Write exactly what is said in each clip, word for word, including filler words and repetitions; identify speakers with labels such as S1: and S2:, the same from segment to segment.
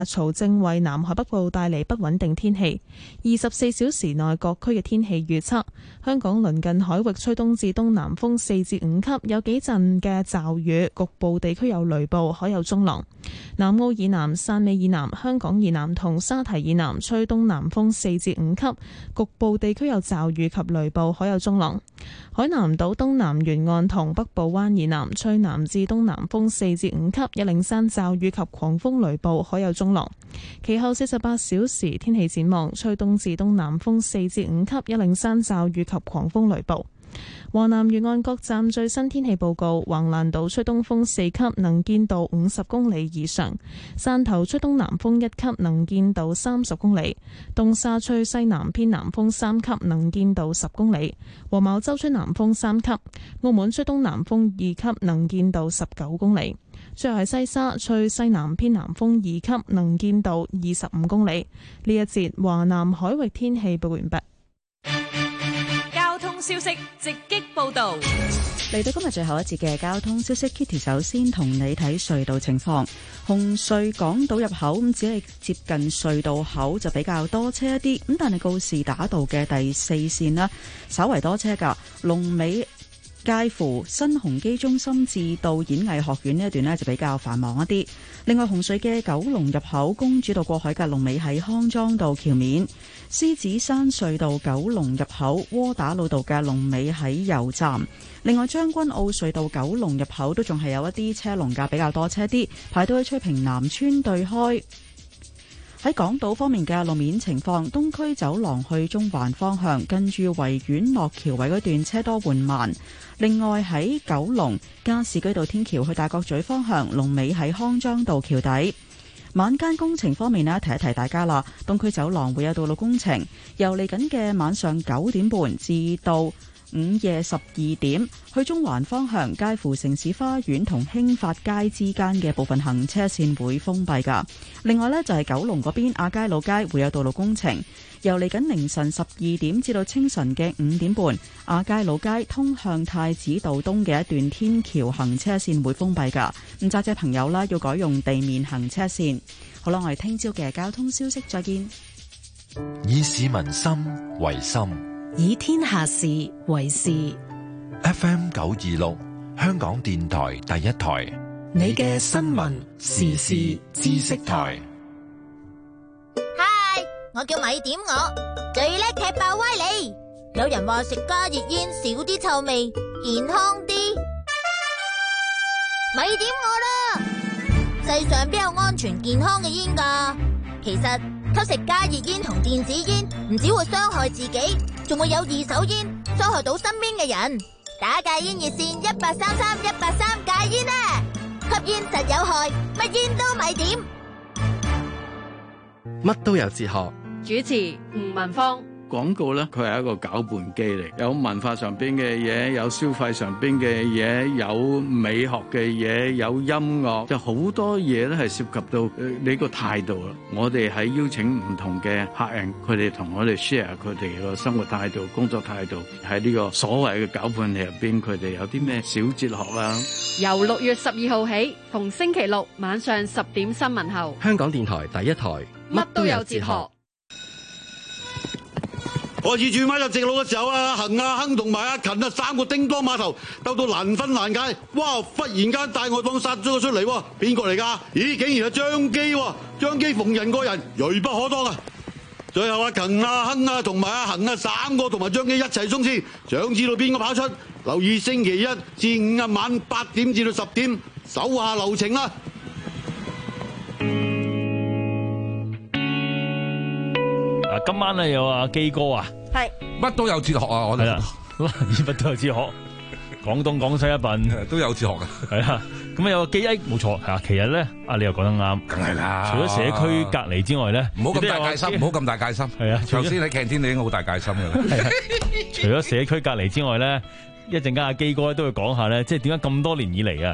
S1: 潮正為南海北部帶嚟不穩定天氣。二十四小時內各區嘅天氣預測：香港鄰近海域吹東至東南風四至五級，有幾陣嘅驟雨，局部地區有雷暴，海有中浪。南澳以南、汕尾以南、香港以南同沙堤以南吹東南風四至五級，局部地區有驟雨及雷暴，海有中浪。海南島東南沿岸同北部灣以南吹南至東南風四至五級，有零散驟雨及狂風雷暴，海有中浪。其後四十八小時天氣展望，吹東至東南風四至五級，有零散驟雨及狂風雷暴。華南沿岸各站最新天氣報告：橫瀾島吹東風四級，能見度五十公里以上；汕頭吹東南風一級，能見度三十公里；東沙吹西南偏南風三級，能見度十公里；黃茅洲吹南風三級；澳門吹東南風二級，能見度十九公里。最後係西沙吹西南偏南風二級，能見度二十五公里。呢一節華南海域天氣報完畢。
S2: 交通消息直擊報道。
S3: 嚟到今日最後一節嘅交通消息 ，Kitty 首先同你睇隧道情況。紅隧港島入口咁只係接近隧道口就比較多車一啲，咁但係告士打道嘅第四線啦，稍為多車㗎。龍尾介乎新鴻基中心至到演藝學院呢一段呢，就比較繁忙一啲。另外紅隧嘅九龍入口公主道過海嘅龍尾喺康莊道橋面，獅子山隧道九龍入口窩打老道嘅龍尾喺油站。另外將軍澳隧道九龍入口都仲係有一啲車龍㗎，比較多車啲，排到去翠屏南村對開。喺港島方面嘅路面情況，東區走廊去中環方向，跟住維園落橋位嗰段車多緩慢。另外喺九龍加士居道天橋去大角咀方向，龍尾喺康莊道橋底。晚間工程方面呢，提一提大家啦，東區走廊會有道路工程，由嚟緊嘅晚上九點半至到午夜十二點，去中環方向介乎城市花園同興發街之間嘅部分行車線會封閉㗎。另外呢，就係九龍嗰邊亞皆老街會有道路工程，由嚟緊凌晨十二點至到清晨嘅五點半，亞皆老街通向太子道東嘅一段天橋行車線會封閉㗎。咁揸車朋友啦，要改用地面行車線。好啦，我哋聽朝嘅交通消息再見。
S4: 以市民心為心，
S2: 以天下事為事。
S4: F M 九二六，香港電台第一台，
S2: 你嘅新聞時事知識台。
S5: 嗨，我叫米點我，最叻踢爆威利。有人話食加熱煙少啲臭味，健康啲。米點我啦！世上邊有安全健康嘅煙㗎？其實吸食加熱煙同電子煙唔只會傷害自己，仲會有二手煙傷害到身邊嘅人。打戒煙熱線一八三三一八三戒煙啊！吸煙實有害，乜煙都咪點。
S6: 乜都有哲學。
S2: 主持吳文芳。
S7: 廣告咧，佢係一個攪拌機嚟，有文化上邊嘅嘢，有消費上邊嘅嘢，有美學嘅嘢，有音樂，就好多嘢咧係涉及到你個態度啦。我哋喺邀請唔同嘅客人，佢哋同我哋 share 佢哋個生活態度、工作態度，喺呢個所謂嘅攪拌器入邊，佢哋有啲咩小哲學啦。
S2: 由六月十二號起，逢星期六晚上十點新聞後，
S6: 香港電台第一台，
S2: 乜都有哲學。
S8: 開始轉彎入直路嘅時候啊，恒啊亨同埋阿勤啊三個叮當碼頭鬥到難分難解，哇！忽然間大外檔殺咗個出嚟喎，邊個嚟㗎？咦，竟然係張基喎！張基逢人過人，銳不可當啊！最後阿勤啊亨啊同埋阿恒啊三個同埋張基一齊衝線，想知道邊個跑出？留意星期一至五日晚八點至到十點，手下留情啦！
S9: 今晚咧有阿基哥啊，
S10: 係乜都有哲學啊！我哋
S9: 係啦，乜都有哲學，廣東廣西一品
S10: 都有哲學噶，
S9: 係啦。咁有個基 A 冇錯嚇，其實咧啊，你又講得啱，
S10: 梗係啦。
S9: 除咗社區隔離之外咧，
S10: 唔好咁大戒心，唔好咁大戒心。係啊，頭先喺canteen你已經好大戒心㗎啦。
S9: 除咗社區隔離之外咧，一陣間阿基哥都會講下咧，即係點解咁多年以嚟啊，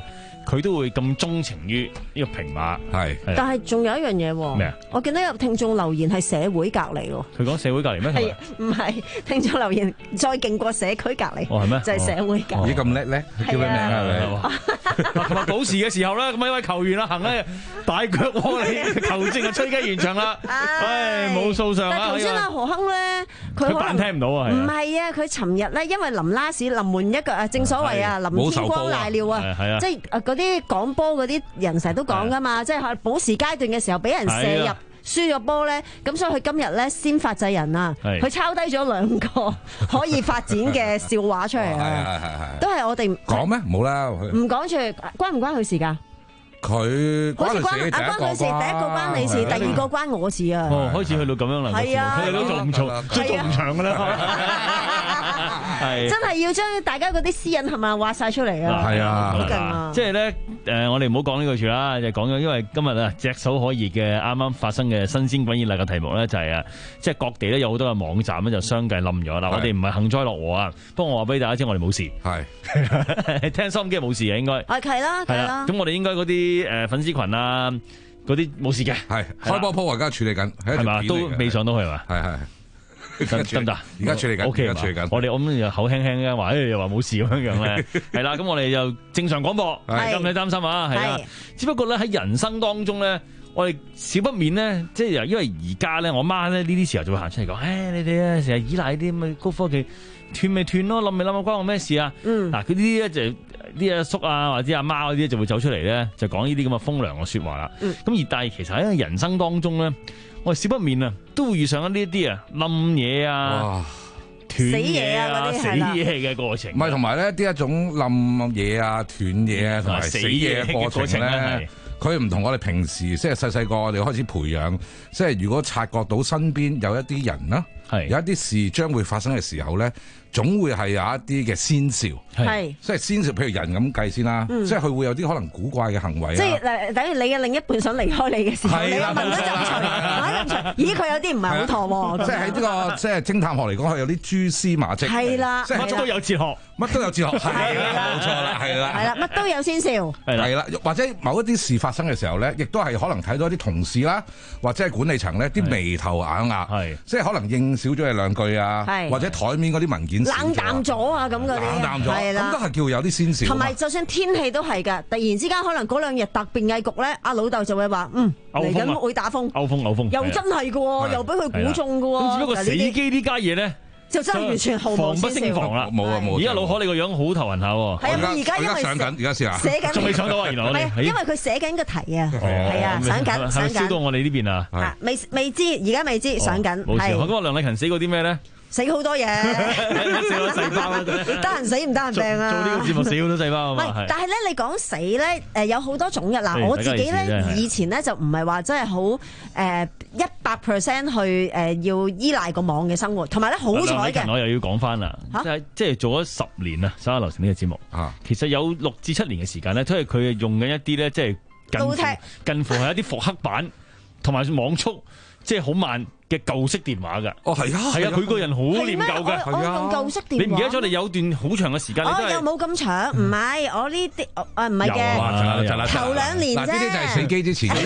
S9: 佢都會咁鍾情於呢個平馬。
S10: 係，
S11: 但係仲有一樣嘢喎。
S9: 咩啊？
S11: 我見到有聽眾留言係社會隔離喎。
S9: 佢講社會隔離咩？
S11: 係唔係聽眾留言再勁過社區隔離？
S9: 哦，係咩？
S11: 就係社會隔離。
S10: 咦咁叻叻，叫咩名啊？
S9: 琴日補時嘅時候咧，咁啊一位球員啊行咧大腳窩你球證啊吹雞完場啦，唉冇數上啊！
S11: 但係頭先阿何亨咧，佢可能
S9: 聽唔到啊，
S11: 唔係啊，佢尋日咧因為臨拉屎臨門一腳啊，正所謂啊臨天光賴尿啊，即係嗰啲講波嗰啲人成日都講噶嘛，即係補時階段嘅時候俾人射入。輸咗波咧，咁所以佢今日咧先發制人啊！佢抄低咗兩個可以發展嘅笑話出嚟啊！都係我哋
S10: 講咩？冇啦，
S11: 唔講住，關唔關佢事㗎？
S10: 佢
S11: 好似關啊關佢事，第一個關你事，第二個關我事啊！
S9: 哦，開始去到咁樣啦，
S11: 係啊，
S9: 佢哋都做唔做，都做唔長㗎啦，係
S11: 真係要將大家嗰啲私隱係咪挖晒出嚟啊？
S10: 係啊，
S11: 好勁啊！
S9: 即係咧，誒，我哋唔好講呢個住啦，就講咗，因為今日啊，隻手可熱嘅啱啱發生嘅新鮮滾熱辣嘅題目咧，就係啊，即係各地咧有好多嘅網站咧就相繼冧咗啦。我哋唔係幸災樂禍啊，不過我話俾大家知，我哋冇事，係聽收音機冇事嘅應該，
S11: 係啦，係啦。
S9: 咁我哋應該嗰啲誒粉絲群啊，嗰啲冇事嘅，
S10: 係開波鋪而家處理緊，
S9: 係嘛，都未上到去係嘛，
S10: 係係。
S9: 得唔得？
S10: 而家處理緊
S9: ，O K
S10: 處理緊。
S9: 我哋我咁又口輕輕嘅話，誒又話冇事咁樣樣咧，係啦。咁我哋就正常廣播，咁唔使擔心啊，係啦。只不過咧喺人生當中咧，我哋少不免咧，即係因為而家咧，我媽咧呢啲時候就會行出嚟講，誒你哋啊成日依賴啲咁嘅高科技，斷咪斷咯，冧咪冧啊，關我咩事啊？嗱，佢呢啲咧就啲阿叔啊或者阿媽嗰啲就會走出嚟咧，就講呢啲咁嘅風涼嘅説話啦。咁而但係其實喺人生當中咧，我哋少不免啊，都會遇上一呢啲啊冧嘢啊、斷嘢啊、死嘢嘅過程。
S10: 唔係同埋咧，呢一種冧嘢啊、斷嘢啊同埋死嘢嘅過程咧，佢唔同我哋平時即係細細個我哋開始培養，即係如果察覺到身邊有一啲人啦，有一啲事將會發生嘅時候咧，總會係有一啲嘅先兆，係即係先兆，譬如人咁計先啦，即係佢會有啲可能古怪嘅行為啊，
S11: 即係誒，等於你嘅另一半想離開你嘅時候，你聞咗陣除，聞咗陣除，咦佢有啲唔係好妥喎，
S10: 即係喺呢個即係偵探學嚟講，係有啲蛛絲馬跡，
S11: 係啦，
S9: 乜都有哲學，
S10: 乜都有哲學，係啦，冇錯啦，係啦，
S11: 係啦，乜都有先兆，
S10: 係啦，或者某一啲事發生嘅時候咧，亦都係可能睇到一啲同事啦，或者係管理層咧啲眉頭眼額，係即係可能應少咗你兩句啊，或者台面嗰啲文件
S11: 冷淡咗啊咁嗰啲，
S10: 冷淡咗，係啦，咁都係叫有啲先兆。
S11: 同埋就算天氣都係㗎，突然之間可能嗰兩日特別翳焗咧，阿老豆就會話嗯嚟緊會打風，
S9: 歐風歐風，
S11: 又真係㗎喎，又俾佢估中㗎喎。
S9: 咁只不過死機呢家嘢咧，
S11: 就真係完全毫無
S9: 防不勝防啦，
S10: 冇啊冇。
S9: 而家老可你個樣好頭暈下喎。
S11: 係啊，而家因為
S10: 上緊，而家試下
S11: 寫緊，
S9: 仲未上到啊！原來我哋
S11: 因為佢寫緊個題啊，係啊，上緊上緊。
S9: 燒到我哋呢邊啊！
S11: 未未知，而家未知，上緊。
S9: 冇事。咁啊，梁麗勤死過啲咩咧？
S11: 死好多嘢，
S9: 死好多細胞啊！
S11: 得閒死唔得閒病啊！
S9: 做呢個節目死好多細胞啊嘛。
S11: 但係咧，你講死咧，誒有好多種嘅嗱，我自己咧以前咧就唔係話真係好誒一百 percent 去誒要依賴個網嘅生活，同埋咧好彩嘅。
S9: 我又要講翻啦，即係即係做咗十年啊，手下留情呢個節目啊，其實有六至七年嘅時間咧，都係佢用緊一啲咧，即係近乎近乎係一啲復刻版同埋網速，即係好慢嘅舊式電話㗎。
S10: 哦，係啊，
S9: 係啊，佢個人好念舊㗎。
S11: 我用舊式電話。
S9: 你唔記得咗？你有段好長嘅時間，
S11: 我又冇咁長，唔係我呢啲，啊唔係嘅，頭兩年啫。
S10: 嗱，呢啲就係死機之前。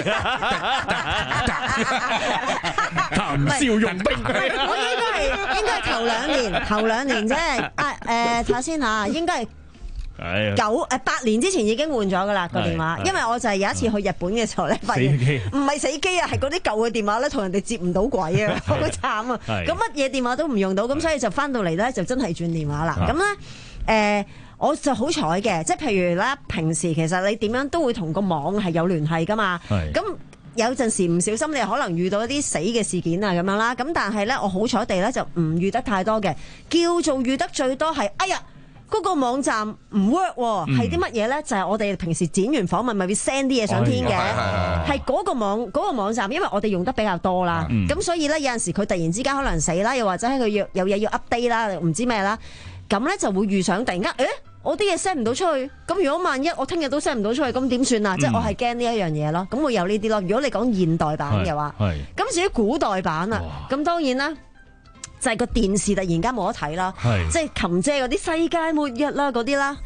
S9: 談笑用兵。
S11: 我應該係應該係頭兩年，頭兩年啫。啊誒，睇下先嚇，應該係。九誒八年之前已經換咗噶啦個電話，因為我就係有一次去日本嘅時候咧，發現唔係死機啊，係嗰啲舊嘅電話咧，同人哋接唔到軌啊，好慘啊！咁乜嘢電話都唔用到，咁所以就翻到嚟咧就真係轉電話啦。咁咧誒，我就好彩嘅，即係譬如咧，平時其實你點樣都會同個網係有聯繫噶嘛。咁有陣時唔小心，你可能遇到一啲死嘅事件啊咁樣啦。咁但係咧，我好彩地咧就唔遇得太多嘅，叫做遇得最多係哎呀。嗰個網站唔 work 喎，係啲乜嘢咧？就係、是、我哋平時剪完訪問咪會 send 啲嘢上天嘅，係嗰、哎、個網嗰、嗰個網站，因為我哋用得比較多啦，咁、嗯、所以咧有陣時佢突然之間可能死啦，又或者佢要有嘢要 update 啦，唔知咩啦，咁咧就會遇上突然間，誒我啲嘢 send 唔到出去，咁如果萬一我聽日都 send 唔到出去，咁點算啊？嗯、即係我係驚呢一樣嘢咯，咁會有呢啲咯。如果你講現代版嘅話，咁至於古代版啊，咁當然啦。就係個電視突然間冇得睇啦，即係琴姐嗰啲世界末日啦嗰啲啦，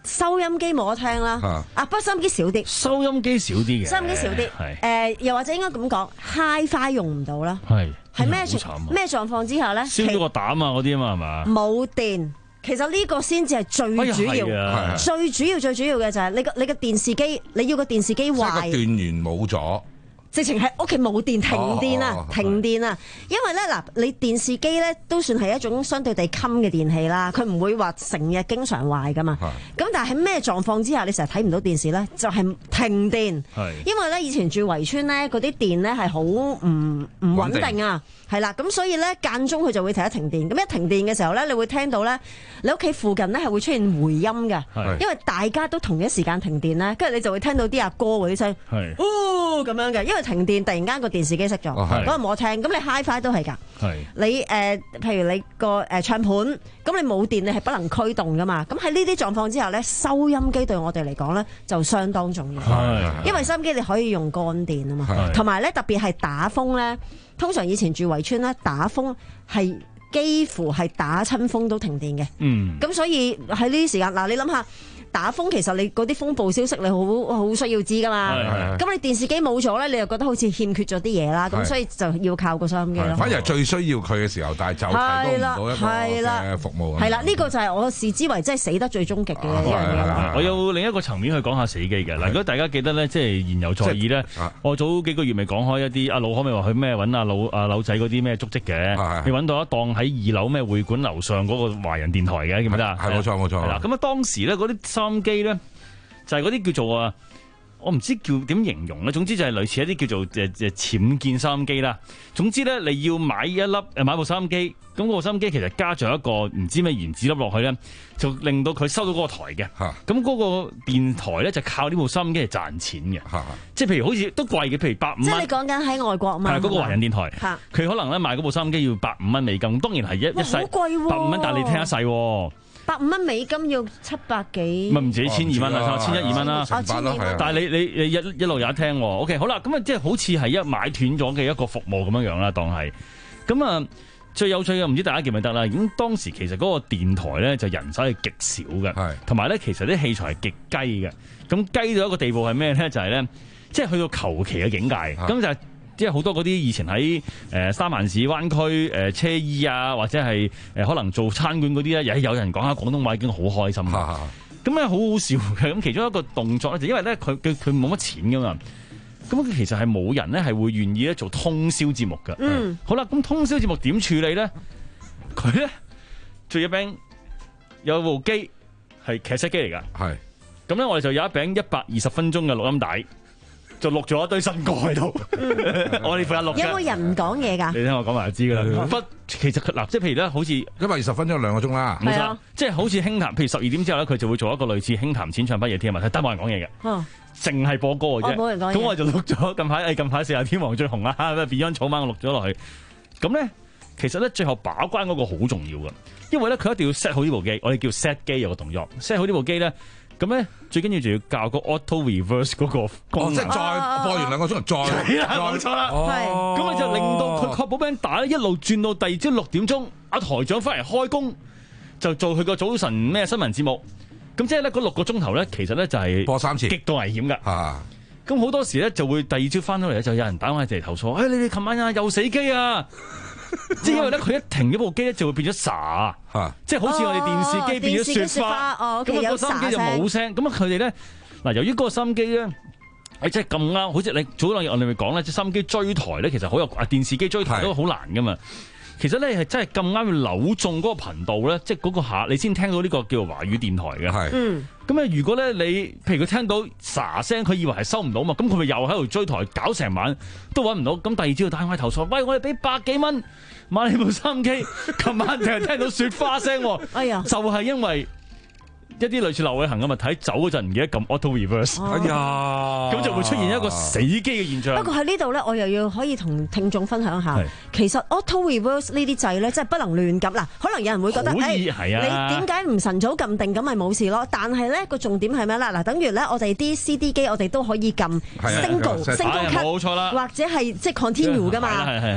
S11: 收音機冇得聽啦，啊，不過收音機少啲，
S9: 收音機少啲嘅，
S11: 收音機少啲，誒，又或者應該咁講 ，HiFi 用唔到啦，
S9: 係
S11: 係咩咩狀況之下咧？
S9: 燒咗個膽啊嗰啲啊嘛係嘛？
S11: 冇電，其實呢個先至係最主要，最主要最主要嘅就係你個你個電視機，你要個電視機壞，
S10: 即係個電源冇咗。
S11: 直情係屋企冇電，停電啊！停電啊！因為咧嗱，你電視機咧都算係一種相對地襟嘅電器啦，佢唔會話成日經常壞噶嘛。咁但係喺咩狀況之下你成日睇唔到電視咧？就係、是、停電。因為咧以前住圍村咧，嗰啲電咧係好唔唔穩定啊。係啦，咁所以咧間中佢就會停一停電。咁一停電嘅時候咧，你會聽到咧你屋企附近咧係會出現回音嘅，因為大家都同一時間停電咧，跟住你就會聽到啲阿哥嗰啲聲，哦咁樣嘅，因為停電突然間個電視機熄咗，嗰個冇聽。咁你 HiFi 都係㗎，你誒、呃、譬如你個誒唱盤，咁你冇電你係不能驅動㗎嘛。咁喺呢啲狀況之下咧，收音機對我哋嚟講咧就相當重要，因為收音機你可以用乾電啊嘛，同埋咧特別係打風咧。通常以前住圍村咧，打風係幾乎係打親風都停電嘅。嗯，咁所以喺呢啲時間，嗱你諗下。打風其實你嗰啲風暴消息你好好需要知噶嘛，咁你電視機冇咗咧，你又覺得好似欠缺咗啲嘢啦，咁所以就要靠個收音機咯。
S10: 反而係最需要佢嘅時候，但係就提供唔到一個嘅服務。
S11: 係啦，呢、呢個就係我視之為真係死得最終極嘅一樣嘢。
S9: 我有另一個層面去講下死機嘅嗱，如果大家記得咧，即係言猶在耳咧，我早幾個月咪講開一啲阿老可咪話佢咩揾阿老阿老仔嗰啲咩足跡嘅，你揾到一檔喺二樓咩會館樓上嗰個華人電台嘅，記唔記得啊？
S10: 係冇錯冇錯。
S9: 嗱咁啊，當時咧嗰啲收音機咧就係嗰啲叫做啊，我唔知叫點形容咧。總之就係類似一啲叫做誒誒僭建收音機啦。總之咧，你要買一粒誒買部收音機，咁個收音機其實加咗一個唔知咩原子粒落去咧，就令到佢收到嗰個台嘅。咁嗰個電台咧就靠呢部收音機嚟賺錢嘅。即係譬如好似都貴嘅，譬如百五蚊。即係你
S11: 講緊喺外國嘛？係嗰
S9: 個華人電台，佢可能咧買嗰部收音機要百五蚊美金，當然係一一世百五蚊，但係你聽一世。
S11: 百五蚊美金要七百幾，
S9: 咪唔止千二蚊啦，千一二蚊啦。但係你你你一一路有得聽喎。OK， 好啦，咁啊即係好似係一買斷咗嘅一個服務咁樣樣啦，當係。咁啊最有趣嘅唔知大家記唔記得啦？咁當時其實嗰個電台咧就人手係極少嘅，同埋咧其實啲器材係極雞嘅。咁雞到一個地步係咩咧？就係咧，即係去到求其嘅境界。咁就係。即係好多嗰啲以前喺誒三藩市灣區誒車衣啊，或者係誒可能做餐館嗰啲咧，又有人講下廣東話已經好開心啦。咁咧好好笑嘅。咁其中一個動作咧，就因為咧佢佢佢冇乜錢噶嘛。咁其實係冇人咧係會願意咧做通宵節目㗎。嗯。好啦，咁通宵節目點處理咧？佢咧做一餅有部機係劇集機嚟㗎。係。咁咧我哋就有一餅一百二十分鐘嘅錄音帶。就錄咗一堆新歌喺度，我哋負責錄。
S11: 有冇人唔講嘢㗎？
S9: 你聽我講埋就知㗎啦。不，其實嗱，即係譬如咧，好似
S10: 一百二十分鐘兩個鐘啦，
S9: 冇錯。即係好似輕談，譬如十二點之後咧，佢就會做一個類似輕談淺唱不夜天嘅問題，得冇人講嘢嘅，淨係播歌嘅啫。冇人講嘢。咁我就錄咗近排，誒近排四大天王最紅啊，Beyond 草蜢我錄咗落去。咁咧，其實咧最後把關嗰個好重要㗎，因為咧佢一定要 set 好呢部機，我哋叫 set 機有個動作 ，set 好呢部機咧。咁咧最緊要就要教個 auto reverse 嗰個功能，
S10: 即係再播完兩個鐘頭再，
S9: 係啦，冇錯啦，係。咁啊就令到佢確保俾人打咧一路轉到第二朝六點鐘，阿台長翻嚟開工就做佢個早晨咩新聞節目。咁即係咧嗰六個鐘頭咧，其實咧就係
S10: 播三次，
S9: 極度危險㗎。啊！咁好多時咧就會第二朝翻到嚟咧，就有人打翻嚟投訴，誒、哎、你哋琴晚啊又死機啊！即係因為咧，佢一停咗部機咧，就會變咗沙啊！即係好似我哋電視機變咗雪花，咁啊個收音機就冇聲。咁啊佢哋咧嗱，由於嗰個收音機咧，誒即係咁啱，好似你早兩日我哋咪講咧，即係收音機追台咧，其實好有啊，電視機追台都好難噶嘛。其實咧係真係咁啱要扭中嗰個頻道咧，即係嗰個下你先聽到呢個叫做華語電台嘅。係，嗯。咁啊，如果咧你譬如佢聽到沙聲，佢以為係收唔到嘛，咁佢咪又喺度追台，搞成晚都揾唔到。咁第二朝打開投訴，喂，我哋俾百幾蚊買呢部收音機，琴晚淨係聽到雪花聲。哎呀，就係因為一啲類似劉偉恒嘅物體走嗰陣唔記得撳 auto reverse，哎呀，咁就會出現一個死機嘅現象。不過
S11: 喺呢度咧，我又要可以同聽眾分享下，其實 auto reverse 呢啲掣咧，真係不能亂撳啦。可能有人會覺得，誒、哎，你點解唔晨早撳定咁咪冇事咯？但係咧個重點係咩啦？嗱，等於咧我哋啲 C D 機，我哋都可以撳 single single cut，冇錯啦，或者係即係 continue 噶嘛。係係係。咁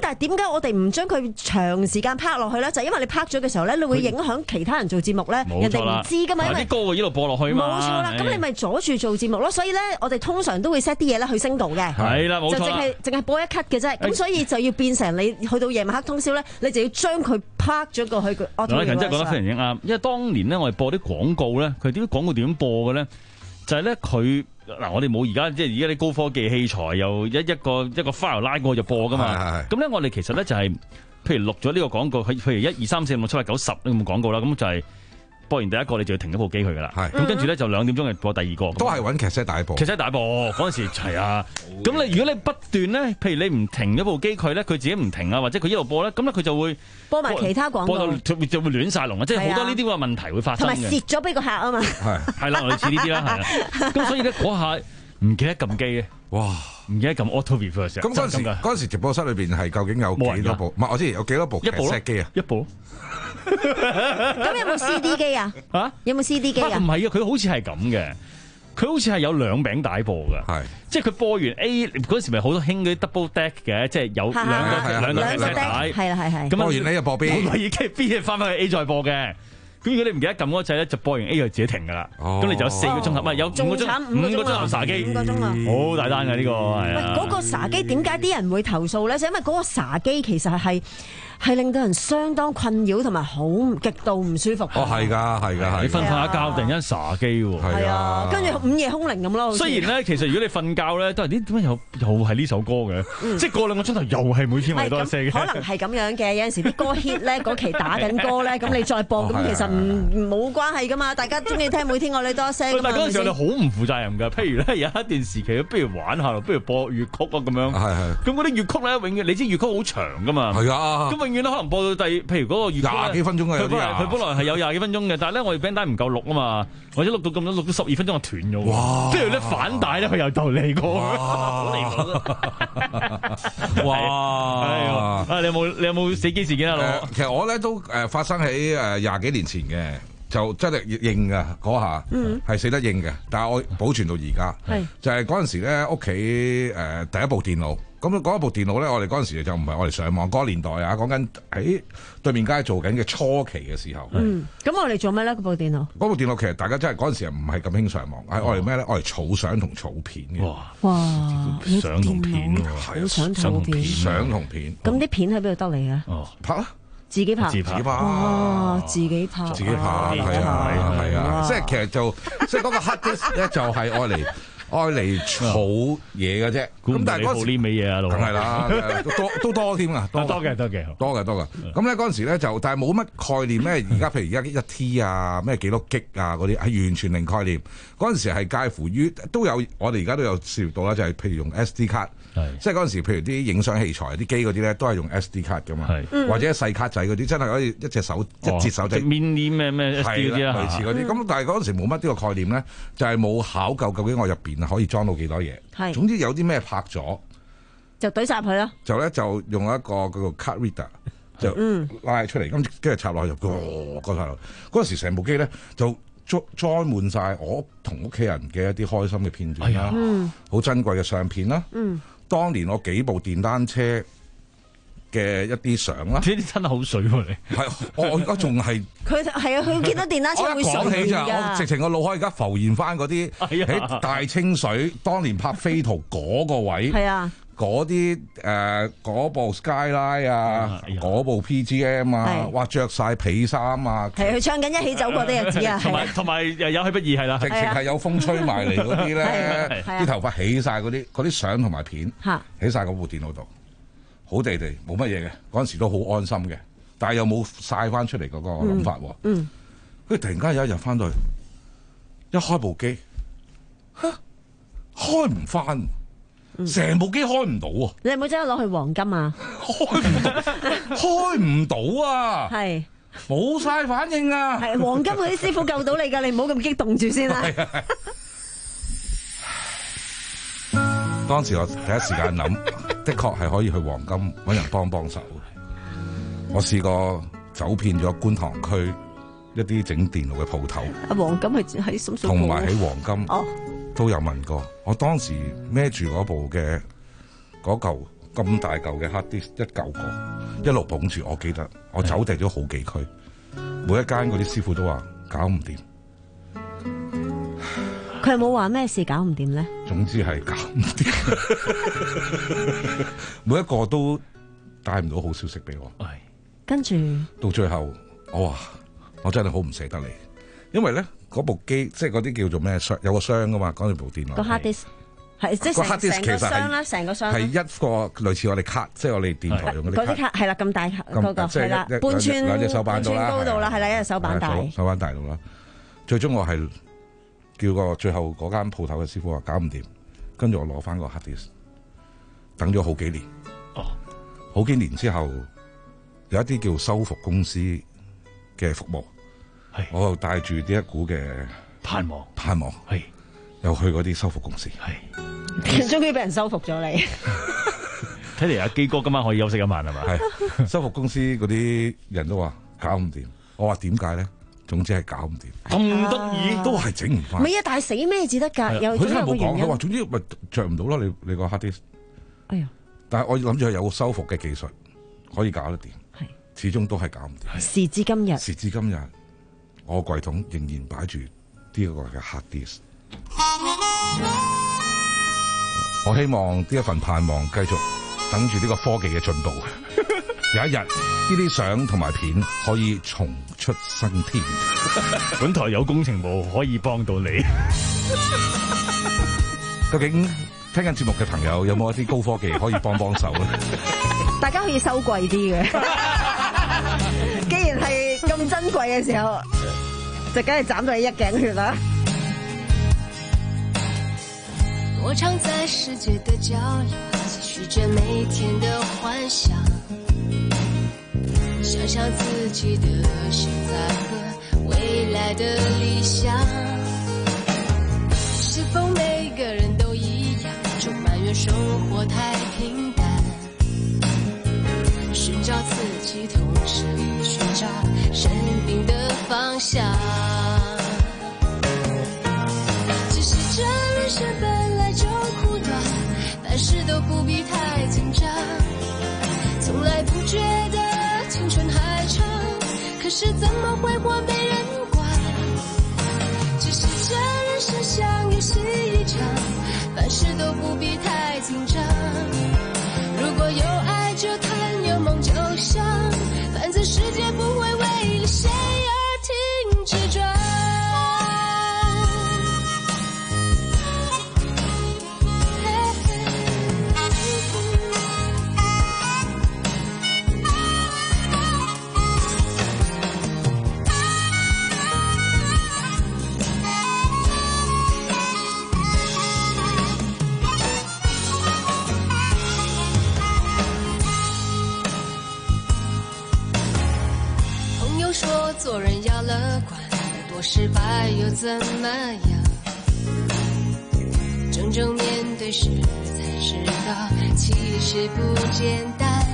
S11: 但係點解我哋唔將佢長時間拍落去咧？就係因為你拍咗嘅時候咧，你會影響其他人做節目咧，人哋唔知噶嘛。因為
S9: 啲歌會一路播落去嘛。
S11: 冇錯啦，咁你咪阻住做節目咯。所以咧，我哋通常都會 set 啲嘢咧去升度嘅。
S9: 係啦，冇錯。
S11: 就淨係淨係播一 cut 嘅啫。咁所以就要變成你去到夜晚黑通宵咧，你就要將佢拍咗過去。
S9: 梁禮勤真係講得非常之啱，因為當年咧我哋播啲廣告咧，佢啲廣告點樣播嘅咧？就係咧佢嗱，我哋冇而家即係而家啲高科技器材，又一一個一個 file 拉過就播噶嘛。咁咧我哋其實咧就係、是，譬如錄咗呢個廣告，譬如一二三四五六七八九十呢咁嘅廣告啦，咁就係播完第一個你就要停咗部機佢噶啦。咁跟住咧就兩點鐘就播第二個。都
S10: 係揾劇集大播。劇
S9: 集大播嗰陣時係啊。咁你如果你不斷咧，譬如你唔停咗部機佢咧，佢自己唔停啊，或者佢一路播咧，咁咧佢就會
S11: 播埋其他廣告，
S9: 播到就會亂晒龍啊！即係好多呢啲咁嘅問題會發生嘅。
S11: 同埋蝕咗俾個客啊嘛。
S9: 係係啦，類似呢啲啦，係啦。咁所以咧嗰下唔記得撳機嘅，哇！唔記得撳 auto reverse。
S10: 咁嗰陣時嗰陣時直播室裏邊係究竟有幾多部？唔係我知有幾多部劇集機啊？
S9: 一部。
S11: 咁有冇 C D 機啊？
S9: 嚇？
S11: 有冇 C D 機啊？
S9: 唔係啊，佢好似係咁嘅。佢好似係有兩餅帶播㗎，係即係佢播完 A 嗰陣時咪好多興嗰啲 double deck 嘅，即係有兩個兩個劇帶，
S11: 係啦係係。
S9: 咁
S10: 播完 A 就播 B，
S9: 播完 B 翻翻去 A 再播嘅。咁如果你唔記得撳嗰掣咧，就播完 A 就自己停㗎啦。咁你就有四個鐘頭，唔係有五個鐘，五個鐘頭茶機，
S11: 五個鐘啊，
S9: 好大單㗎呢個係啊。
S11: 嗰個茶機點解啲人會投訴咧？就因為嗰個茶機其實係。係令到人相當困擾同埋好極度唔舒服。
S10: 哦，係㗎，係㗎，
S9: 你瞓瞓下覺突然間傻機喎。
S11: 係啊，跟住午夜凶鈴咁咯。
S9: 雖然咧，其實如果你瞓覺咧，都係啲點解又又係呢首歌嘅？即係過兩個鐘頭又係每天為多一些嘅。
S11: 可能係咁樣嘅，有陣時啲歌 hit 咧，嗰期打緊歌咧，咁你再播，咁其實唔冇關係㗎嘛。大家中意聽每天愛你多一些。
S9: 但係嗰陣時候你好唔負責任㗎。譬如咧有一段時期，不如玩下咯，不如播粵曲啊咁樣。係係。咁嗰啲粵曲咧，永遠你知粵曲好長㗎嘛。係啊。咁永遠都可能播到第。譬如嗰個粵曲
S10: 廿幾分鐘嘅，佢
S9: 本來佢本來係有廿幾分鐘嘅，但係咧我哋 band 帶唔夠錄啊嘛，或者錄到咁多錄到十二分鐘就斷咗。哇！跟住咧反帶咧佢又就嚟過，好離譜！哇！啊，你有冇你有冇死機事件啊？老
S10: 其實我咧都誒發生喺誒廿幾年前嘅，就真係應㗎嗰下，係死得應嘅，但係我保存到而家。係就係嗰陣時咧屋企誒第一部電腦。咁嗰一部電腦咧，我哋嗰陣時就唔係我哋上網嗰個年代啊，講緊喺對面街做緊嘅初期嘅時候。
S11: 嗯，咁我哋做咩咧？嗰部電腦？
S10: 嗰部電腦其實大家真係嗰陣時唔係咁興上網，係我哋咩咧？我哋儲相同儲片嘅。
S9: 哇！
S11: 哇！
S9: 相同片喎，
S11: 係相同片，
S10: 相同片。
S11: 咁啲片喺邊度得嚟嘅？
S10: 哦，拍啊！
S11: 自己拍，
S10: 自己拍。
S11: 哇！自己拍，
S10: 自己拍，係啊，係啊，即係其實就即係嗰個 hard disk 咧，就係愛嚟。愛嚟儲嘢嘅啫，咁但係嗰時
S9: 呢味嘢啊，
S10: 梗係啦，多都多添啊，多
S9: 多嘅多嘅，
S10: 多嘅多嘅。咁咧嗰陣時咧就，但係冇乜概念咩？而家譬如而家一 T 啊，咩幾多 G 啊嗰啲，係完全零概念。嗰陣時係介乎於都有，我哋而家都有涉獵到啦，就係譬如用 S D 卡，即係嗰陣時譬如啲影相器材、啲機嗰啲咧，都係用 S D 卡噶嘛，或者細卡仔嗰啲，真係可以一隻手一節手仔
S9: mini 咩咩 S D 嗰啲啊，
S10: 類似嗰啲。咁但係嗰陣時冇乜呢個概念咧，就係冇考究究竟我入邊可以裝到幾多嘢。係，總之有啲咩拍咗
S11: 就懟晒佢咯。
S10: 就咧就用一個嗰個 card reader 就拉出嚟，咁跟住插落去就嗰個頭。嗰陣時成部機咧就裝裝滿晒我同屋企人嘅一啲開心嘅片段啦，好珍貴嘅相片啦。嗯，當年我幾部電單車嘅一啲相啦，呢
S9: 啲真係好水喎！你
S10: 係我而家仲係佢
S11: 係啊，佢見到電單車會
S10: 講起咋，我直情個腦海而家浮現翻嗰啲喺大清水當年拍飛圖嗰個位，係啊，嗰啲誒嗰部 Skyline 啊，嗰部 P G M 啊，哇着晒皮衫啊，
S11: 係佢唱緊一起走過啲日子啊，
S9: 同埋同埋又有去不易係啦，
S10: 直情係有風吹埋嚟嗰啲咧，啲頭髮起晒嗰啲嗰啲相同埋片，起晒嗰部電腦度。好地地冇乜嘢嘅，嗰陣時都好安心嘅，但係又冇晒翻出嚟嗰個諗法喎。嗯，跟住突然間有一日翻到去，一開部機，嚇開唔翻，成部機開唔到喎。
S11: 你有冇真係攞去黃金啊？
S10: 開唔到，開唔到啊！係冇晒反應啊！
S11: 係黃金嗰啲師傅救到你㗎，你唔好咁激動住先啦。
S10: 當時我第一時間諗。的確係可以去黃金揾人幫幫手。我試過走遍咗觀塘區一啲整電腦嘅鋪頭。
S11: 阿黃金係喺深水埗，
S10: 同埋喺黃金
S11: 哦，
S10: 都有問過。我當時孭住嗰部嘅嗰嚿咁大嚿嘅 hard disk 一嚿個，一路捧住。我記得我走地咗好幾區，每一間嗰啲師傅都話搞唔掂。
S11: 佢有冇話咩事搞唔掂咧？
S10: 總之係搞唔掂，每一個都帶唔到好消息俾我。
S11: 跟住
S10: 到最後，我話我真係好唔捨得你，因為咧嗰部機即係嗰啲叫做咩箱，有個箱噶嘛，嗰部電腦。
S11: 個 hard disk 係即係成成個箱啦，成個箱係
S10: 一個類似我哋卡，即係我哋電台用嗰啲卡。
S11: 嗰啲卡係啦，咁大嗰個係啦，半寸
S10: 兩隻手板到啦，
S11: 高度啦，係啦，一隻手板大，
S10: 手板大到啦。最終我係叫個最後嗰間鋪頭嘅師傅話搞唔掂，跟住我攞翻個 hard disk，等咗好幾年。哦，好幾年之後，有一啲叫修復公司嘅服務，係我又帶住呢一股嘅
S9: 盼望，
S10: 盼望係又去嗰啲修復公司，
S11: 係終於俾人修復咗你。
S9: 睇嚟阿基哥今晚可以休息一晚係嘛？
S10: 係修復公司嗰啲人都話搞唔掂，我話點解咧？總之係搞唔掂，
S9: 咁得意
S10: 都係整唔翻。
S11: 唔係啊，但係死咩至得㗎？有
S10: 佢真係冇講，佢話總之咪着唔到咯。你你個 hard disk，
S11: 哎呀！
S10: 但係我諗住有個修復嘅技術可以搞得掂，係始終都係搞唔掂。
S11: 時至今日，
S10: 時至今日，我個櫃桶仍然擺住呢個嘅 hard disk。我希望呢一份盼望繼續等住呢個科技嘅進步。有一日，呢啲相同埋片可以重出生天。
S9: 本台有工程部可以幫到你。
S10: 究竟聽緊節目嘅朋友有冇一啲高科技可以幫幫手咧？
S11: 大家可以收貴啲嘅。既然係咁珍貴嘅時候，就梗係斬到你一頸血啦。
S12: 我常在世界的角落，繼續着每天的幻想，想象自己的現在和未來的理想。是否每個人都一樣，總埋怨生活太平淡，尋找自己，同時尋找生命的方向。只是這人生本來就苦短，凡事都不必太緊張，從來不覺得青春還長，可是怎麼會活沒人管。只是這人生像遊戲一場，凡事都不必太緊張，如果有愛就談，有夢就想，反正世界不會為了誰而停止轉。說做人要樂觀，再多失敗又怎麼樣？真正面對時才知道，其實不簡單。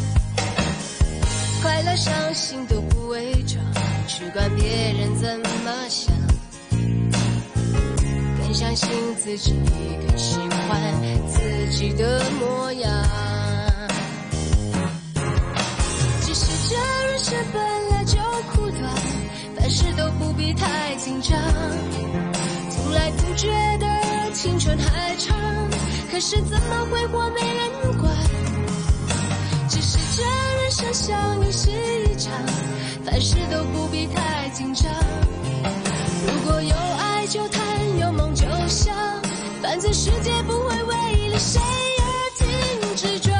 S12: 快樂傷心都不偽裝，去管別人怎麼想，更相信自己，更喜歡自己的模樣。只是這人生本來就苦短，凡事都不必太緊張，從來不覺得青春還長，可是怎麼會活沒人管。只是這人生像遊戲一場，凡事都不必太緊張，如果有愛就談，有夢就想，反正世界不會為了誰而停止轉。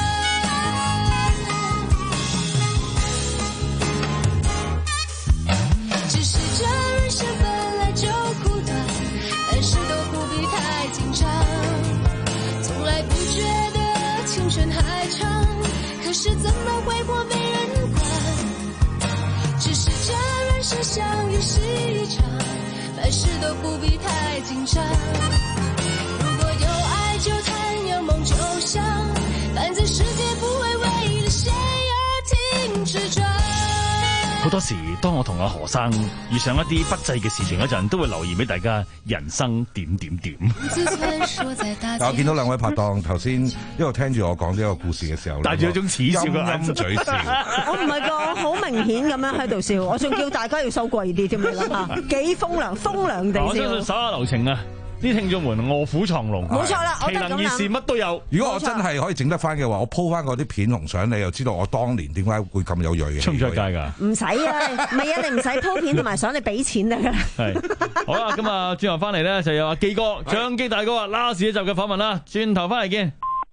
S12: 只是這人生本來就苦短，凡事都不必太緊張，從來不覺得青春還長，可是怎麼會活沒人管。只是這人生像遊戲一場，凡事都不必太緊張，如果有愛就談，有夢就想，反正世界不會為了誰而停止轉。
S9: 好多時當我同阿何生遇上一啲不濟嘅事情嗰陣，都會留言俾大家人生點點點。
S10: 我見到兩位拍檔頭先一路聽住我講呢個故事嘅時候，
S9: 帶住一種恥笑嘅
S10: 陰陰嘴笑。
S11: 我唔係㗎，我好明顯咁樣喺度笑，我仲叫大家要收貴啲添，你諗下幾風涼風涼地笑。
S9: 我相信手下留情啊！啲聽眾們臥虎藏龍，
S11: 冇錯啦，
S9: 奇能異事乜都有。
S10: 如果我真係可以整得翻嘅話，我鋪翻嗰啲片同相，你又知道我當年點解會咁有鋭嘅。
S9: 出唔出街㗎？
S11: 唔使啊，唔係啊，你唔使鋪片同埋相，你俾錢得㗎。
S9: 係好啦，咁啊，轉頭翻嚟咧就有阿基哥、張基大哥啊，last一集嘅訪問啦，轉頭翻嚟見。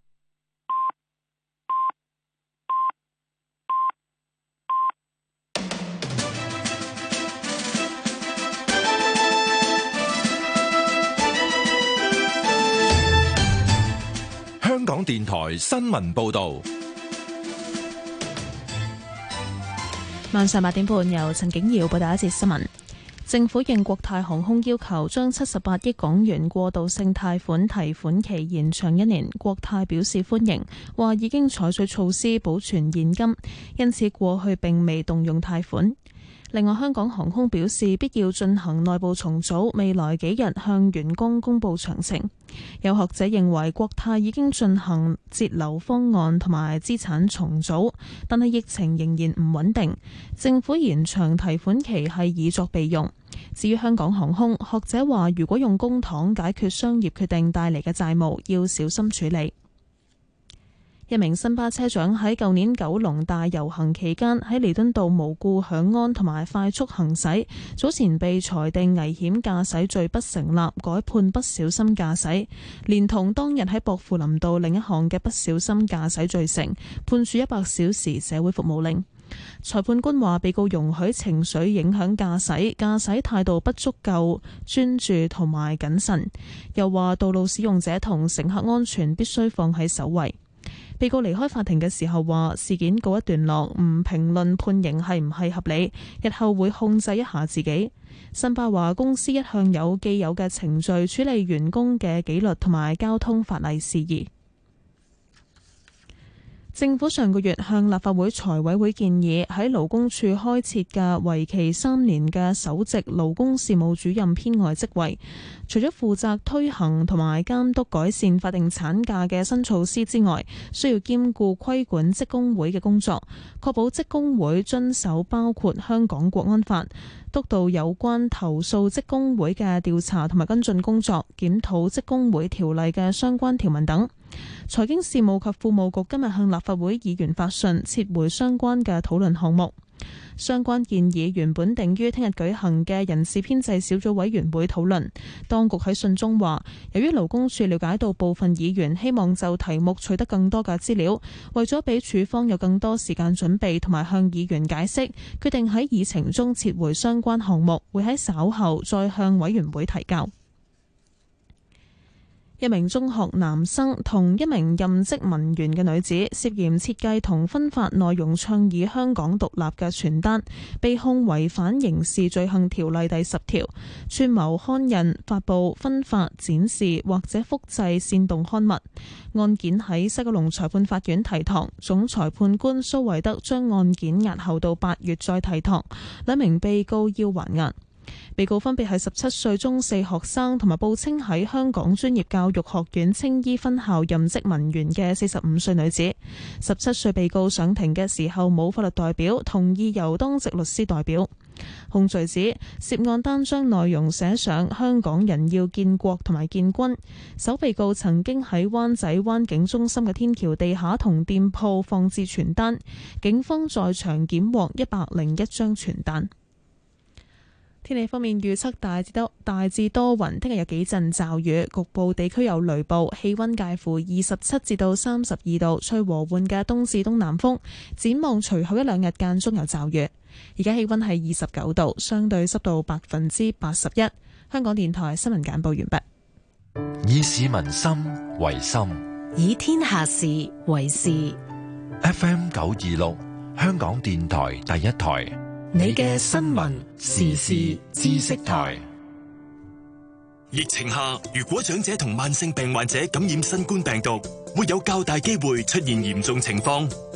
S4: 香港電台新聞報道，
S1: 晚上八點半由陳景瑤報道一節新聞。政府應國泰航空要求，將七十八億港元過渡性貸款提款期延長一年。國泰表示歡迎，話已經採取措施保存現金，因此過去並未動用貸款。另外，香港航空表示必要進行內部重組，未來幾日向員工公佈詳情。有學者認為國泰已經進行節流方案同埋資產重組，但係疫情仍然唔穩定，政府延長提款期係以作備用。至於香港航空，學者話如果用公帑解決商業決定帶嚟嘅債務，要小心處理。一名新巴車長喺舊年九龍大遊行期間喺彌敦道無故響安同埋快速行駛，早前被裁定危險駕駛罪不成立，改判不小心駕駛，連同當日喺薄扶林道另一項嘅不小心駕駛罪成，判處一百小時社會服務令。裁判官話，被告容許情緒影響駕駛，駕駛態度不足夠專注同埋謹慎，又話道路使用者同乘客安全必須放喺首位。被告離開法庭嘅時候話，事件告一段落，唔評論判刑係唔係合理，日後會控制一下自己。新巴話公司一向有既有嘅程序處理員工嘅紀律同埋交通法例事宜。政府上個月向立法會財委會建議，喺勞工處開設嘅為期三年嘅首席勞工事務主任編外職位，除咗負責推行同埋監督改善法定產假嘅新措施之外，需要兼顧規管職工會嘅工作，確保職工會遵守包括香港國安法，督導有關投訴職工會嘅調查同埋跟進工作，檢討職工會條例嘅相關條文等。財經事務及庫務局今日向立法會議員發信，撤回相關嘅討論項目。相關建議原本定於聽日舉行嘅人事編制小組委員會討論。當局喺信中話，由於勞工處了解到部分議員希望就題目取得更多嘅資料，為咗俾處方有更多時間準備同埋向議員解釋，決定喺議程中撤回相關項目，會喺稍後再向委員會提交。一名中學男生同一名任職文員嘅女子涉嫌設計同分發內容倡議香港獨立嘅傳單，被控違反刑事罪行條例第十條，串謀刊印、發布、分發、展示或者複製煽動刊物。案件喺西九龍裁判法院提堂，總裁判官蘇惠德將案件押後到八月再提堂，兩名被告要還押。被告分別係十七歲中四學生同埋報稱喺香港專業教育學院青衣分校任職文員嘅四十五歲女子。十七歲被告上庭嘅時候冇法律代表，同意由當值律師代表。控罪指涉案單張內容寫上香港人要建國同埋建軍。首被告曾經喺灣仔灣景中心嘅天橋地下同店鋪放置傳單，警方在場檢獲一百零一張傳單。天氣方面預測大致多大致多雲，聽日有幾陣驟雨，局部地區有雷暴，氣溫介乎二十七至到三十二度，吹和緩嘅東至東南風。展望隨後一兩日間中有驟雨。而家氣溫係二十九度，相對濕度百分之八十一。香港電台新聞簡報完畢。
S4: 以市民心為心，
S13: 以天下事為事。
S4: F M 九二六，香港電台第一台。
S13: 你嘅新聞時事知識台。
S14: 疫情下，如果長者同慢性病患者感染新冠病毒，會有較大機會出現嚴重情況，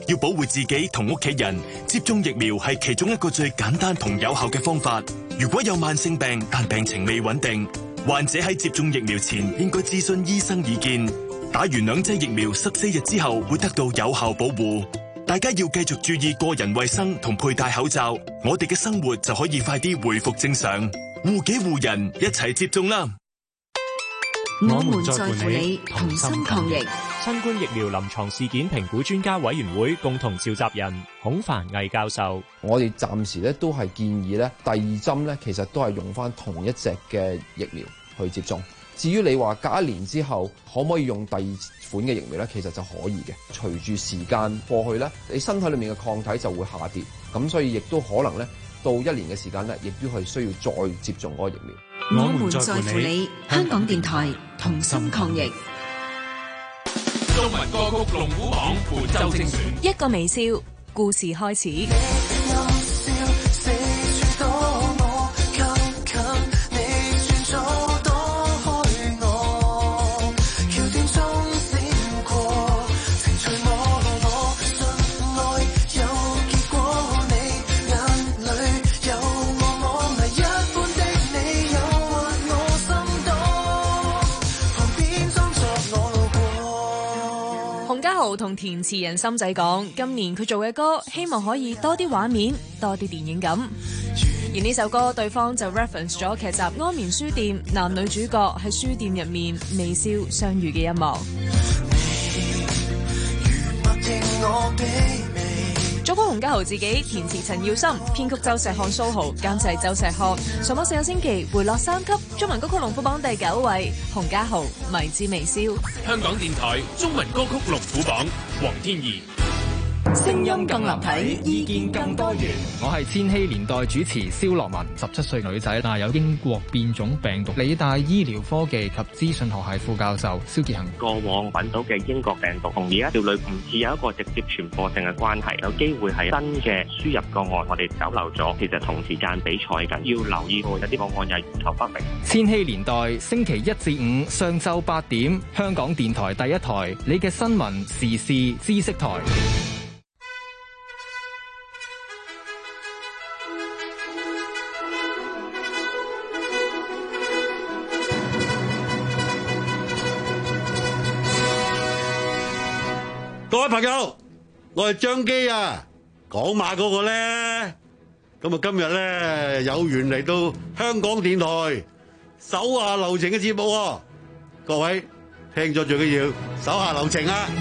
S14: 要保護自己同屋企人，接種疫苗係其中一個最簡單同有效嘅方法。如果有慢性病但病情未穩定，患者喺接種疫苗前應該諮詢醫生意見。打完兩劑疫苗十四日之後會得到有效保護。大家要繼續注意個人衛生同佩戴口罩，我哋嘅生活就可以快啲回復正常。護己護人，一齊接種啦！
S15: 我們在乎你，同心抗疫。
S16: 新冠疫苗臨床事件評估專家委員會共同召集人孔繁毅教授，
S17: 我哋暫時咧都係建議咧第二針咧，其實都係用翻同一隻嘅疫苗去接種。至於你話隔一年之後可唔可以用第二款嘅疫苗咧，其實就可以嘅。隨住時間過去咧，你身體裏面嘅抗體就會下跌，咁所以亦都可能咧到一年嘅時間咧，亦都係需要再接種嗰個疫苗。
S15: 我們在乎你，香港電台同心抗疫。
S18: 中文歌曲龍虎榜本周精選，
S19: 一個微笑，故事開始。同填詞人心仔講，今年佢做嘅歌希望可以多啲畫面，多啲電影感。而呢首歌對方就 reference 咗劇集《安眠書店》男女主角喺書店入面微笑相遇嘅一幕。作曲洪家豪自己，填詞陳耀森，編曲周石漢蘇豪，監製周石漢。上網四個星期回落三級，中文歌曲龍虎榜第九位，洪家豪迷之微笑。
S18: 香港電台中文歌曲龍虎榜，黃天怡。
S15: 聲音更立體，意見更多元。
S20: 我係千禧年代主持蕭樂文，十七歲女仔，帶有英國變種病毒。理大醫療科技及資訊學系副教授蕭傑恒。
S21: 過往揾到嘅英國病毒同而家條女唔似有一個直接傳播性嘅關係，有機會係新嘅輸入個案，我哋走漏咗。其實同時間比賽緊，要留意到有啲個案又係源頭不明。
S20: 千禧年代星期一至五上晝八點，香港電台第一台，你嘅新聞時事知識台。
S8: 各位朋友，我係張基啊，講馬嗰個咧，咁啊今日咧有緣嚟到香港電台手下留情嘅節目喎，各位聽咗最緊要手下留情啊！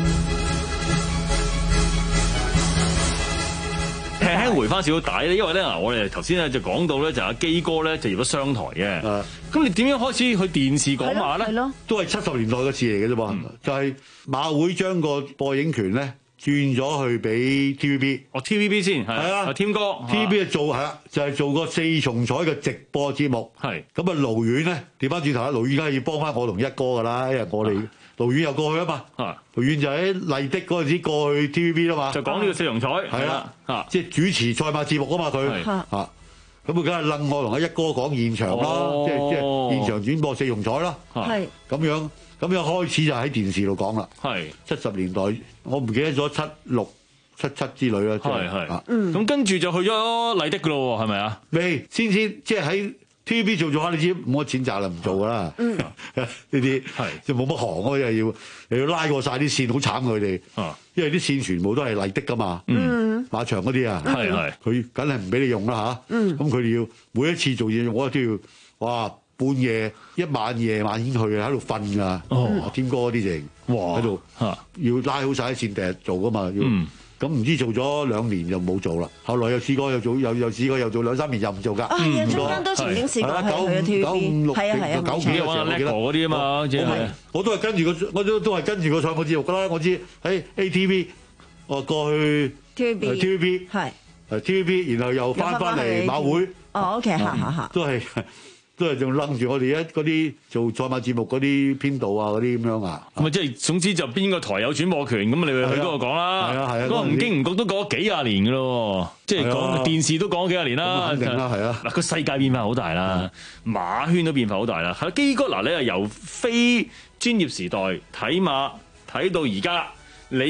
S9: 輕輕回翻少少底咧，因為咧嗱，我哋頭先咧就講到咧，就阿基哥咧就入咗商台嘅。咁你點樣開始去電視講馬咧？係咯，
S8: 都係七十年代嘅事嚟嘅啫噃，就係馬會將個播映權咧轉咗去俾 T V B。
S9: 哦 T V B 先係啊，添哥
S8: T V B 做係啦，就係做個四重彩嘅直播節目。係咁啊，盧遠咧調翻轉頭啦，盧遠梗係要幫翻我同一哥噶啦，因為我哋盧遠又過去啊嘛。盧遠就喺麗的嗰陣時過去 T V B 啦嘛，
S9: 就講呢個四重彩
S8: 係啦，嚇即係主持賽馬節目啊嘛佢嚇。咁佢梗係楞我同阿一哥講現場啦，哦、即係即係現場轉播四重彩啦，係咁樣咁樣開始就喺電視度講啦。係七十年代，我唔記得咗七六七七之類啦。係係，
S9: 啊、嗯，咁跟住就去咗麗的噶咯喎，係咪啊？
S8: 未先先即係喺 T V B 做做下，你知冇乜錢賺啦，唔做噶啦。嗯，呢啲係即係冇乜行咯，又要又要拉過晒啲線，好慘佢哋。啊，因為啲線全部都係麗的噶嘛。嗯，馬場嗰啲啊，係係，佢梗係唔俾你用啦吓。嗯，咁佢哋要每一次做嘢，我都要哇半夜一晚夜晚先去喺度瞓噶。哦，添哥嗰啲淨哇喺度吓，要拉好晒啲線，第日做噶嘛。要咁唔知做咗兩年就冇做啦，後來又試過又做又又試過又做兩三年又唔做㗎。啊，係啊，中間都曾經試過係去咗 T V B。九五六係啊係啊，九幾嘅時候我記得嗰啲啊嘛，即係我都係跟住個，我都都係跟住個賽馬節目㗎啦。我知喺 A T V，我過去 T V B，T V B 係係 T V B，然後又翻翻嚟馬會。哦 ，OK，嚇嚇嚇，都係。都係仲楞住我哋一嗰啲做賽馬節目嗰啲編導啊嗰啲咁樣啊，
S9: 咁啊即係總之就邊個台有轉播權，咁你咪去嗰度講啦。係啊係啊，咁唔經唔覺都講咗幾廿年㗎咯，即係講電視都講咗幾廿年啦。肯定啦，係啊。嗱個世界變化好大啦，馬圈都變化好大啦。係基哥嗱，你係由非專業時代睇馬睇到而家，你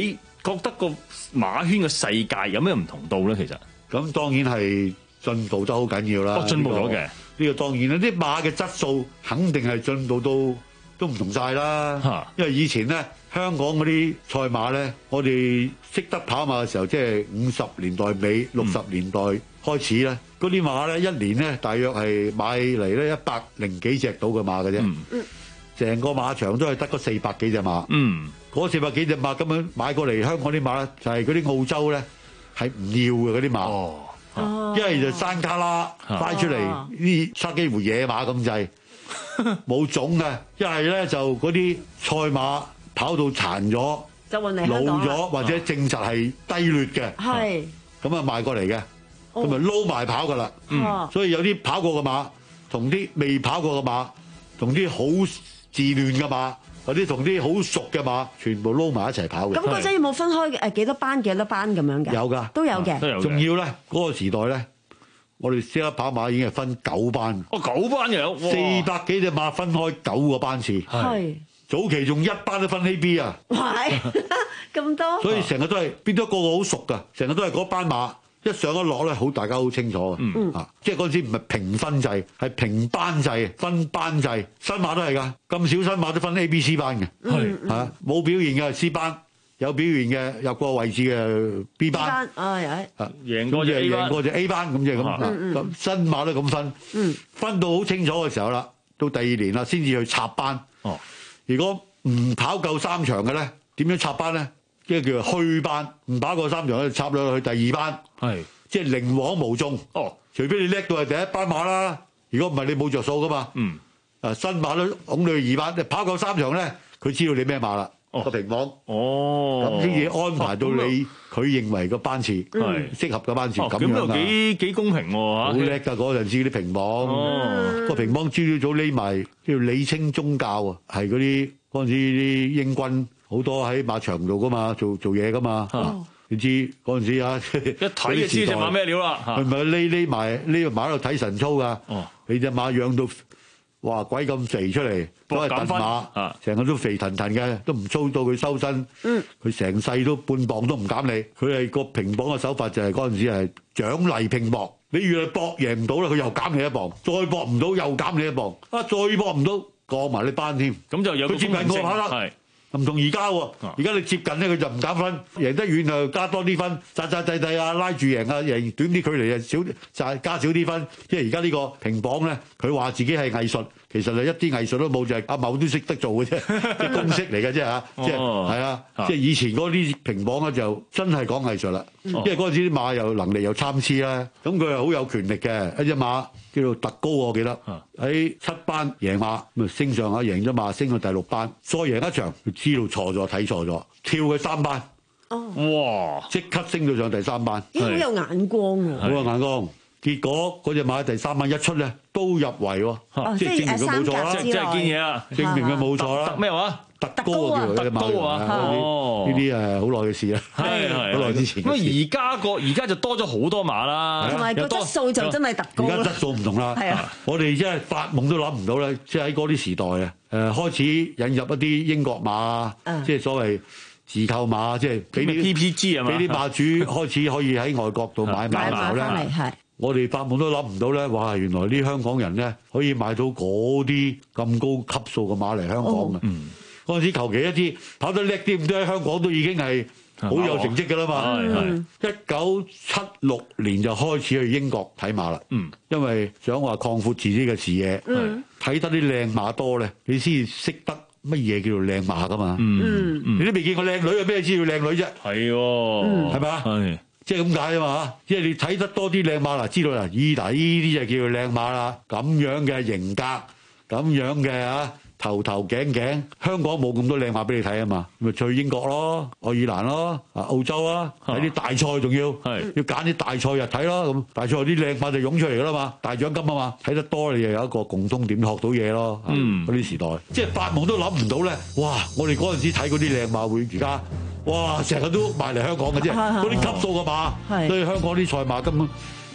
S9: 覺得個馬圈嘅世界有咩唔同到咧？其實
S8: 咁當然係進步得好緊要啦。
S9: 哦，進步咗嘅
S8: 呢個當然啦，啲馬嘅質素肯定係進步到都唔同晒啦。因為以前咧，香港嗰啲賽馬咧，我哋識得跑馬嘅時候，即係五十年代尾、六十年代開始咧，嗰啲馬咧一年咧大約係買嚟咧一百零幾隻到嘅馬嘅啫。嗯，成個馬場都係得嗰四百幾隻馬。嗯，嗰四百幾隻馬咁樣買過嚟香港啲馬咧，就係嗰啲澳洲咧係唔要嘅嗰啲馬。哦。一係就山卡拉拉出嚟啲差幾乎野馬咁滯，冇種嘅；一係咧就嗰啲賽馬跑到殘咗、老咗或者證實係低劣嘅，係咁啊賣過嚟嘅，咁咪撈埋跑噶啦。嗯，所以有啲跑過嘅馬，同啲未跑過嘅馬，同啲好自亂嘅馬，或者同啲好熟嘅馬，全部撈埋一齊跑嘅。
S11: 咁嗰陣有冇分開誒幾多班幾多班咁樣嘅？有㗎，都有嘅。
S8: 仲要咧，嗰個時代咧，我哋識得跑馬已經係分九班。
S9: 哦，九班又有四
S8: 百幾隻馬分開九個班次。係早期仲一班都分 A B 啊。
S11: 係咁多。
S8: 所以成日都係變咗個個好熟㗎，成日都係嗰班馬。一上一落咧，好大家好清楚嘅，嗯、啊，即係嗰陣時唔係評分制，係評班制、分班制。新馬都係㗎，咁少新馬都分 A、B、C 班嘅，係嚇冇表現嘅 C 班，有表現嘅入過位置嘅 B 班，啊，係啊，
S9: 贏過就贏
S8: 過就 A 班咁即係咁。咁新馬都咁分，嗯、分到好清楚嘅時候啦，到第二年啦，先至去插班。哦，如果唔跑夠三場嘅咧，點樣插班咧？即係叫做虛班，唔跑過三場咧，插咗去第二班，係即係寧枉無縱。哦，除非你叻到係第一班馬啦，如果唔係你冇着數噶嘛。嗯，啊新馬都拱你去二班，你跑夠三場咧，佢知道你咩馬啦，個評網。哦，咁先至安排到你佢認為個班次係適合嘅班次咁樣啊。咁又
S9: 幾幾公平喎，
S8: 好叻㗎嗰陣時啲評網，個評網朝朝早匿埋叫李清宗教啊，係嗰啲嗰陣時啲英軍。好多喺馬場度噶嘛，做做嘢噶嘛，啊、你知嗰陣時啊，
S9: 一睇就知隻馬咩料啦，
S8: 係咪匿匿埋呢個馬喺度睇神操噶？哦，你隻馬養到哇鬼咁肥出嚟，都係燉馬，成個都肥騰騰嘅，都唔操到佢收身。嗯，佢成世都半磅都唔減你。佢係個評磅嘅手法就係嗰陣時係獎勵拼搏，你越係搏贏唔到咧，佢又減你一磅，再搏唔到又減你一磅，啊再搏唔到降埋你班添，
S9: 咁就有個公平性
S8: 係。唔同而家喎，而家你接近咧佢就唔減分，贏得遠就加多啲分，扎扎地地啊拉住贏啊，贏短啲距離啊少就係加少啲分。因為而家呢個評磅咧，佢話自己係藝術，其實係一啲藝術都冇，就係阿某都識得做嘅啫，即係公式嚟嘅啫嚇，即係係啊，即係以前嗰啲評磅咧就真係講藝術啦，因為嗰陣時啲馬又能力又參差啦，咁佢係好有權力嘅一隻馬。叫做特高，我記得喺七班贏馬，咪升上下贏咗馬，升到第六班，再贏一場，佢知道錯咗，睇錯咗，跳去三班，哦，哇，即刻升到上第三班，
S11: 咦，好有眼光喎，
S8: 好有眼光。結果嗰隻馬第三班一出咧，都入圍喎，即係證明佢冇錯啦，
S9: 即係堅嘢啦，
S8: 證明佢冇錯啦。
S9: 咩話？
S8: 特高啊，叫佢馬啊，呢啲係好耐嘅事啦，係係好耐之前。
S9: 咁而家個而家就多咗好多馬啦，
S11: 同埋個質素就真係特高。
S8: 而家質素唔同啦，係啊，我哋真係發夢都諗唔到咧，即係喺嗰啲時代啊，誒開始引入一啲英國馬啊，即係所謂自購馬，即係俾啲
S9: P P G 啊嘛，
S8: 俾啲馬主開始可以喺外國度買馬嘅時候咧。我哋發夢都諗唔到咧，哇！原來啲香港人咧可以買到嗰啲咁高級數嘅馬嚟香港嘅。嗰陣時求其一啲跑得叻啲，咁都喺香港都已經係好有成績㗎啦嘛。一九七六年就開始去英國睇馬啦。嗯，因為想話擴闊自己嘅視野，睇得啲靚馬多咧，你先識得乜嘢叫做靚馬㗎嘛。嗯，你都未見過靚女，有咩知道靚女啫？係喎，係咪啊？係。即係咁解啊嘛，即係你睇得多啲靚馬啦，知道啦，咦嗱，依啲就叫做靚馬啦，咁樣嘅型格，咁樣嘅啊頭頭頸頸，香港冇咁多靚馬俾你睇啊嘛，咪去英國咯，愛爾蘭咯，啊澳洲啊，睇啲大賽仲要，要揀啲大賽日睇咯，咁大賽啲靚馬就湧出嚟噶啦嘛，大獎金啊嘛，睇得多你又有一個共通點學到嘢咯，嗯，嗰啲時代，即係發夢都諗唔到咧，哇！我哋嗰陣時睇嗰啲靚馬會而家。哇！成日都賣嚟香港嘅啫，嗰啲級數嘅馬，對香港啲賽馬根本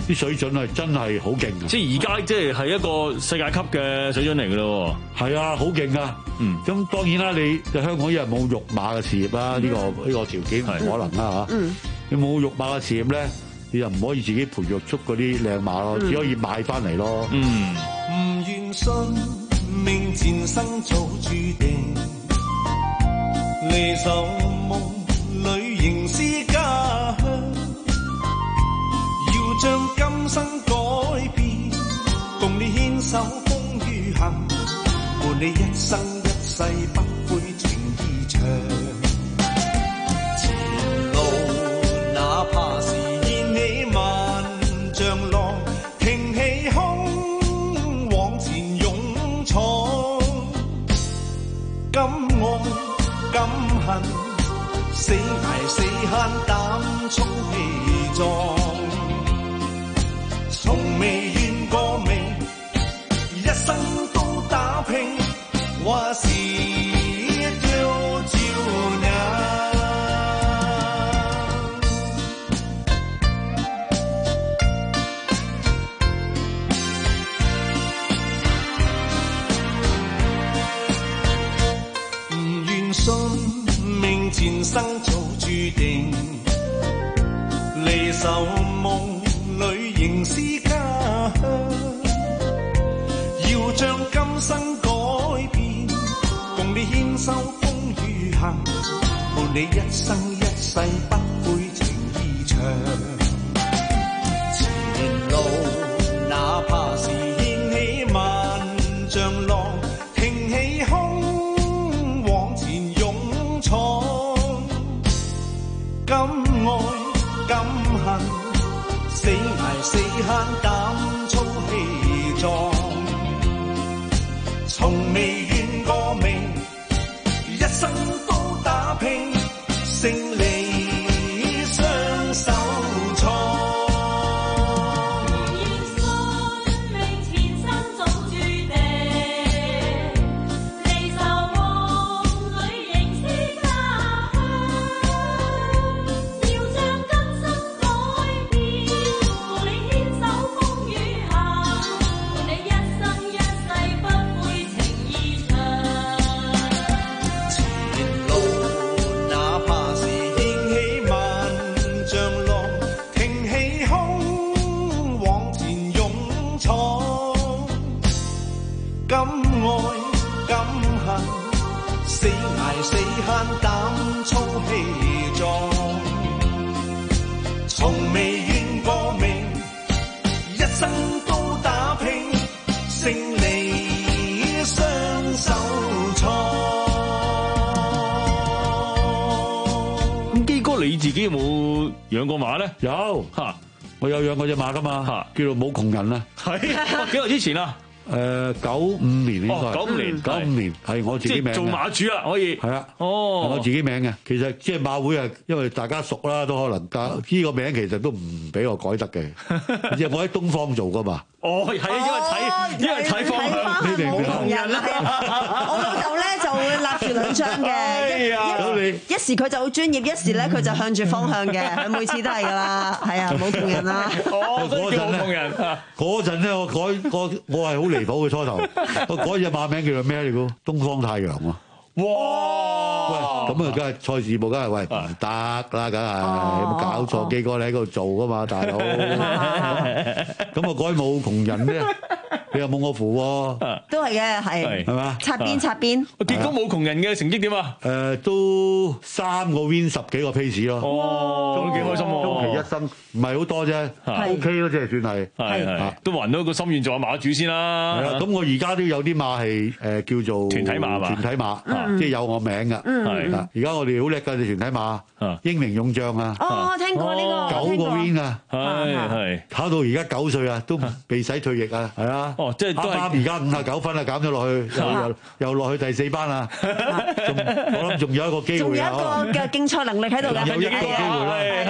S8: 啲水準係真係好勁嘅。
S9: 即係而家即係係一個世界級嘅水準嚟㗎咯。
S8: 係啊，好勁啊！
S9: 嗯，
S8: 咁當然啦，你香港因為冇育馬嘅事業啦，呢、呢個呢、呢個條件唔可能啦嚇。
S11: 嗯，
S8: 你冇育馬嘅事業咧，你就唔可以自己培育出嗰啲靚馬咯，只可以買翻嚟咯。
S9: 嗯，
S3: 唔願信命前生早注定，離愁夢裏仍是家鄉，要將今生改變，共你牽手風雨行，伴你一生一世不悔情意長。前路哪怕是掀起萬丈浪，挺起胸往前勇闖，敢愛敢恨，死捱死慳膽充氣壯，從未怨過命，一生都打拼，話是丟照亮。唔願信命前生早注定，離愁夢裏仍是家鄉，要將今生改變，共你牽手風雨行，伴你一生一世不悔情意長。前路哪怕是掀起萬丈浪，挺起胸往前勇闖，敢愛敢恨，死捱死慳膽粗氣壯，從未怨過命，一生都打拼，勝利雙手創。敢愛敢恨，死捱死慳膽粗氣壯，從未怨過命，一生都打拼，勝利雙手創。
S9: 咁基哥你自己有冇養過馬咧？
S8: 有嚇，我有養過隻馬噶嘛，叫做冇窮人啊。
S9: 係幾耐之前啊？
S8: 誒九五年應該係，
S9: 九五年
S8: 九五年係我自己名嘅，
S9: 即係做馬主啦，可以
S8: 係啊，
S9: 哦，
S8: 係我自己名嘅。其實即係馬會啊，因為大家熟啦，都可能加呢個名其實都唔俾我改得嘅，即係我喺東方做噶嘛。
S9: 哦，係啊，因為睇因為睇方向，
S8: 你明唔明啊？
S11: 冇窮人啦，我老豆咧就會立住兩張嘅，一時佢就好專業，一時咧佢就向住方向嘅，佢每次都係噶啦，係啊，冇窮人啦。
S9: 哦，嗰陣冇窮人，
S8: 嗰陣咧我改我我係好離譜嘅初頭，我改隻馬名叫做咩嚟㗎？東方太陽啊！
S9: 哇！
S8: 喂，咁啊，梗係賽事部，梗係喂唔得啦，梗係有冇搞錯？基哥你喺度做噶嘛，大佬。咁啊，改冇窮人咧，你又冇我符喎。
S11: 都係嘅，係
S8: 係嘛？
S11: 擦邊擦邊。
S9: 結果冇窮人嘅成績點啊？
S8: 誒，都三個 win 十幾個 pace 咯。
S9: 哇！都幾開心喎。
S8: 終其一生唔係好多啫 ，OK 咯，即係算係。
S9: 係係。都還到個心願做下馬主先啦。
S8: 係啊，咁我而家都有啲馬係誒叫做
S9: 團體馬嘛，
S8: 團體馬，即係有我名㗎。係。而家我哋好叻㗎，隻團體馬，英明勇將啊！
S11: 哦，聽過呢個，
S8: 九個 win 啊，
S9: 係係，
S8: 考到而家九歲啊，都未使退役啊，係啊！
S9: 哦，即係都係
S8: 啱啱而家五十九分啊，減咗落去，又又又落去第四班啊！仲我諗仲有一個機會啊！
S11: 仲有一個嘅競賽能力喺度㗎，
S8: 有一個機會啦。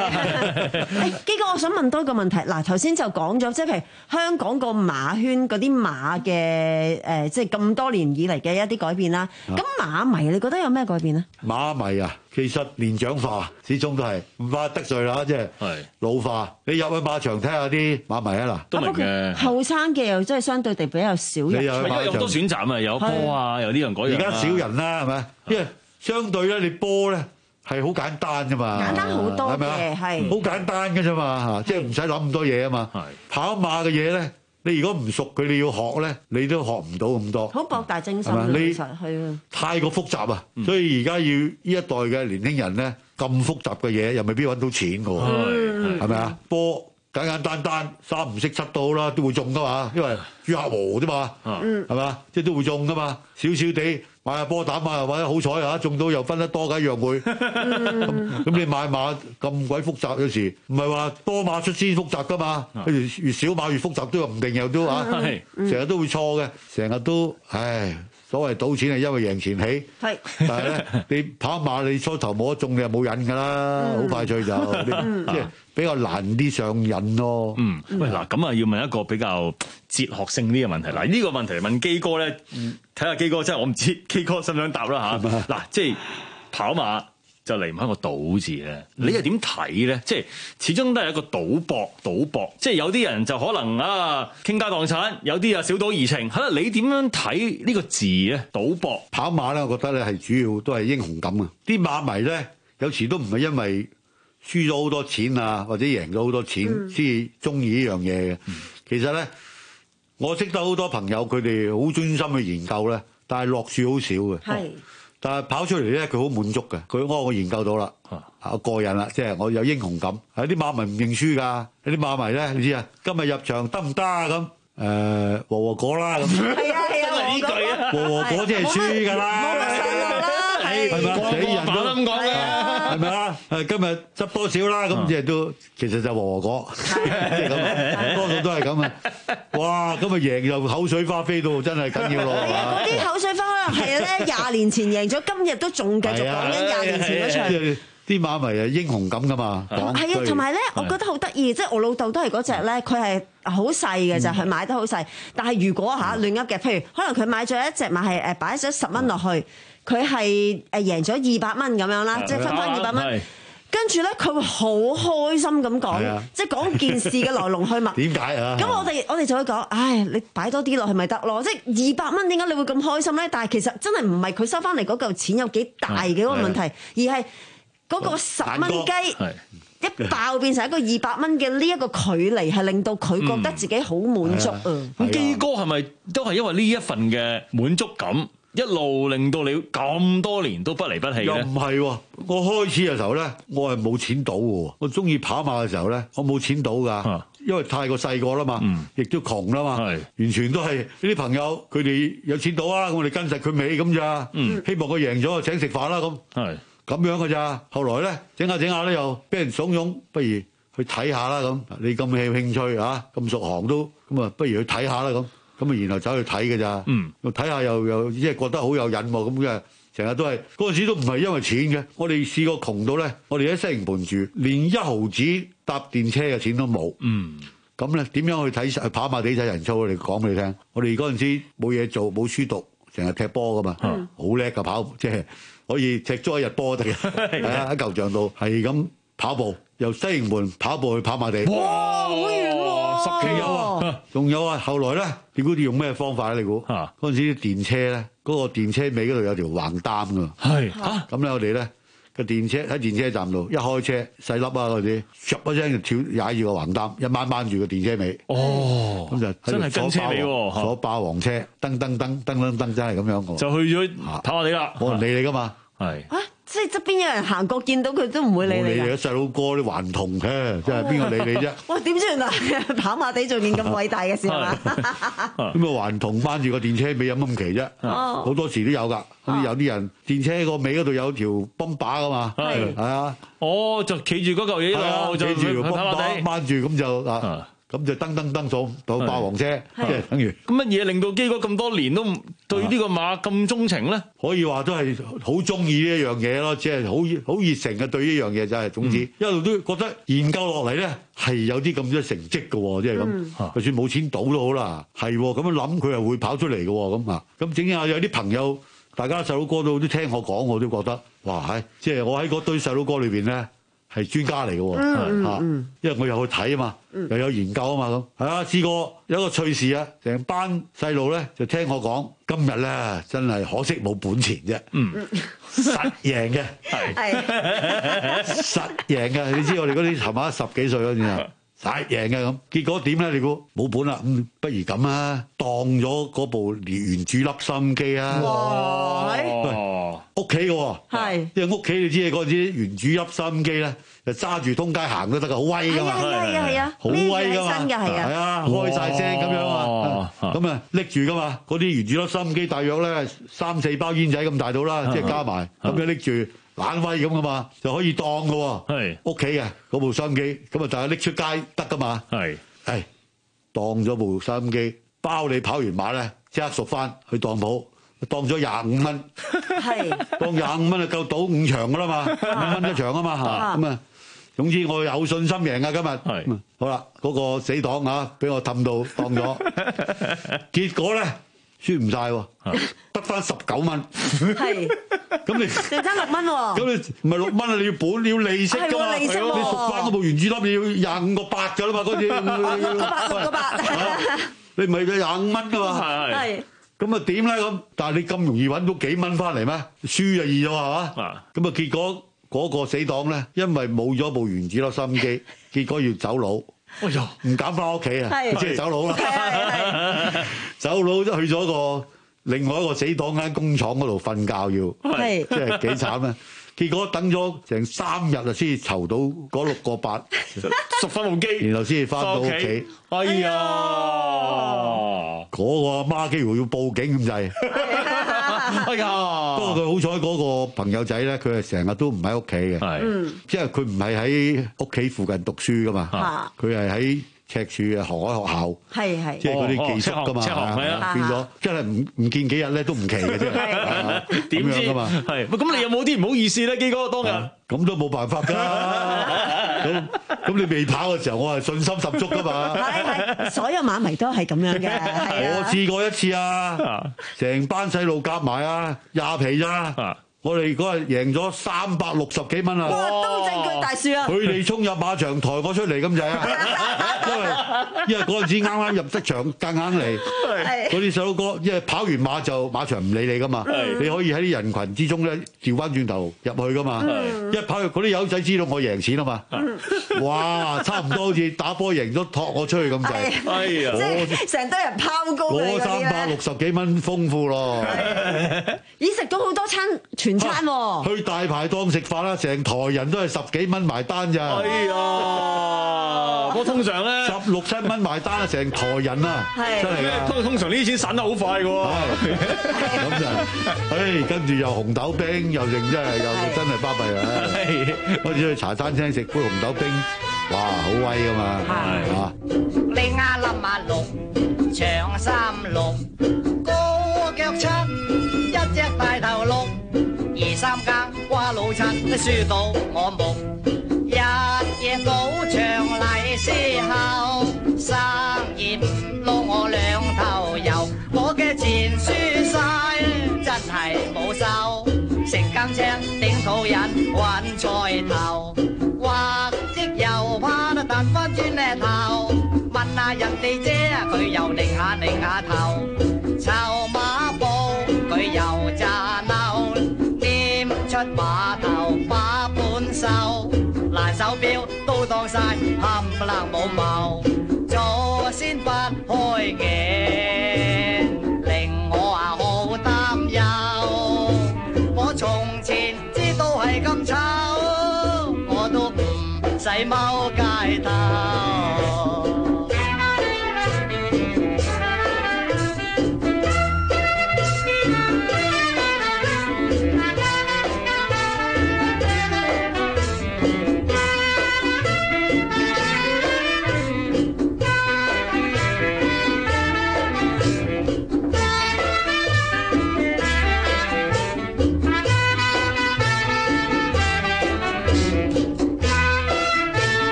S11: 誒，基哥，我想問多一個問題。嗱，頭先就講咗，即係譬如香港個馬圈嗰啲馬嘅誒，即係咁多年以嚟嘅一啲改變啦。咁馬迷你覺得有咩改變咧？
S8: 馬迷啊，其實年長化始終都係唔怕得罪啦，即係老化。你入去馬場睇下啲馬迷啊，嗱，
S9: 都明嘅。
S11: 後生嘅又真係相對地比較少人，
S8: 你有
S9: 好多選擇啊，有波啊，有呢樣嗰樣。
S8: 而家少人啦，係咪？因為相對咧，你波咧係好簡單啫嘛，
S11: 簡單好多
S8: 係咪啊？
S11: 嘅，係
S8: 好簡單嘅啫嘛，即係唔使諗咁多嘢啊嘛。跑馬嘅嘢咧，你如果唔熟佢，你要學咧，你都學唔到咁多。
S11: 好博大精深
S8: 係嘛
S11: 其實係啊，
S8: 太過複雜啊，所以而家要呢一代嘅年輕人咧，咁複雜嘅嘢又未必揾到錢嘅喎，係咪啊？波簡簡單單，三唔識七到啦，都會中噶嘛，因為朱克和啫嘛，係嘛，即係都會中噶嘛，少少地買下波膽啊，或者好彩嚇中到又分得多嘅一樣會，咁咁你買馬咁鬼複雜，有時唔係話多馬出先複雜噶嘛，越越少馬越複雜都唔定又都嚇，成日都會錯嘅，成日都唉。所謂賭錢係因為贏錢起，但係咧你跑馬你初頭冇得中，你又冇癮㗎啦，好快脆就即係比較難啲上癮咯。
S9: 嗯，喂嗱，咁啊要問一個比較哲學性啲嘅問題。嗱，呢個問題問基哥咧，睇下基哥真係我唔知基哥想唔想答啦嚇。嗱，即係跑馬。就離唔開個賭字咧，你又點睇咧？即係始終都係一個賭博，賭博。即係有啲人就可能啊傾家蕩產，有啲啊小賭怡情。嚇，你點樣睇呢個字咧？賭博
S8: 跑馬咧，我覺得咧係主要都係英雄感啊！啲馬迷咧有時都唔係因為輸咗好多錢啊，或者贏咗好多錢先至中意呢樣嘢嘅。其實咧，我識得好多朋友，佢哋好專心去研究咧，但係落注好少嘅。係。但係跑出嚟咧，佢好滿足嘅。佢我我研究到啦，啊過癮啦，即係我有英雄感。有啲馬迷唔認輸㗎，有啲馬迷咧，你知啊，今日入場得唔得啊？咁誒和和果啦咁。係啊係啊，呢句啊，和和果即係輸㗎啦。冇乜上落啦，係咪啊？死人都咁講啦，係咪啊？誒今日執多少啦？咁即係都其實就和和果，即係咁，多數都係咁啊！哇，今日贏又口水花飛到，真係緊要咯。係啊，
S11: 嗰啲口水花可能係咧廿年前贏咗，今日都仲繼續講緊廿年前嗰場。
S8: 啲馬迷係英雄咁噶嘛？
S11: 係啊，同埋咧，我覺得好得意，即係我老豆都係嗰隻咧，佢係好細嘅就係買得好細。但係如果嚇亂噏嘅，譬如可能佢買咗一隻馬係誒擺咗十蚊落去，佢係誒贏咗二百蚊咁樣啦，即係分翻二百蚊。跟住咧，佢會好開心咁講，即係講件事嘅來龍去脈。點解啊？咁我哋我哋就會講，唉，你擺多啲落去咪得咯？即係二百蚊點解你會咁開心咧？但係其實真係唔係佢收翻嚟嗰嚿錢有幾大嘅嗰個問題，而係嗰個十蚊雞一爆變成一個二百蚊嘅呢一個距離，係令到佢覺得自己好滿足啊！
S9: 咁基哥係咪都係因為呢一份嘅滿足感？一路令到你咁多年都不離不棄咧？
S8: 又唔係喎，我開始嘅時候咧，我係冇錢賭嘅喎。我中意跑馬嘅時候咧，我冇錢賭㗎，因為太過細個啦嘛，亦都窮啦嘛，完全都係呢啲朋友佢哋有錢賭啊，我哋跟實佢尾咁咋，希望佢贏咗就請食飯啦咁，咁樣㗎咋。後來咧整下整下咧又俾人慫恿，不如去睇下啦咁。你咁有興趣啊，咁熟行都咁啊，不如去睇下啦咁。咁啊，然後走去睇嘅咋？嗯，睇下又又即係覺得好有癮喎。咁嘅成日都係嗰陣時都唔係因為錢嘅。我哋試過窮到咧，我哋喺西營盤住，連一毫子搭電車嘅錢都冇。嗯，咁咧點樣去睇去跑馬地睇人操？我哋講俾你聽。我哋嗰陣時冇嘢做，冇書讀，成日踢波噶嘛，好叻噶跑，即係可以踢足一日波得嘅。係啊，喺球場度係咁跑步，由西營盤跑步去跑馬地。
S11: 哇，好遠喎！
S8: 十幾有啊，仲有啊，後來咧，你估啲用咩方法咧？你估嗰陣時啲電車咧，嗰個電車尾嗰度有條橫擔㗎。係啊，咁咧我哋咧個電車喺電車站度一開車細粒啊嗰啲，唰一聲就跳踩住個橫擔，一掹掹住個電車尾。哦，咁就
S9: 真係跟車尾喎，
S8: 坐霸王車，噔噔噔噔噔噔，真係咁樣。
S9: 就去咗跑馬地啦，
S8: 冇人理你㗎嘛。係。
S11: 即係側邊有人行過，見到佢都唔會理你㗎。
S8: 細佬哥啲頑童嘅，即係邊個理你啫？
S11: 哇！點知原來跑馬地做件咁偉大嘅事啊？
S8: 咁啊頑童掹住個電車尾有乜咁奇啫？好多時都有㗎。有啲人電車個尾嗰度有條泵把㗎嘛。係係啊。
S9: 哦，就企住嗰嚿嘢度，
S8: 企住條泵把掹住咁就啊。 咁就噔噔噔上到霸王車，即係等於
S9: 咁乜嘢令到基哥咁多年都對呢個馬咁鍾情咧？
S8: 可以話都係好中意呢一樣嘢咯，即係好好熱誠嘅對呢樣嘢就係總之一路都覺得研究落嚟咧係有啲咁多成績嘅喎，即係咁。就算冇錢賭都好啦，係咁樣諗佢係會跑出嚟嘅喎，咁啊咁整下有啲朋友，大家細佬哥都都聽我講，我都覺得哇係，即係我喺嗰堆細佬哥裏邊咧。係專家嚟嘅喎，嚇，因為我又去睇啊嘛，又有研究啊嘛咁，係啊，試過有一個趣事啊，成班細路咧就聽我講，今日咧真係可惜冇本錢啫，嗯，實贏嘅，係，實贏嘅，你知我哋嗰啲係嘛十幾歲嗰陣啊，實贏嘅咁，結果點咧？你估冇本啦，咁不如咁啊，當咗嗰部圓柱粒收音機啊！哇！屋企嘅喎，係，因為屋企你知嗰啲圓柱粒收音機咧，就揸住通街行都得噶，好威噶嘛，
S11: 係啊係啊係啊，
S8: 好威噶嘛，
S11: 新嘅係啊，
S8: 係啊，開晒聲咁樣啊，咁啊拎住噶嘛，嗰啲圓柱粒收音機大約咧三四包煙仔咁大到啦，即係加埋，咁樣拎住懶威咁噶嘛，就可以當嘅喎，係屋企嘅嗰部收音機，咁啊大家拎出街得噶嘛，係，係當咗部收音機，包你跑完馬咧即刻贖翻去當鋪。當咗廿五蚊，係當廿五蚊就夠賭五場噶啦嘛，五蚊一場啊嘛嚇，咁啊，總之我有信心贏啊今日，係好啦，嗰個死黨啊，俾我氹到當咗，結果咧輸唔曬喎，得翻十九蚊，係，咁你
S11: 剩翻六蚊喎，
S8: 咁你唔係六蚊啊，你要本你要利息㗎嘛，你贖翻嗰部圓珠粒你要廿五個八㗎啦嘛，嗰啲六個八六個八，你唔係佢廿五蚊㗎嘛，係。咁啊點咧咁？但係你咁容易揾到幾蚊翻嚟咩？輸就易咗係嘛？咁啊結果嗰個死黨咧，因為冇咗部原子粒收音機，結果要走佬。哎呀，唔敢翻屋企啊，即係走佬啦。走佬都去咗個另外一個死黨間工廠嗰度瞓覺要，即係幾慘啊！結果等咗成三日啊，先至籌到嗰六個八贖翻部機，然後先至翻到屋企。哎呀！嗰個阿媽幾乎要報警咁滯。哎呀！不過佢好彩嗰個朋友仔咧，佢係成日都唔喺屋企嘅，係，即係佢唔係喺屋企附近讀書噶嘛，佢係喺赤柱嘅航海學校，係係，即係嗰啲寄宿㗎嘛，變咗真係唔唔見幾日咧都唔奇嘅啫，點樣㗎嘛？係，咁你有冇啲唔好意思咧，基哥當日？咁都冇辦法㗎，咁咁你未跑嘅時候，我係信心十足㗎嘛。
S11: 係係，所有馬迷都係咁樣嘅。
S8: 我試過一次啊，成班細路夾埋啊，廿皮咋。我哋嗰日贏咗三百六十幾蚊啊！
S11: 哇，都證據大樹啊！
S8: 佢哋衝入馬場抬我出嚟咁滯啊！因為因為嗰陣時啱啱入職場，夾硬嚟，嗰啲細佬哥，因為跑完馬就馬場唔理你噶嘛，你可以喺啲人群之中咧調翻轉頭入去噶嘛。一跑入嗰啲友仔知道我贏錢啊嘛，哇！差唔多好似打波贏咗托我出去咁滯。哎呀！
S11: 即係成堆人拋高你嗰啲咧。
S8: 攞三百六十幾蚊豐富咯！
S11: 已食到好多餐全餐喎，
S8: 去大排檔食飯啦，成台人都係十幾蚊埋單咋。哎呀，
S9: 我通常咧
S8: 十六七蚊埋單啊，成台人啊，真係㗎。
S9: 通通常呢啲錢散得好快㗎喎。
S8: 咁就，唉，跟住又紅豆冰又剩，真係又真係巴閉啊！開始去茶餐廳食杯紅豆冰，哇，好威㗎嘛，係嘛？
S5: 你亞林馬六長三六高腳七。一隻大頭鹿，二三更瓜老七，輸到我木。日夜賭場嚟時候，生意唔撈我兩頭油，我嘅錢輸晒，真係冇收。食羹青頂肚人揾菜頭，或者又怕彈翻轉呢頭，問下人哋啫，佢又擰下擰下頭，籌碼布。佢又揸嬲，掂出碼頭把本收，爛手錶都當晒冚唪唥冇謀，左先不開眼，令我啊好擔憂。我從前知道係咁醜，我都唔使踎街頭。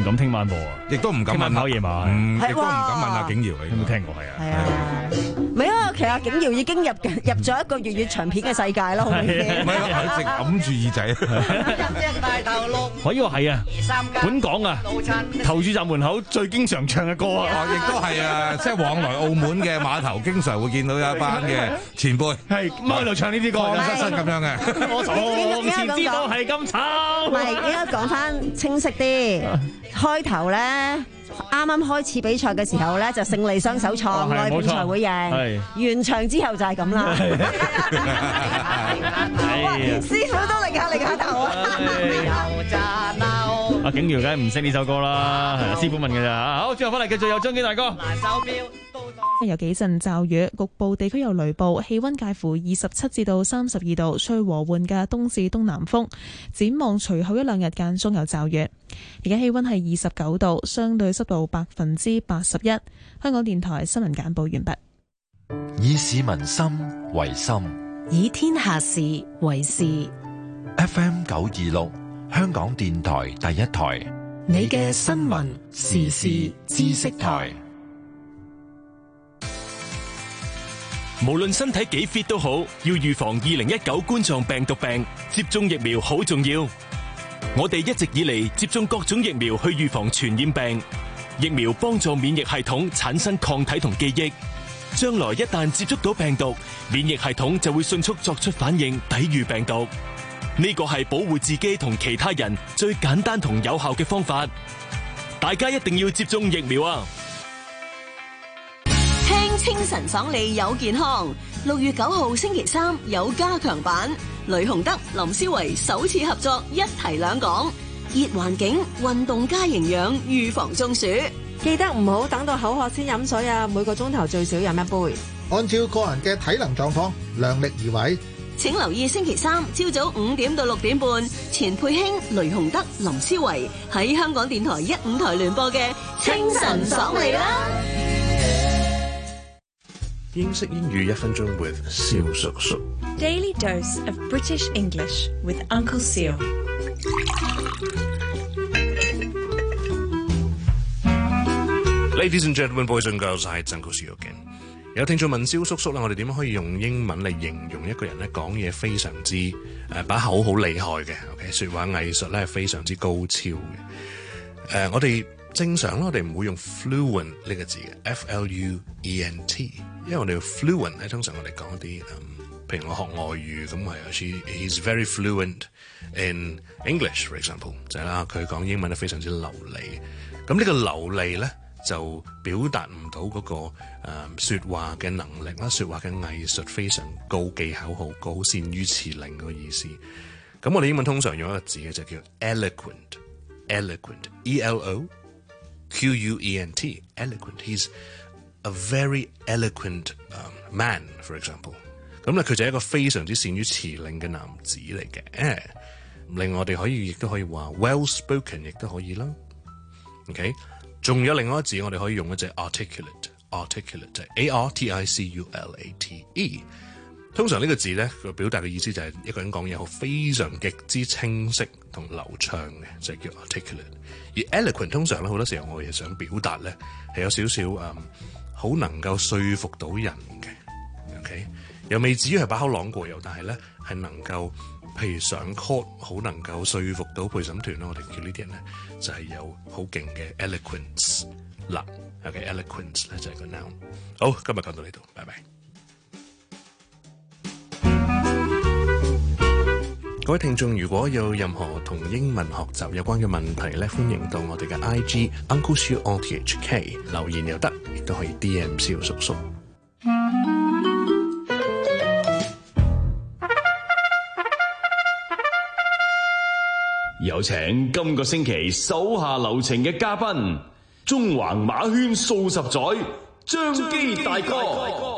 S9: 敢聽晚播啊，
S10: 亦都唔敢問
S9: 跑夜馬，
S10: 嗯，亦都唔敢問阿景瑤，
S9: 有冇聽過？係啊，
S11: 係啊，唔係啊，其實阿景瑤已經入入咗一個粵語長片嘅世界咯，好明顯。
S10: 唔係啊，佢直揞住耳仔。
S9: 可以話係啊，本港啊，投注站門口最經常唱嘅歌啊，
S10: 亦都係啊，即係往來澳門嘅碼頭，經常會見到有一班嘅前輩係踎喺度唱呢啲歌，乾濕濕咁樣嘅。
S9: 我從前知道係咁醜。
S11: 唔係，應該講翻清晰啲。開頭咧，啱啱開始比賽嘅時候咧，就勝利雙手創，外邊才會贏。完場之後就係咁啦。喂，師傅都擰下擰下頭啊！
S9: 阿景瑤梗係唔識呢首歌啦，係啊，師傅問嘅咋。好，轉頭翻嚟繼續有張基大哥。
S1: 有幾陣驟雨，局部地區有雷暴，氣溫介乎二十七至到三十二度，吹和緩嘅東至東南風。展望隨後一兩日間中有驟雨。而家氣溫係二十九度，相對濕度百分之八十一。香港電台新聞簡報完畢。
S4: 以市民心為心，
S15: 以天下事為事。
S4: F M 九二六，香港電台第一台，
S13: 你嘅新聞時事知識台。
S14: 無論身體幾 fit 都好，要預防二零一九冠狀病毒病，接種疫苗好重要。我哋一直以嚟接種各種疫苗去預防傳染病，疫苗幫助免疫系統產生抗體同記憶，將來一旦接觸到病毒，免疫系統就會迅速作出反應，抵禦病毒。呢個係保護自己同其他人最簡單同有效嘅方法，大家一定要接種疫苗啊！
S7: 聽清晨爽利有健康，六月九號星期三有加強版，雷洪德、林思維首次合作一提兩講，熱環境、運動加營養，預防中暑。
S22: 記得唔好等到口渴先飲水啊！每個鐘頭最少飲一杯。
S23: 按照個人嘅體能狀況，量力而為。
S7: 請留意星期三朝早五點到六點半，錢佩興、雷洪德、林思維喺香港電台一五台聯播嘅清晨爽利啦！
S24: 英式英語一分鐘 with 蕭叔叔。
S25: Daily dose of British English with Uncle Seal。
S24: Ladies and gentlemen, boys and girls, I係 Uncle Seal again。有聽眾問蕭叔叔啦，我哋點樣可以用英文嚟形容一個人咧講嘢非常之誒把口好厲害嘅 ？OK， 説話藝術咧係非常之高超嘅。誒、呃，我哋正常咧，我哋唔會用 fluent 呢個字嘅 ，F L U E N T， 因為我哋 fluent 咧通常我哋講啲，嗯，譬如我學外語咁係，she he's very fluent in English，for example， 就係啦，佢講英文咧非常之流利。咁呢個流利咧，就表達唔到嗰個誒、呃、說話嘅能力啦，說話嘅藝術非常高，技巧好高，善於辭令個意思。咁我哋英文通常用一個字嘅就叫 eloquent，eloquent，E L O Q U E N T，eloquent。He's a very eloquent、um, man，for example。咁咧佢就係一個非常之善於辭令嘅男子嚟嘅。誒，另外我哋可以亦都可以話 well spoken， 亦都可以啦。OK。仲有另外一個字，我哋可以用一隻 articulate，articulate 就係 A R T I C U L A T E。通常呢個字咧，佢表達嘅意思就係一個人講嘢好非常極之清晰同流暢嘅，就係叫 articulate。而 eloquent 通常咧好多時候我哋想表達咧係有少少誒好能夠說服到人嘅 ，OK， 又未至於係把口朗過油，但係咧係能夠譬如上 court 好能夠說服到陪審團啦，我哋叫呢啲人咧就係有好勁嘅 eloquence 嗱 ，OK eloquence 咧就係個 noun。好，今日講到呢度，拜拜。各位聽眾，如果有任何同英文學習有關嘅問題咧，歡迎到我哋嘅 I G Uncle Siu O T H K 留言又得，亦都可以 D M 蕭叔叔。
S26: 有請今個星期手下留情嘅嘉賓，中橫馬圈數十載張基大哥。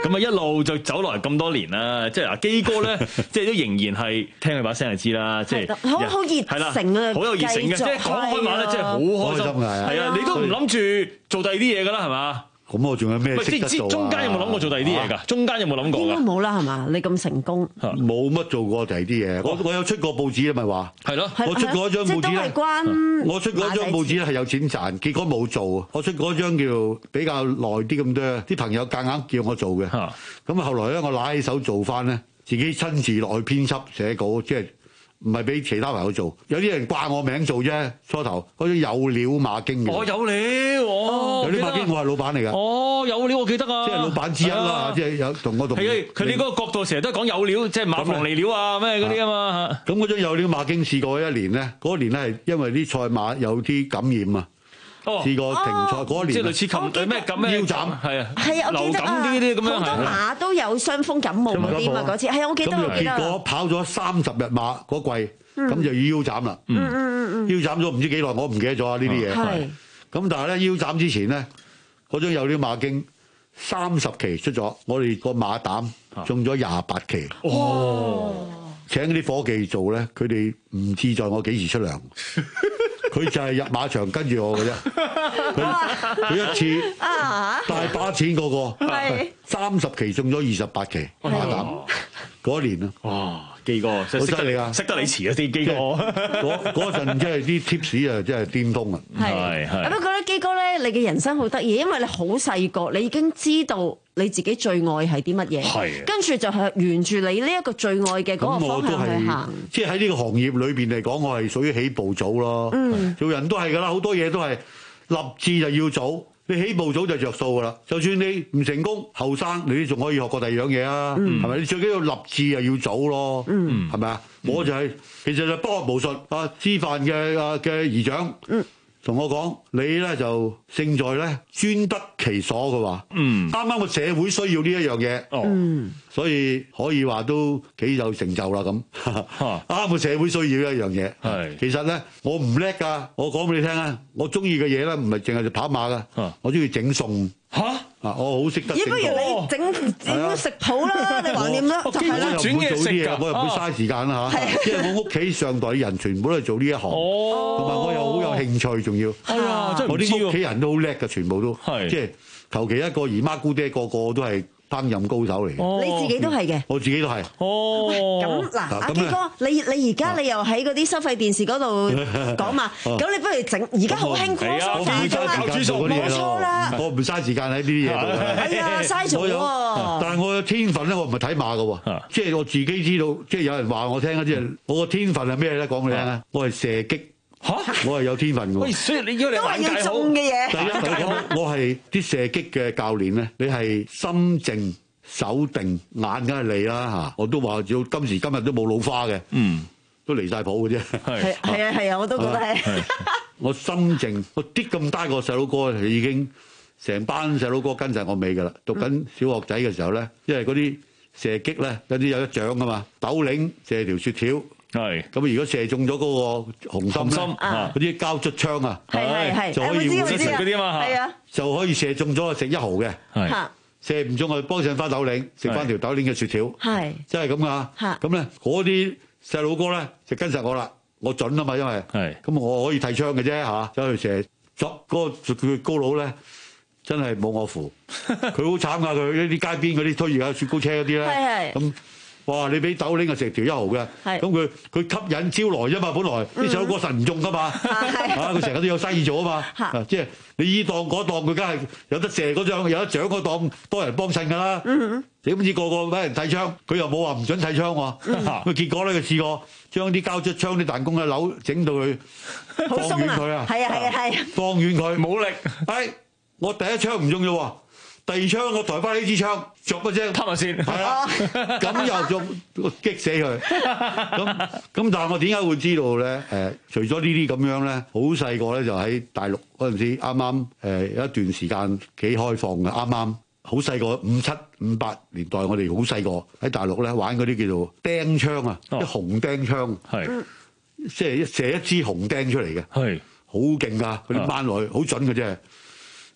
S9: 咁啊一路就走落嚟咁多年啦，即係嗱基哥咧，即係都仍然係聽佢把聲就知啦，即係
S11: 好好熱誠啊，
S9: 好有熱誠嘅，即係講開話咧，真係好開心嘅，係啊，你都唔諗住做第二啲嘢㗎啦，係嘛？
S8: 咁我仲有咩識得做啊？
S9: 中間有冇諗過做第二啲嘢㗎？中間有冇諗過㗎？
S11: 應該冇啦，係嘛？你咁成功，
S8: 冇乜做過第二啲嘢。我我有出過報紙啊，咪話
S9: 係咯。
S8: 我出過一張報紙咧，
S11: 關
S8: 我出過一張報紙咧係有錢賺，結果冇做。我出過一張叫比較耐啲咁多，啲朋友夾硬叫我做嘅。咁啊後來咧，我揦起手做翻咧，自己親自落去編輯寫稿，即係。唔係俾其他朋友做，有啲人掛我名做啫。初頭嗰啲有料馬經嘅，
S9: 我有料，哦，
S8: 有料馬經我係老闆嚟㗎。
S9: 哦，有料我記得啊，
S8: 即係老闆之一啦，即係有同我同。
S9: 係佢哋嗰個角度成日都講有料，即係馬房嚟料啊咩嗰啲啊嘛。
S8: 咁嗰張有料馬經試過一年咧，嗰年咧係因為啲賽馬有啲感染啊。試過停賽嗰一年，
S9: 即係類似琴咩咁咩
S8: 腰斬，
S11: 係
S9: 係啊，
S11: 啊，我記得啊，
S9: 呢啲咁樣
S11: 好多馬都有傷風感冒嗰啲嘛，嗰次係啊，我記得我記得。
S8: 咁就結果跑咗三十日馬嗰季，咁就腰斬啦。
S11: 嗯嗯嗯嗯，
S8: 腰斬咗唔知幾耐，我唔記得咗啊呢啲嘢。係。咁但係咧腰斬之前咧，嗰張有料馬經三十期出咗，我哋個馬膽中咗廿八期。哦！請啲伙計做咧，佢哋唔志在我幾時出糧。佢就係入馬場跟住我嘅啫，佢佢一次大把錢個個，三十期中咗二十八期馬膽嗰一年啊！
S9: 哇，基哥
S8: 好犀利啊！
S9: 識得你遲啊啲基哥，
S8: 嗰嗰陣即係啲 tips 啊，真係顛通啊！
S11: 係係。不過咧，基哥咧，你嘅人生好得意，因為你好細個，你已經知道你自己最愛係啲乜嘢，係跟住就係沿住你呢一個最愛嘅嗰個方向去行。
S8: 即係喺呢個行業裏邊嚟講，我係屬於起步組咯。嗯，做人都係㗎啦，好多嘢都係立志就要早。你起步早就着數㗎啦。就算你唔成功，後生你都仲可以學過第二樣嘢啊。係咪？你最緊要立志就要早咯。嗯，係咪啊？我就係其實就不學無術啊，師範嘅啊嘅姨丈。嗯。同我講，你咧就勝在咧專得其所，佢話，嗯，啱啱個社會需要呢一樣嘢，哦，所以可以話都幾有成就啦咁，啱個社會需要一樣嘢，係，其實咧我唔叻噶，我講俾你聽啊，我中意嘅嘢咧唔係淨係跑馬噶，我中意整餸。嚇！啊，我好識得整。
S11: 咦？不如你整整食譜啦，你橫掂啦，就係啦。
S8: 轉嘢食㗎，我又唔會嘥時間啦嚇。因為我屋企上代啲人全部都係做呢一行，同埋我又好有興趣，仲要。係啊，真係唔知喎。我啲屋企人都好叻㗎，全部都。係。即係求其一個姨媽姑爹，個個都係烹飪高手嚟嘅。
S11: 你自己都係嘅。
S8: 我自己都係。
S11: 哦。咁嗱，阿基哥，你你而家你又喺嗰啲收費電視嗰度講嘛？咁你不如整，而家好興 crossover 㗎嘛？冇錯啦。我唔嘥時間喺呢啲嘢度。係啊，嘥咗喎。但係我嘅天分咧，我唔係睇馬㗎喎，即係我自己知道，即係有人話我聽啊，即係我個天分係咩咧？講俾你聽啊，我係射擊。嚇！我係有天分㗎。喂，
S9: 所以你要你眼界好。都係要中嘅嘢。
S8: 第一，我我係啲射擊嘅教練咧，你係心靜手定，眼梗係嚟啦嚇。我都話，只要今時今日都冇老花嘅，嗯，都離曬譜嘅啫。
S11: 係係啊係啊，我都覺得係。
S8: 我心靜，我啲咁大個細佬哥已經成班細佬哥跟曬我尾㗎啦。讀緊小學仔嘅時候咧，因為嗰啲射擊咧有啲有得獎㗎嘛，斗零射條雪條。係咁，如果射中咗嗰個紅心咧，嗰啲膠卒槍啊，
S11: 係係
S8: 就可以換
S11: 嗰啲啊嘛，係啊，
S8: 就可以射中咗食一毫嘅，係射唔中去幫襯翻斗領，食翻條斗領嘅雪條，係真係咁噶。咁咧嗰啲細佬哥咧就跟實我啦，我準啊嘛，因為係咁我可以替槍嘅啫嚇，走去射作嗰個佢高佬咧，真係冇我符，佢好慘噶，佢呢啲街邊嗰啲推住架雪糕車嗰啲咧，咁。哇！你俾斗拎啊食條一毫嘅，咁佢佢吸引招來啫嘛，本來啲細佬哥神唔中噶嘛，啊佢成日都有生意做啊嘛，即係你依檔嗰檔佢梗係有得射嗰張有得獎嗰檔多人幫襯㗎啦，點知個個揾人睇槍，佢又冇話唔準睇槍喎，咁結果咧佢試過將啲膠卒槍啲彈弓嘅扭整到佢放遠佢啊，
S11: 係啊係啊係，
S8: 放遠佢冇力，哎我第一槍唔中咗喎。第二槍我抬翻呢支槍，鑿一聲，
S9: 吞埋先，
S8: 係啦，咁又中擊死佢。咁咁，但係我點解會知道咧？誒，除咗呢啲咁樣咧，好細個咧就喺大陸嗰陣時，啱啱誒有一段時間幾開放嘅，啱啱好細個五七五八年代，我哋好細個喺大陸咧玩嗰啲叫做釘槍啊，啲紅釘槍，係即係射一支紅釘出嚟嘅，係好勁㗎，嗰啲掹落去好準嘅啫。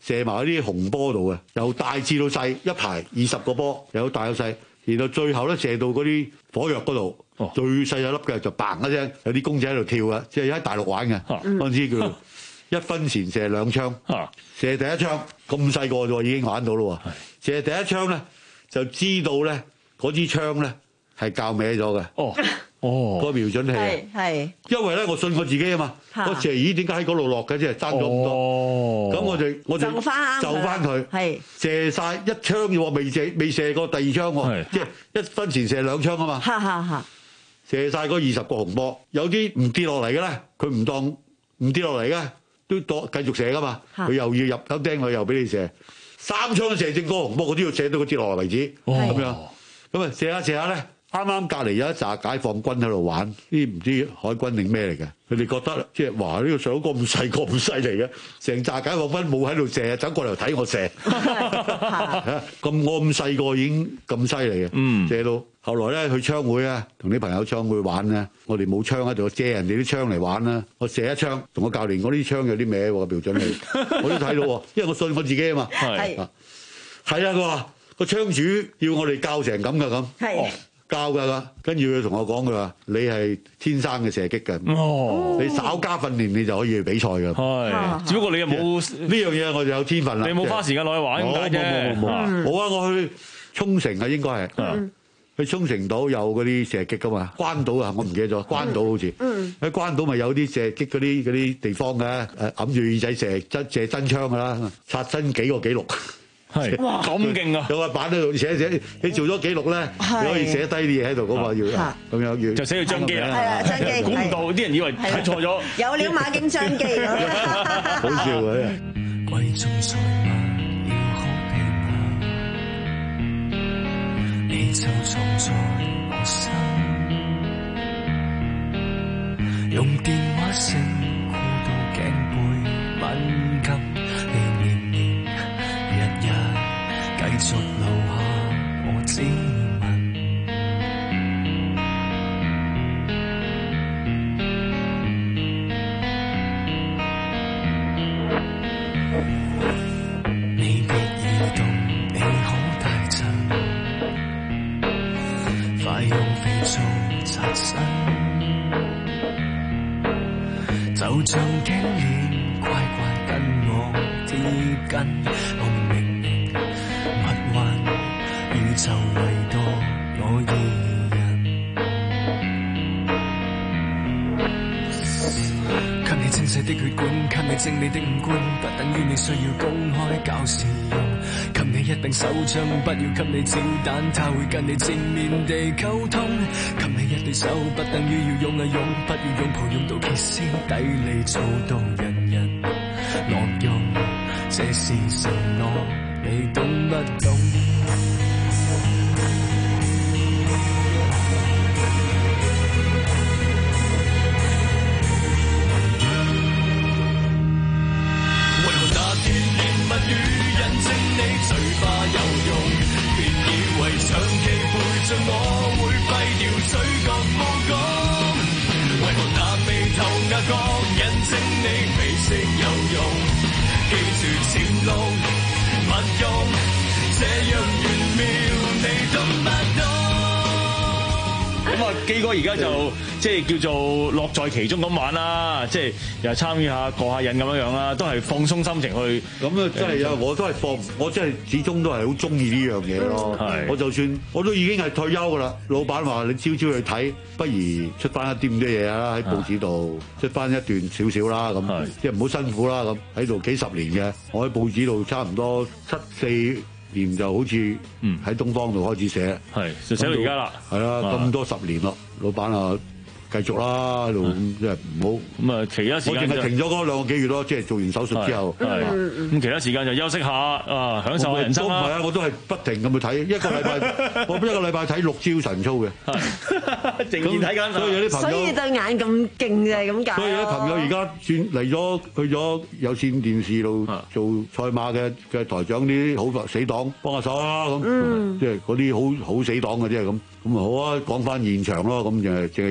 S8: 射埋嗰啲紅波度嘅，由大至到細一排二十個波，有大有細，然後最後咧射到嗰啲火藥嗰度，哦、最細一粒嘅就嘭一聲，有啲公仔喺度跳嘅，即係喺大陸玩嘅，嗰陣、啊、時叫一分錢射兩槍，啊、射第一槍咁細個啫，已經玩到咯喎，射第一槍咧就知道咧嗰支槍咧係校歪咗嘅。哦哦，個瞄準器係係，因為咧我信我自己啊嘛，我射咦點解喺嗰度落嘅，即係爭咗咁多，咁我就我就就翻佢，係射晒一槍嘅喎，未射未射過第二槍喎，即係一分錢射兩槍啊嘛，哈哈哈，射晒嗰二十個紅波，有啲唔跌落嚟嘅咧，佢唔當唔跌落嚟嘅，都當繼續射噶嘛，佢又要入口釘佢又俾你射，三槍射正個紅波，我都要射到佢跌落嚟為止，咁樣，咁啊射下射下咧。啱啱隔離有一紮解放軍喺度玩，啲唔知海軍定咩嚟嘅，佢哋覺得即係話呢個上咁細個咁犀利嘅，成紮解放軍冇喺度射，走過嚟睇我射，咁我咁細個已經咁犀利嘅，射到後來咧去槍會啊，同啲朋友槍會玩咧，我哋冇槍喺度，借人哋啲槍嚟玩啦，我射一槍，同我教練，我啲槍有啲歪喎，標準器，我都睇到喎，因為我信我自己啊嘛，係啊，係啊，佢話個槍主要我哋教成咁噶咁。教㗎啦，跟住佢同我講，佢話你係天生嘅射擊嘅，哦、你稍加訓練你就可以去比賽㗎。係，只不過你又冇呢樣嘢，我就有天分啦。你冇花時間落去玩咁解啫。冇冇冇冇。冇啊！我去沖繩啊，應該係。嗯、去沖繩島有嗰啲射擊㗎嘛？關島啊，我唔記得咗。關島好似。嗯。喺關島咪有啲射擊嗰啲嗰啲地方嘅，誒揞住耳仔射真射真槍㗎啦，刷新幾個紀錄。係咁勁啊！有個板喺度寫寫，你做咗記錄咧，你可以寫低啲嘢喺度嗰個要咁樣要，就寫到張機啦。係啊，張機。估唔到啲人以為睇錯咗。有料馬經張機咁樣。好笑啊！貴重財物要好平衡，你就藏在我心，用電話聲箍到頸背敏感。繼續留下我指紋，你別移動，你好大陣，快用肥皂擦身，就像經驗乖乖跟我貼緊。就唯獨我一人，給你精細的血管，給你精美的五官，不等於你需要公開搞笑用。給你一柄手槍，不要給你子彈，他會跟你正面地溝通。給你一對手，不等於要用啊用，不要用抱用到歇斯底里，做到人人樂用。這是承諾，你懂不懂？基哥而家就即係叫做樂在其中咁玩啦，即係又參與下過下癮咁樣樣啦，都係放鬆心情去。咁啊，真係啊，我都係放，我真係始終都係好中意呢樣嘢咯。係，我就算我都已經係退休噶啦，老闆話你朝朝去睇，不如出翻一啲咁嘅嘢啦，喺報紙度出翻一段少少啦，咁即係唔好辛苦啦，咁喺度幾十年嘅，我喺報紙度差唔多七四年就好似喺東方度開始寫，係就寫到而家啦，係啦，咁多十年咯，老闆啊，繼續啦，喺度即係唔好咁啊，其他時間我淨係停咗嗰兩個幾月咯，即係做完手術之後，係咁其他時間就休息下啊，享受下人生啦。唔係啊，我都係不停咁去睇，一個禮拜我一個禮拜睇六朝晨操嘅，仍然睇緊。所以有啲朋友，所以對眼咁勁就係咁解。所以有啲朋友而家轉嚟咗去咗有線電視度做賽馬嘅嘅台長，啲好死黨幫下手啦咁，即係嗰啲好好死黨嘅即係咁。咁啊好啊，講翻現場咯，咁就係淨係日馬嘢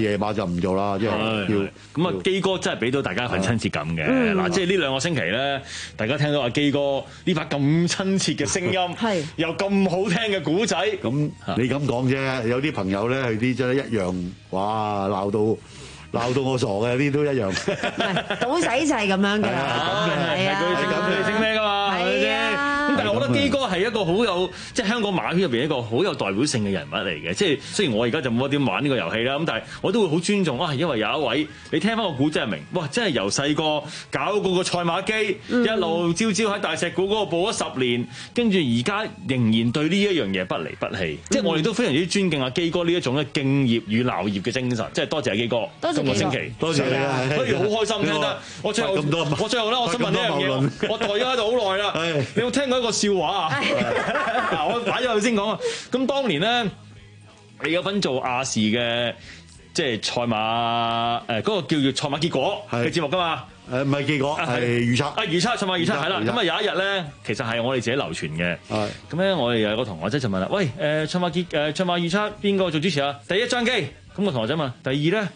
S8: 夜晚就唔做啦，即係要
S9: 咁啊。基哥真係俾到大家一份親切感嘅嗱，即係呢兩個星期咧，大家聽到阿基哥呢把咁親切嘅聲音，又咁好聽嘅古仔，
S8: 咁你咁講啫，有啲朋友咧，佢啲真係一樣，哇鬧到鬧到我傻嘅，呢都一樣。
S11: 賭仔就係咁樣嘅，
S9: 係啊，佢識佢識咩㗎嘛，係咪先？咁但係我覺得基哥係一個好有即係香港馬圈入邊一個好有代表性嘅人物嚟嘅。即係雖然我而家就冇乜點玩呢個遊戲啦，咁但係我都會好尊重啊，因為有一位你聽翻個古仔係明，哇！真係由細個搞嗰個賽馬機，一路朝朝喺大石鼓嗰度報咗十年，跟住而家仍然對呢一樣嘢不離不棄。即係我哋都非常之尊敬阿基哥呢一種咧敬業與鬧業嘅精神。即係多謝阿基哥，今個星期
S8: 多謝你啊，
S9: 所以好開心聽得。我最後我最後咧，我想問呢樣嘢，我待咗喺度好耐啦。你有冇聽過一個笑話啊？嗱，我擺咗佢先講啊。咁當年咧，你有份做亞視嘅即係賽馬誒嗰個叫做賽馬結果嘅節目㗎嘛？
S8: 誒唔係結果係預測啊，
S9: 預測賽馬預測係啦。咁啊有一日咧，其實係我哋自己流傳嘅。咁咧我哋有個同學仔就問啦：喂誒賽馬結誒賽馬預測邊個做主持啊？第一張機。咁個同學仔問：第二咧？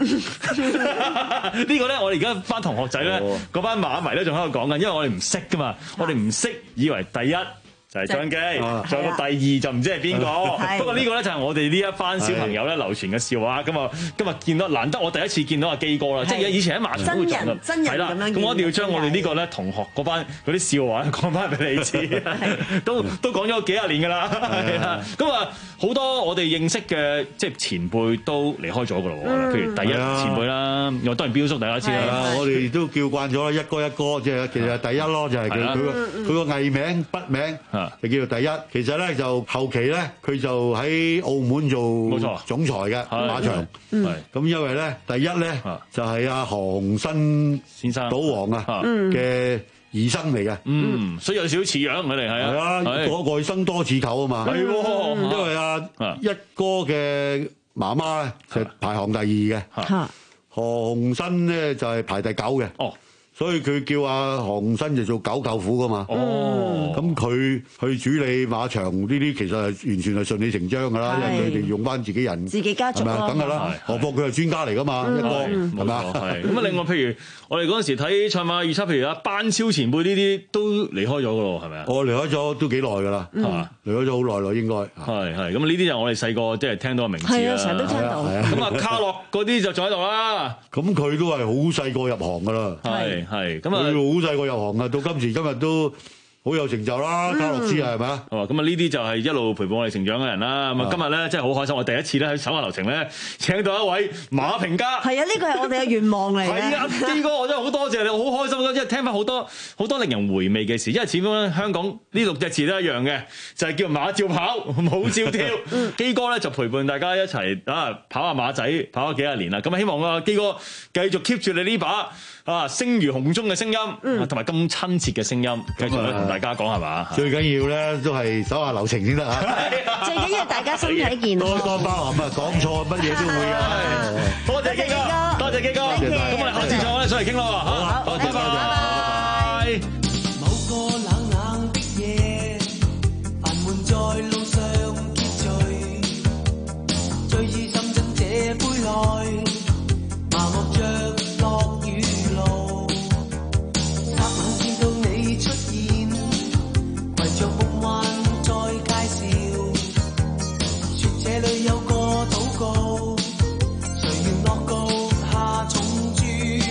S9: 呢個咧，我哋而家班同學仔咧，嗰班馬迷咧，仲喺度講緊，因為我哋唔識噶嘛，我哋唔識，以為第一就係張機，仲有個第二就唔知係邊個。不過呢個咧就係我哋呢一班小朋友咧流傳嘅笑話。咁啊，今日見到難得我第一次見到阿基哥啦，即係以前喺馬場都會做嘅，係啦。咁我一定要將我哋呢個咧同學嗰班嗰啲笑話講翻俾你知，都都講咗幾廿年㗎啦。咁啊，好多我哋認識嘅即係前輩都離開咗㗎咯。譬如第一前輩啦，我當然標叔大家知啦。
S8: 我哋都叫慣咗啦，一哥一哥，即係其實第一咯，就係佢佢個佢個藝名筆名。就叫做第一，其實咧就後期咧，佢就喺澳門做總裁嘅馬場。咁因為咧，第一咧就係阿何鴻燊先生賭王啊嘅兒生嚟嘅。嗯，
S9: 所以有少少似樣佢哋係啊。
S8: 係啊，外甥多似舅啊嘛。係喎，因為阿一哥嘅媽媽咧就排行第二嘅，何鴻燊咧就係排第九嘅。哦。所以佢叫阿何鴻燊就做九舅父噶嘛，咁佢去主理馬場呢啲其實係完全係順理成章噶啦，因為佢哋用翻自己人，
S11: 自己家族咯，
S8: 梗係啦。何況佢係專家嚟噶嘛，一個係嘛？
S9: 係咁啊！另外，譬如我哋嗰陣時睇賽馬預測，譬如阿班超前輩呢啲都離開咗噶咯，係咪啊？
S8: 我離開咗都幾耐噶啦，係嘛？離開咗好耐咯，應該
S9: 係係咁呢啲就我哋細個即係聽到嘅名字啦。
S11: 係啊，成日都聽到。
S9: 咁啊，卡洛嗰啲就仲喺度啦。
S8: 咁佢都係好細個入行噶啦。
S9: 係係咁啊，
S8: 佢好細個入行啊，到今時今日都好有成就啦，卡洛斯係咪啊？
S9: 咁啊呢啲就係一路陪伴我哋成長嘅人啦。咁啊今日咧真係好開心，我第一次咧喺手下留情咧請到一位馬評家。
S11: 係啊，呢個係我哋嘅願望嚟嘅。
S9: 係啊，基哥我真係好多謝你，好開心，因為聽翻好多好多令人回味嘅事。因為始終咧香港呢六隻字都一樣嘅，就係叫馬照跑，舞照跳。基哥咧就陪伴大家一齊啊跑下馬仔，跑咗幾廿年啦。咁啊希望啊基哥繼續 keep 住你呢把啊聲如洪鐘嘅聲音，同埋咁親切嘅聲音，繼續咧同大家講係嘛？
S8: 最緊要咧都係手下留情先得嚇。
S11: 最緊要大家身體健康。
S8: 多多包涵啊，講錯乜嘢都會㗎。
S9: 多謝基哥，多謝基哥。咁我哋下次再咧上嚟傾咯嚇。好，多謝，拜拜。
S3: 某個冷冷的夜，煩悶在路上結聚，醉意滲進這杯內，麻木着落雨路，霎眼見到你出現，圍着夢幻再介紹，說這裏有個禱告，誰願樂告下重注。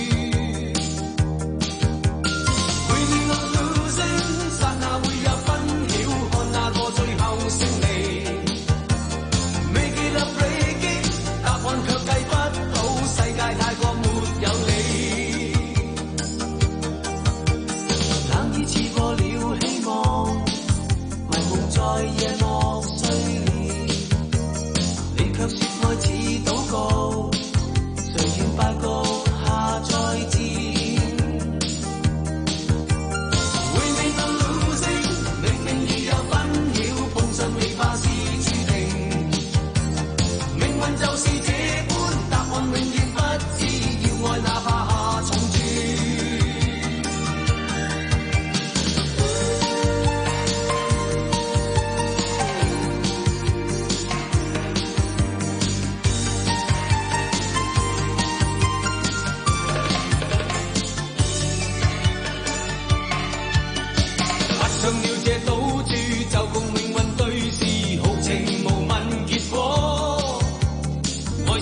S3: 會面落了聲，剎那會有分曉，看那個最後勝利。未記得 breaking， 答案卻計不到，世界太過沒有理。冷意似過了希望，迷夢在夜幕碎裂，你卻說愛似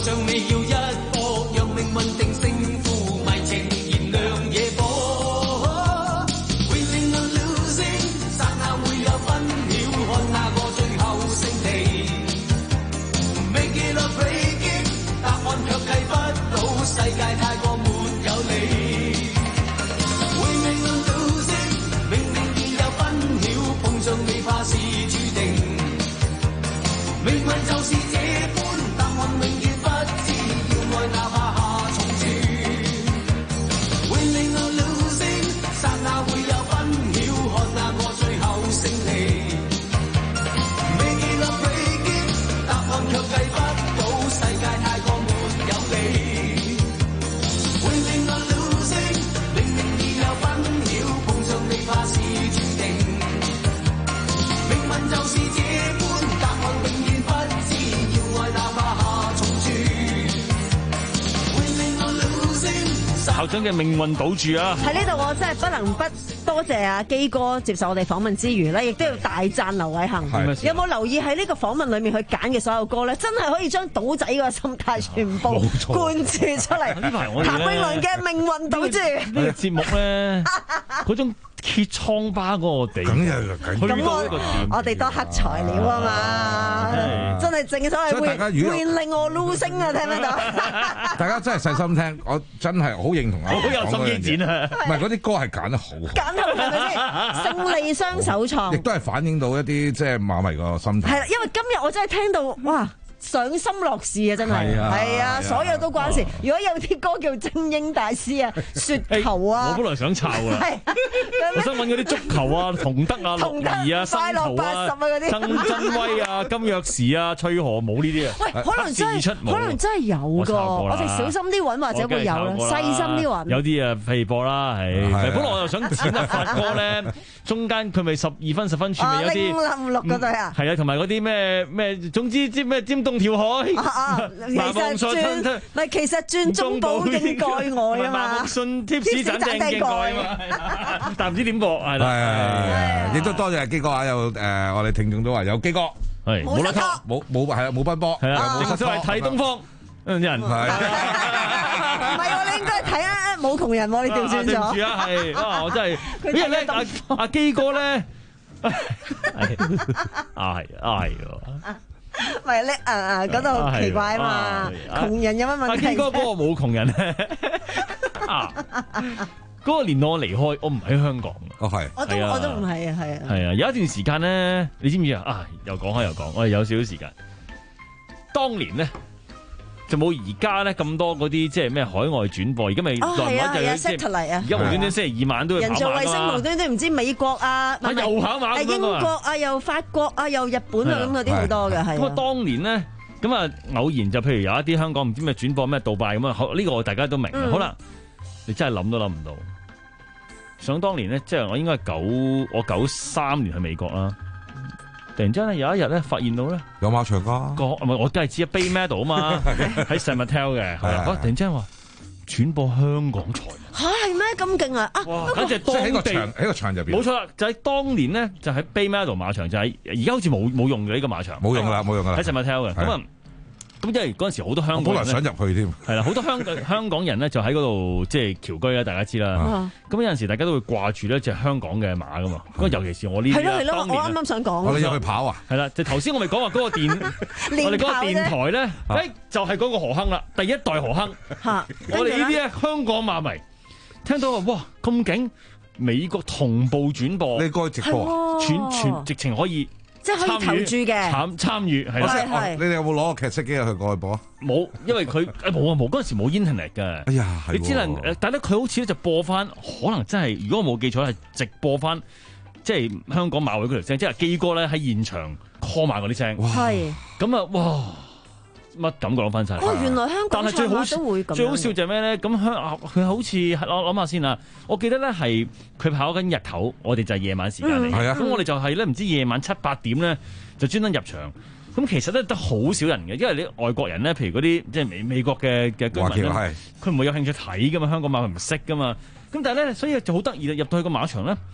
S13: 像你要一搏，讓命運定勝負，迷情燃亮野火。Winning or losing， 剎那會有分曉，看那個最後勝利。Make it or break it， 答案卻計不到，世界太過沒有理。Winning or losing， 明明已有分曉，碰上你怕是注定。命運就是這般，答案永遠不知，要愛哪怕下重注。Winning or losing， 剎那會有分曉，看那個最後勝利。Make it or break it， 答案卻計不到，世界太過沒有理。Winning or losing， 明明已有分曉，碰上你怕是注定。命運就是這般，答案永遠不知，要愛哪怕下重注。Winning or losing，
S9: 校長嘅命運賭注啊！
S11: 喺呢度我真係不能不多謝阿基哥接受我哋訪問之餘咧，亦都要大讚劉偉恒。
S9: 係
S11: 有冇留意喺呢個訪問裏面佢揀嘅所有歌咧，真係可以將賭仔個心態全部灌注出嚟。
S9: 呢排我哋
S11: 譚詠麟嘅命運賭注
S9: 呢個節目咧，嗰種揭瘡疤嗰個地，
S10: 梗係梗
S9: 去到
S11: 咁我
S9: 一個點。
S11: 我哋多黑材料啊嘛，真係正所謂
S10: 所以大家如果
S11: win 令我 losing 啊，聽唔聽到？
S10: 大家真係細心聽，我真係好認同啊！
S9: 好有心機剪啊！
S10: 唔係嗰啲歌係揀得好，
S11: 揀得好係咪先？勝利雙手創，
S10: 亦都係反映到一啲即係馬迷個心態。
S11: 係啦，因為今日我真係聽到哇！上心樂事啊，真係
S10: 係啊
S11: 係啊，所有都關事。如果有啲歌叫精英大師啊、雪球啊，
S9: 我本來想抄啊，
S11: 係
S9: 我想揾嗰啲足球啊、同德啊、樂兒啊、新
S11: 快樂
S9: 圖
S11: 八十啊嗰啲
S9: 曾振威啊、金鑰匙啊、翠河冇呢啲啊。
S11: 喂，可能真係可能真係有
S9: 我
S11: 噶，
S9: 抄過啦
S11: 我哋小心啲揾或者會有啦，細心啲揾。
S9: 有啲啊，譬如播啦，係。
S10: 係
S9: 本來我又想剪一發歌咧，中間佢咪十二分、十分處咪有啲
S11: 零冧六嗰對啊，
S9: 係啊，同埋嗰啲咩咩，總之啲咩尖東跳海。
S11: 啊，其實轉唔係其實轉中保正蓋外啊嘛，
S9: 信貼士盞正正蓋啊嘛，但唔知點過係啦，
S10: 係亦都多謝基哥啊！有誒，我哋聽眾都話有基哥
S9: 係
S11: 冇得拖，
S10: 冇冇係啊冇奔波，
S9: 係啊，
S10: 冇失
S9: 所謂睇東方有人
S10: 係
S11: 唔係喎，你應該睇下冇窮人喎，你調轉
S9: 對唔
S11: 咗。
S9: 住啊，係哇，我真係因為咧阿阿基哥咧，係啊係啊係喎。
S11: 唔係咧，誒誒嗰度奇怪啊嘛，窮人有乜問題？
S9: 阿基哥嗰個冇窮人咧，啊，嗰個年代我離開，我唔喺香港。
S10: 哦係，
S11: 我都我都唔係啊，係啊。
S9: 係啊，有一段時間咧，你知唔知啊？啊，又講開又講，我哋有少少時間。當年咧就冇而家咧咁多嗰啲即係咩海外轉播，而家咪
S11: 哦係啊係啊
S9: 即係
S11: satellite 啊，
S9: 而家無端端星期二晚都要
S11: 人造衛星無端端唔知美國啊，唔係
S9: 又跑馬咁樣啊
S11: 誒英國啊，又法國啊，又日本啊，咁嗰啲好多嘅係。
S9: 咁啊，當年咧，咁啊偶然就譬如有一啲香港唔知咩轉播咩杜拜咁啊，好呢個大家都明。
S11: 嗯
S9: 好啦，你真係諗都諗唔到。想當年咧，即係我應該係九我九三年去美國啦。突然之間咧，有一日咧，發現到咧
S10: 有馬場㗎
S9: 個唔係我梗係知啊，Bay Meadow 啊嘛，喺 San Mateo 嘅，係啊，突然之間話轉播香港賽
S11: 嚇係咩咁勁啊？啊，
S9: 簡直係當地
S10: 喺個場入邊，
S9: 冇錯啦，就喺當年咧，就喺 Bay Meadow 馬場，就喺而家好似冇冇用嘅呢個馬場，
S10: 冇用啦，冇用啦，
S9: 喺 San Mateo 嘅咁啊。咁因為嗰陣時好多香港人，
S10: 我本來想入去添，
S9: 係啦，好多香港香港人咧就喺嗰度即係僑居啦，大家知啦。咁有陣時大家都會掛住咧隻香港嘅馬噶嘛。咁尤其是我呢啲
S11: 係咯係咯，我啱啱想講。
S10: 我哋入去跑啊！
S9: 係啦，就頭先我咪講話嗰個電，我哋嗰個電台咧，誒就係嗰個何亨啦，第一代何亨。
S11: 嚇！
S9: 我哋呢啲咧香港馬迷聽到話哇咁勁，美國同步轉播，
S10: 你過去直播，
S9: 全全直情可以。
S11: 即係可以投注嘅，
S9: 參參與係啦。
S11: 係
S10: 你哋有冇攞個劇式機去過去播啊？
S9: 冇，因為佢誒冇啊冇，嗰陣時冇 internet 嘅。
S10: 哎呀，
S9: 你只能誒，但係咧佢好似咧就播翻，可能真係，如果我冇記錯係直播翻，即係香港馬會嗰條聲，即係基哥咧喺現場 call 馬嗰啲聲。
S11: 係。咁
S9: 啊，哇！乜感覺攞翻晒？
S11: 哦，原來香港賽馬都會咁。
S9: 最好笑就係咩咧？咁香佢好似我諗下先啊！我記得咧係佢跑緊日頭，我哋就係夜晚時間嚟。
S10: 係啊，
S9: 咁我哋就係咧唔知夜晚七八點咧就專登入場。咁其實咧得好少人嘅，因為你外國人咧，譬如嗰啲即係美美國嘅嘅居民咧，佢唔會有興趣睇噶嘛，香港馬佢唔識噶嘛。咁但係咧，所以就好得意啦！入到去個馬場咧，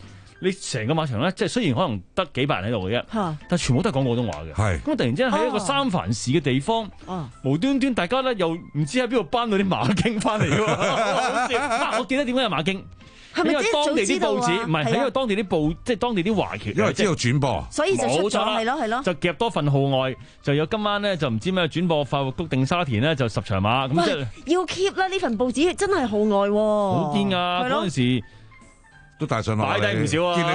S9: 你成個馬場咧，即係雖然可能得幾百人喺度嘅啫，但係全部都係講廣東話嘅。
S10: 係
S9: 咁突然之間喺一個三藩市嘅地方，
S11: 哦、
S9: 無端端大家咧又唔知喺邊度搬到啲馬經翻嚟嘅喎，好笑啊！我記得點解有馬經。
S11: 係咪
S9: 因為當地啲報紙唔係，係因為當地啲報，即係當地啲華僑，
S10: 因為知道轉播，
S11: 所以就出咗係咯係咯，
S9: 就夾多份號外，就有今晚咧就唔知咩轉播快活谷定沙田咧就十場馬咁即係
S11: 要 keep 啦！呢份報紙真係號外喎，
S9: 好堅㗎嗰陣時。
S10: 都帶上落
S9: 擺低唔少啊！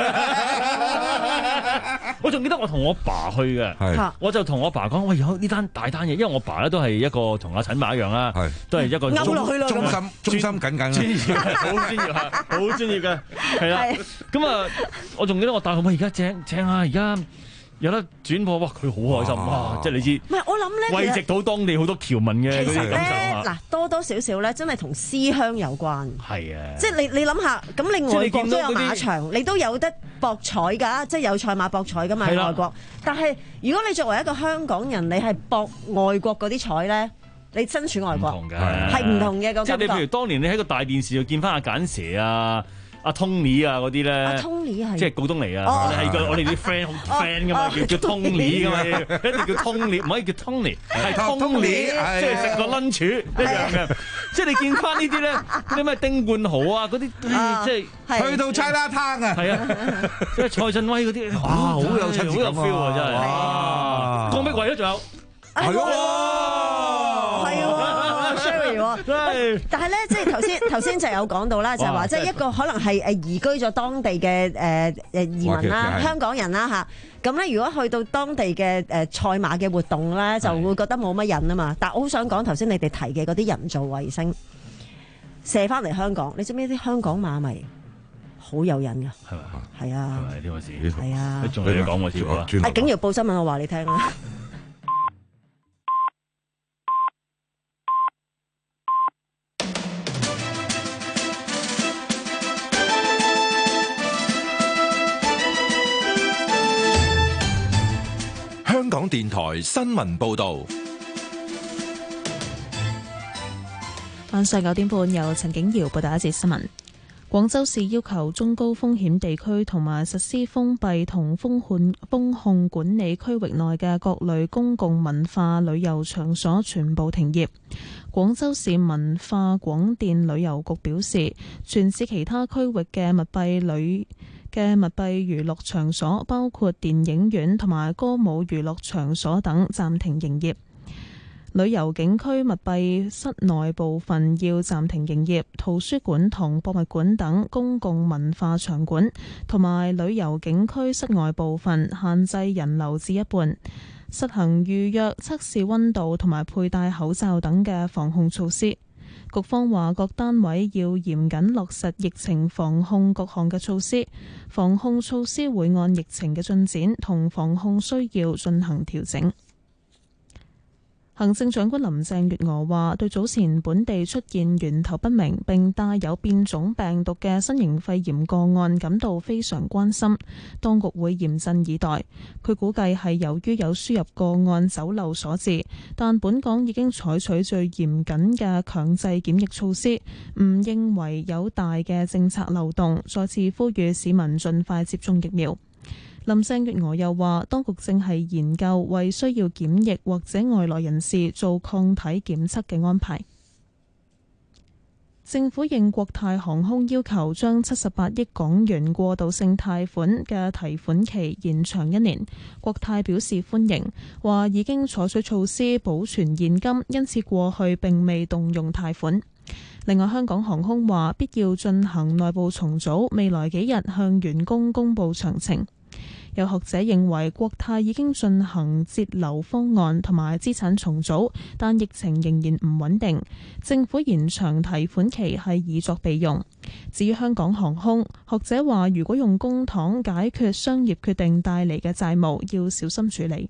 S9: 我仲記得我同我爸去嘅，我就同我爸講：喂，有呢單大單嘢，因為我爸咧都係一個同阿陳伯一樣啦，都係一個
S11: 勾落去啦，
S10: 忠心忠心緊緊，
S9: 專業好專業嚇，好專業嘅，係啦。咁啊，我仲記得我大佬，喂，而家正正啊，而家。有得轉播，哇！佢好開心哇！即係你知，
S11: 唔係我諗咧，
S9: 慰藉到當地好多僑民嘅嗰啲感受
S11: 嗱，多多少少咧，真係同思鄉有關。
S9: 係啊，
S11: 即係你你諗下，咁你外國都有馬場，你都有得博彩㗎，即係有賽馬博彩㗎嘛？外國，但係如果你作為一個香港人，你係博外國嗰啲彩咧，你身處外國係唔同嘅個感覺。
S9: 即係你譬如當年你喺個大電視度見翻阿簡蛇啊。阿 Tony 啊嗰啲咧，
S11: 阿 Tony 係
S9: 即係告東尼啊！我哋係個我哋啲 friend 好 friend 噶嘛，叫叫 Tony 噶嘛，一定叫 Tony，唔可以叫 Tony，係 Tony，即係食個 lunch 一樣嘅。即係你見翻呢啲咧，啲咩丁冠豪啊嗰啲，即係
S10: 去到差啦攤啊，
S9: 係啊，即係蔡振威嗰啲，哇，好有親好有 feel 啊，真係。哇！江碧惠都仲有，
S10: 係喎，
S11: 係喎。但係咧，即係頭先頭先就有講到啦，就係話即係一個可能係誒移居咗當地嘅誒誒移民啦，香港人啦嚇。咁咧，如果去到當地嘅誒賽馬嘅活動咧，就會覺得冇乜癮啊嘛。但係我好想講頭先你哋提嘅嗰啲人造衛星射翻嚟香港，你知唔知啲香港馬迷好有癮㗎？
S9: 係咪？
S11: 係啊，
S9: 係咪呢個事？
S11: 係啊，
S9: 你仲有嘢講我知啊？
S11: 啊，景瑤報新聞，我話你聽啦。
S4: 香港電台新聞報道，
S1: 晚上九點半由陳景瑤報道一節新聞。廣州市要求中高風險地區同埋實施封閉同封控封控管理區域內嘅各類公共文化旅遊場所全部停業。廣州市文化廣電旅遊局表示，全市其他區域嘅密閉旅嘅密閉娛樂場所，包括電影院同埋歌舞娛樂場所等，暫停營業。旅遊景區密閉室內部分要暫停營業，圖書館同博物館等公共文化場館同埋旅遊景區室外部分限制人流至一半，實行預約、測試溫度同埋佩戴口罩等嘅防控措施。局方話，各單位要嚴謹落實疫情防控各項嘅措施，防控措施會按疫情嘅進展同防控需要進行調整。行政長官林鄭月娥話，對早前本地出現源頭不明並帶有變種病毒嘅新型肺炎個案感到非常關心，當局會嚴陣以待。佢估計係由於有輸入個案走漏所致，但本港已經採取最嚴謹嘅強制檢疫措施，唔認為有大嘅政策漏洞，再次呼籲市民盡快接種疫苗。林鄭月娥又話，當局正係研究為需要檢疫或者外來人士做抗體檢測嘅安排。政府應國泰航空要求，將七十八億港元過渡性貸款嘅提款期延長一年。國泰表示歡迎，話已經採取措施保存現金，因此過去並未動用貸款。另外，香港航空話必要進行內部重組，未來幾日向員工公佈詳情。有學者認為國泰已經進行節流方案同埋資產重組，但疫情仍然唔穩定，政府延長提款期係以作備用。至於香港航空，學者話如果用公帑解決商業決定帶嚟嘅債務，要小心處理。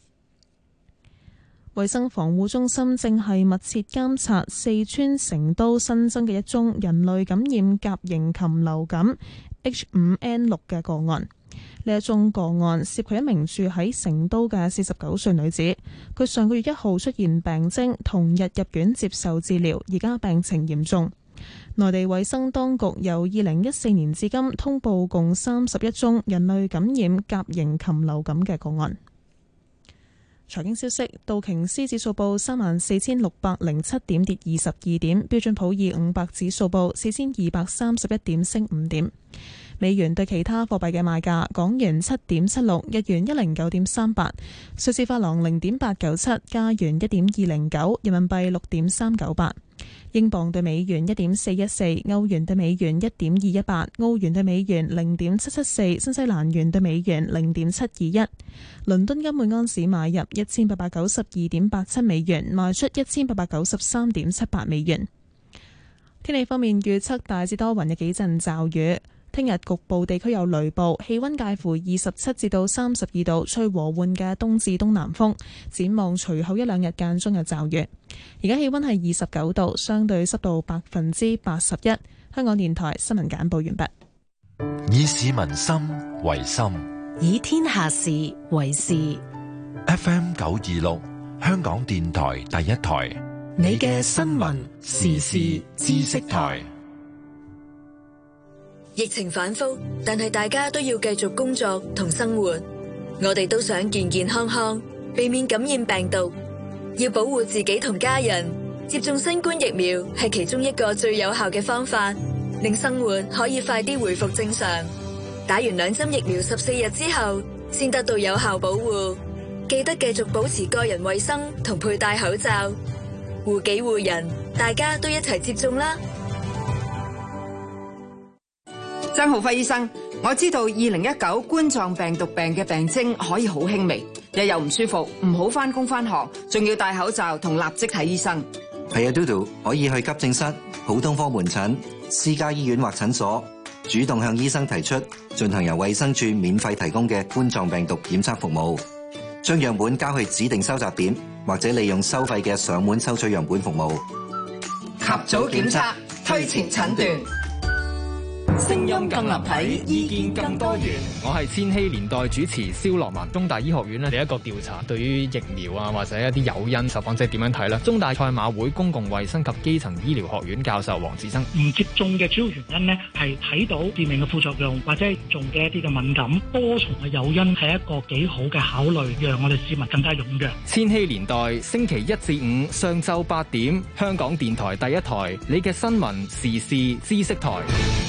S1: 衛生防護中心正係密切監察四川成都新增嘅一宗人類感染甲型禽流感 H 五 N 六 嘅個案。呢一宗個案涉及一名住喺成都嘅四十九歲女子，佢上個月一號出現病徵，同日入院接受治療，而家病情嚴重。 內地衛生當局由二零一四年至今通報共三十一宗人類感染甲型禽流感嘅個案。財經消息，道瓊斯指數報三萬四千六百零七點，跌二十二點；標準普爾五百指數報四千二百三十一點，升五點。美元對其他貨幣嘅賣價：港元七點七六，日元一零九點三八，瑞士法郎零點八九七，加元一點二零九，人民幣六點三九八，英鎊對美元一點四一四，歐元對美元一點二一八，澳元對美元零點七七四，新西蘭元對美元零點七二一。倫敦金每安士買入一千八百九十二點八七美元，賣出一千八百九十三點七八美元。天氣方面預測大致多雲，有幾陣驟雨。聽日局部地區有雷暴，氣溫介乎二十七至到三十二度，吹和緩嘅東至東南風。展望隨後一兩日間中有驟雨。而家氣溫係二十九度，相對濕度百分之八十一。香港電台新聞簡報完畢。
S4: 以市民心為心，
S15: 以天下事為事。
S4: F M 九二六，香港電台第一台，
S15: 你嘅新聞時事知識台。
S2: 疫情反覆，但係大家都要繼續工作同生活。我哋都想健健康康，避免感染病毒。要保護自己同家人，接種新冠疫苗係其中一個最有效嘅方法，令生活可以快啲回復正常。打完兩針疫苗十四日之後，先得到有效保護。記得繼續保持個人衛生同佩戴口罩，護己護人，大家都一齊接種啦。
S6: 曾浩輝醫生，我知道二零一九冠狀病毒病嘅病徵可以好輕微，日又唔舒服，唔好返工返學，仲要戴口罩同立即睇醫生。
S12: 係啊，嘟嘟可以去急症室、普通科門診、私家醫院或診所，主動向醫生提出進行由衛生署免費提供嘅冠狀病毒檢測服務，將樣本交去指定收集點，或者利用收費嘅上門收取樣本服務。
S6: 及早檢測，推前診斷。聲音更立體，意見更多元。
S20: 我係千禧年代主持蕭樂文。中大醫學院呢，第一個調查對於疫苗啊或者一啲誘因受訪者點樣睇呢？中大賽馬會公共衛生及基層醫療學院教授黃志生：
S16: 唔接種嘅主要原因呢，係睇到致命嘅副作用或者係重嘅一啲嘅敏感，多重嘅誘因係一個幾好嘅考慮，讓我哋市民更加踴躍。
S20: 千禧年代星期一至五上晝八點，香港電台第一台，你嘅新聞時事知識台。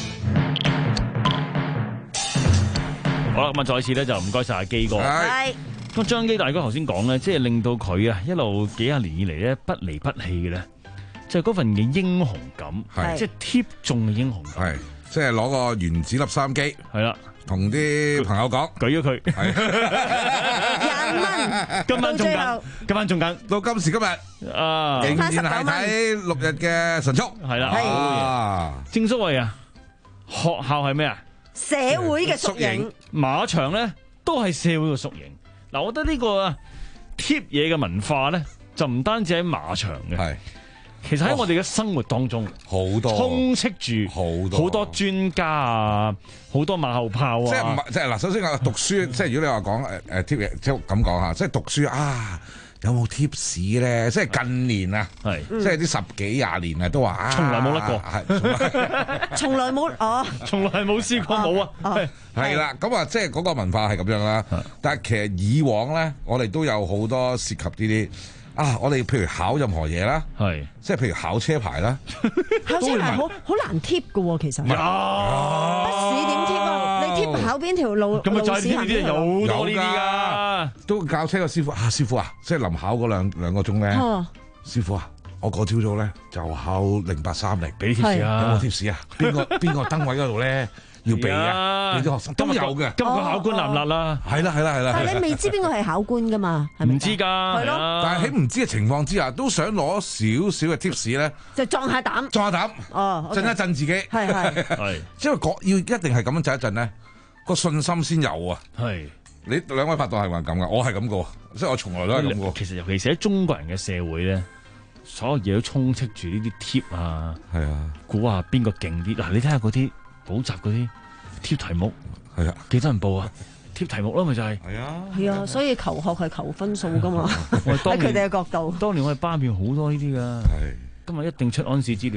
S9: 好啦，咁啊，再次咧就唔該晒阿基哥。
S11: 係。
S9: 咁張基大哥頭先講咧，即係令到佢啊一路幾廿年以嚟咧不離不棄嘅咧，就係嗰份嘅英雄感，即係貼中嘅英雄感。
S10: 係，即係攞個原子粒三機，
S9: 係啦，
S10: 同啲朋友講，
S9: 舉咗佢，
S11: 廿蚊，
S9: 今晚中緊，今晚中緊，
S10: 到今時今日
S9: 啊，
S10: 仍然係睇六日嘅神速，
S9: 係啦，啊，正所謂啊，學校係咩啊？
S11: 社會嘅縮影，
S9: 馬場咧都係社會嘅縮影。嗱，我覺得呢個貼嘢嘅文化咧，就唔單止喺馬場嘅，係，其實喺我哋嘅生活當中，
S10: 好多
S9: 充斥住好多好多專家啊，好多馬後炮啊。
S10: 即係唔係即係嗱，首先我讀書，即係如果你話講誒誒貼嘢，即係咁講下，即係讀書啊。有冇 tips 咧？即係近年啊，係即係啲十幾廿年啊，都話啊，
S9: 從來冇甩過，
S10: 係
S11: 從來冇哦，
S9: 從來冇試過冇啊，
S10: 係啦，咁啊，即係嗰個文化係咁樣啦。但係其實以往咧，我哋都有好多涉及呢啲啊，我哋譬如考任何嘢啦，係即係譬如考車牌啦，
S11: 考車牌好好難貼㗎喎，其實筆試點貼啊？你貼考邊條路？
S9: 咁啊，再貼呢啲有多呢啲㗎，
S10: 都教車個師傅啊，師傅啊，即係臨考嗰兩兩個鐘咧，師傅啊，我嗰朝早咧就考零八三零，俾貼士啊，有冇貼士啊？邊個邊個燈位嗰度咧？要避啊！你啲學生都有嘅。
S9: 今日個考官辣唔辣啦？
S10: 係啦係啦係啦。
S11: 但係你未知邊個係考官噶嘛？係咪？
S9: 唔知㗎。
S11: 係咯。
S10: 但係喺唔知嘅情況之下，都想攞少少嘅 tips 咧，
S11: 就壯下膽。
S10: 壯下膽。
S11: 哦。
S10: 震一震自己。係
S11: 係
S10: 係。因為要一定係咁樣震一震咧，個信心先有啊。係。你兩位拍檔係咪咁噶？我係咁個，即係我從來都係咁個。
S9: 其實尤其是喺中國人嘅社會咧，所有嘢都充斥住呢啲貼啊。係啊。估下邊個勁啲？嗱，你睇下嗰啲。補習嗰啲貼題目係啊，幾多人報啊？貼題目咯，咪就係係啊，
S11: 係啊，所以求學係求分數噶嘛。喺佢哋嘅角度，
S9: 當年我哋班入邊好多呢啲噶，係今日一定出安史之亂，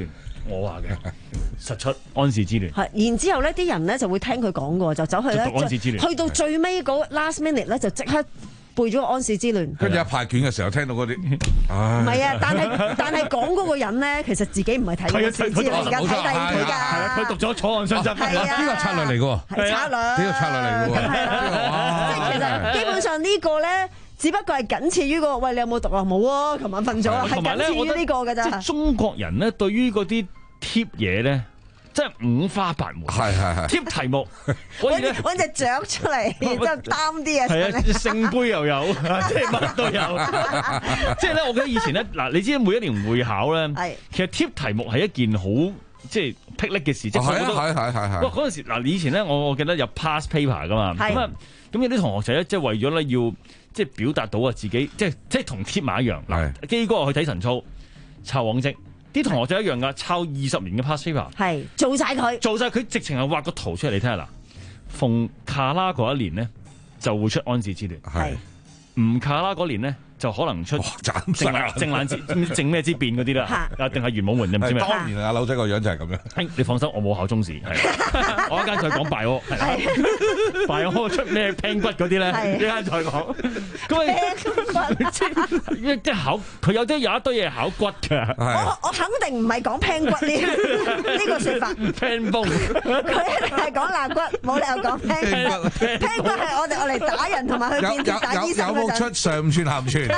S9: 我話嘅，實出安氏之亂。
S11: 係，然之後咧，啲人咧就會聽佢講嘅，就走去咧，
S9: 安氏之亂
S11: 去到最尾嗰 last minute 咧，就即刻背咗個安氏之亂。
S10: 跟住一派卷嘅時候，聽到嗰啲，
S11: 唔係啊，但係但係講嗰個人咧，其實自己唔係睇安氏之亂㗎，睇第二套㗎。
S9: 佢讀咗楚漢相爭，
S10: 呢個策略嚟嘅喎，
S11: 係策略，
S10: 呢個策略嚟嘅喎，
S11: 即係其實基本上呢個咧。只不過係僅次於個，喂，你有冇讀啊？冇啊，琴晚瞓咗啊，係僅次於呢個㗎咋。
S9: 即係中國人咧，對於嗰啲貼嘢咧，即係五花八門。
S10: 係係係。
S9: 貼題目，
S11: 揾揾隻雀出嚟，然之後擔啲嘢。
S9: 係啊，聖杯又有，即係乜都有。即係咧，我記得以前咧，嗱，你知每一年會考咧，其實貼題目係一件好即係霹靂嘅事。即係
S10: 係係係係。
S9: 哇！嗰陣時嗱，以前咧，我我記得有 past paper 㗎嘛。咁啊，咁有啲同學仔咧，即係為咗咧要。即係表達到啊自己，即係即係同貼馬一樣。嗱，基哥去睇晨操，抄往績，啲同學就一樣噶，抄二十年嘅 past paper，
S11: 係做晒佢，
S9: 做晒佢，直情係畫個圖出嚟，你睇下嗱。逢卡拉嗰一年呢，就會出安氏之亂，係唔卡拉嗰年呢，就可能出正正冷之正咩之變嗰啲啦，啊定係元武門你唔知咩？
S10: 當年阿佬仔個樣就係咁樣。
S9: 你放心，我冇考中試，我一間再講拜柯，拜柯出咩拼骨嗰啲咧，一間再講。咁即即考佢有啲有一堆嘢考骨㗎。
S11: 我我肯定唔係講拼骨呢呢個説法。
S9: 拼崩，
S11: 佢一定係講肋骨，冇理由講拼骨。拼骨係我哋我嚟打人同埋去見跌打醫生嗰陣。
S10: 有冇出上唔串下唔串？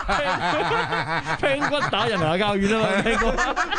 S9: 拼骨打人牙較遠啊嘛，拼骨。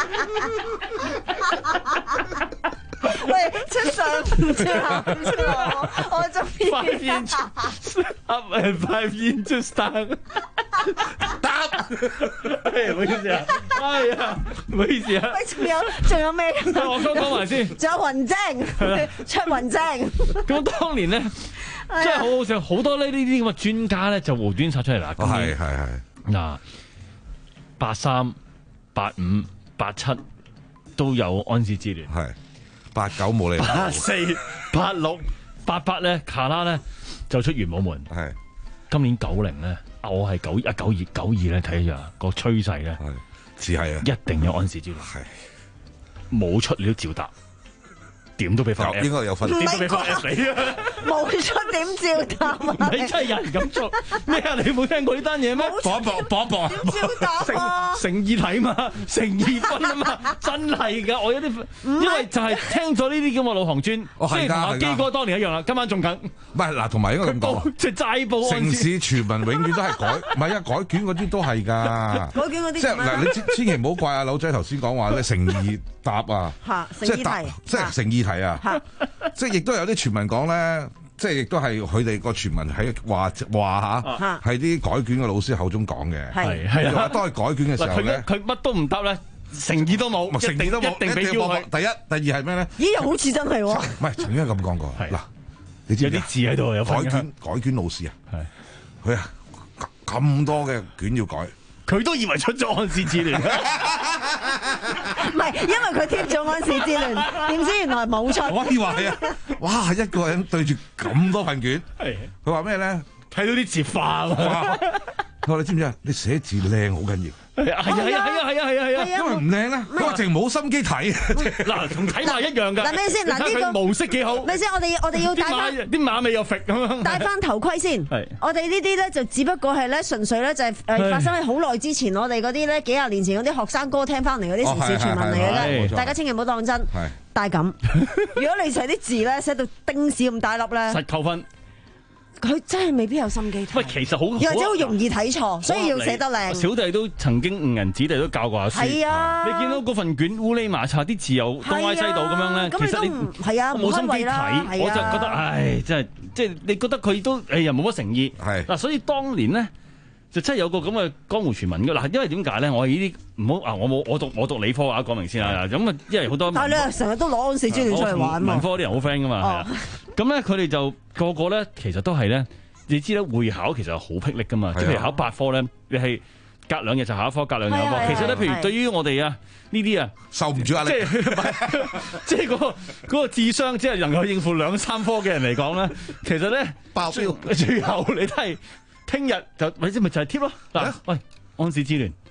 S11: 喂，出上唔串下唔串我，我中意。
S9: Five inches up and five inches down。答，唔好意思啊，係啊，唔好意思啊。
S11: 喂，仲有仲有咩？
S9: 我先講埋先。
S11: 仲有雲精，出雲精。
S9: 咁當年咧，真係好好笑，好多呢呢啲咁嘅專家咧就無端拆出嚟啦。
S10: 係係係。
S9: 嗱，八三、八五、八七都有安氏之亂。
S10: 係。八九冇你，
S9: 八四、八六、八八咧，卡拉咧就出元武門。
S10: 係
S9: 今年九零咧，我係九啊九二九二咧，睇下個趨勢咧，
S10: 似係啊，
S9: 一定有安氏之亂。係冇出料照答，點都俾翻 F，
S10: 應該有分，
S9: 點都俾翻 F 你啊！
S11: 冇出點照答啊！
S9: 你真係有人咁做咩啊？你冇聽過呢單嘢咩？
S10: 搏一搏，搏一搏，
S11: 點照答啊？
S9: 誠意睇嘛，誠意分啊嘛，真係㗎！我有啲，因為就係聽咗呢啲咁嘅老行專，即係同阿基哥當年一樣啦。今晚仲緊，
S10: 唔係嗱，同埋應該咁講，
S9: 即係齋報
S10: 城市傳聞永遠都係改，唔係啊，改卷嗰啲都係㗎。
S11: 改卷嗰啲
S10: 即係嗱，你千千祈唔好怪阿佬仔頭先講話咧，誠意答啊，即係答，即係誠意題啊，即係亦都有啲傳聞講咧。即係亦都係佢哋個傳聞喺話話嚇，係啲改卷嘅老師口中講嘅。
S9: 係係啊，
S10: 當佢改卷嘅時候咧，
S9: 佢乜都唔得咧，誠意都冇，
S10: 誠意都冇，
S9: 一定俾標佢。
S10: 第一、第二係咩咧？
S11: 咦，又好似真係喎。
S10: 唔係曾經咁講過。嗱，你知
S9: 有啲字喺度，有
S10: 改卷改卷老師啊，佢啊咁多嘅卷要改。
S9: 佢都以為出咗安氏之亂，
S11: 唔係因為佢貼咗安氏之亂，點知原來冇出。
S10: 我可以話係啊！哇，一個人對住咁多份卷，佢話咩咧？
S9: 睇到啲字化喎。
S10: 佢話你知唔知啊？你寫字靚好緊要。
S9: 係啊係啊係啊係啊係啊係啊！
S10: 因為唔靚咧，佢話淨冇心機睇。
S9: 嗱，同睇馬一樣㗎。
S11: 嗱咩先？嗱呢個
S9: 模式幾好。
S11: 咩先？我哋我哋要戴翻
S9: 啲馬尾又揈咁樣。
S11: 戴翻頭盔先。我哋呢啲咧就只不過係咧純粹咧就係誒發生喺好耐之前，我哋嗰啲咧幾廿年前嗰啲學生哥聽翻嚟嗰啲城市傳聞嚟嘅啫。大家千祈唔好當真。但係咁，如果你寫啲字咧寫到丁屎咁大粒咧，
S9: 實扣分。
S11: 佢真係未必有心機睇。
S9: 喂，其實好，
S11: 又或者好容易睇錯，所以要寫得靚。
S9: 小弟都曾經誤人子弟都教過下書。
S11: 係啊，
S9: 你見到嗰份卷烏哩麻擦，啲字又東歪西倒咁樣咧，其實你
S11: 係啊
S9: 冇心機睇，我就覺得唉，真係即係你覺得佢都誒又冇乜誠意。係嗱，所以當年咧就真係有個咁嘅江湖傳聞㗎嗱，因為點解咧？我係呢啲唔好啊！我冇我讀我讀理科啊，講明先啊。咁啊，因為好多
S11: 但係你成日都攞安氏之亂出嚟玩
S9: 文科啲人好 friend 㗎嘛，係啊。咁咧佢哋就個個咧其實都係咧。你知啦，會考其實好霹靂噶嘛，即係譬如考八科咧，你係隔兩日就考一科，隔兩日一科。其實咧，譬如對於我哋啊呢啲啊，
S10: 受唔住壓力，
S9: 即係即係嗰個嗰個智商，即係能夠應付兩三科嘅人嚟講咧，其實咧爆標，最後你都係聽日就或者咪就係貼咯。嗱，喂，安氏之亂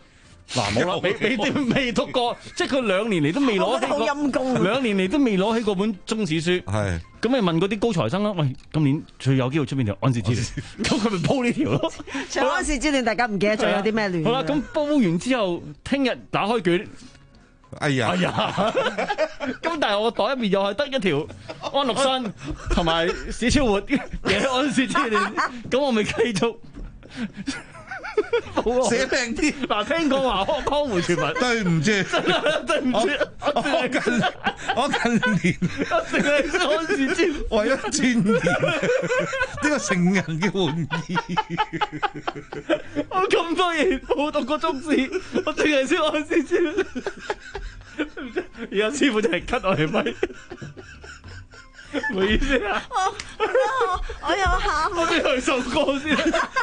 S9: 嗱冇啦，你你哋未讀過，即係佢兩年嚟都未攞起
S11: 好陰功，
S9: 兩年嚟都未攞起嗰本中史書。
S10: 係
S9: 咁你問嗰啲高材生啦，喂，今年最有機會出邊條安史之亂？咁佢咪鋪呢條咯？
S11: 除安史之亂，大家唔記得咗有啲咩亂？
S9: 好啦，咁煲完之後，聽日打開卷。
S10: 哎呀，
S9: 哎呀！咁但係我袋入面又係得一條安祿山同埋史超活嘅安史之亂，咁我咪繼續
S10: 寫命啲。
S9: 嗱，聽講話江江湖傳聞，
S10: 對唔住，
S9: 對唔住，
S10: 我我近我近年
S9: 淨係安史之亂，
S10: 為咗鑽研呢個成人嘅玩意。
S9: 我咁多嘢冇讀過中史，我淨係識安史之亂。而家師傅就係 cut 我條咪，唔好意思啊！
S11: 我我我有喊，
S9: 我邊去首歌先？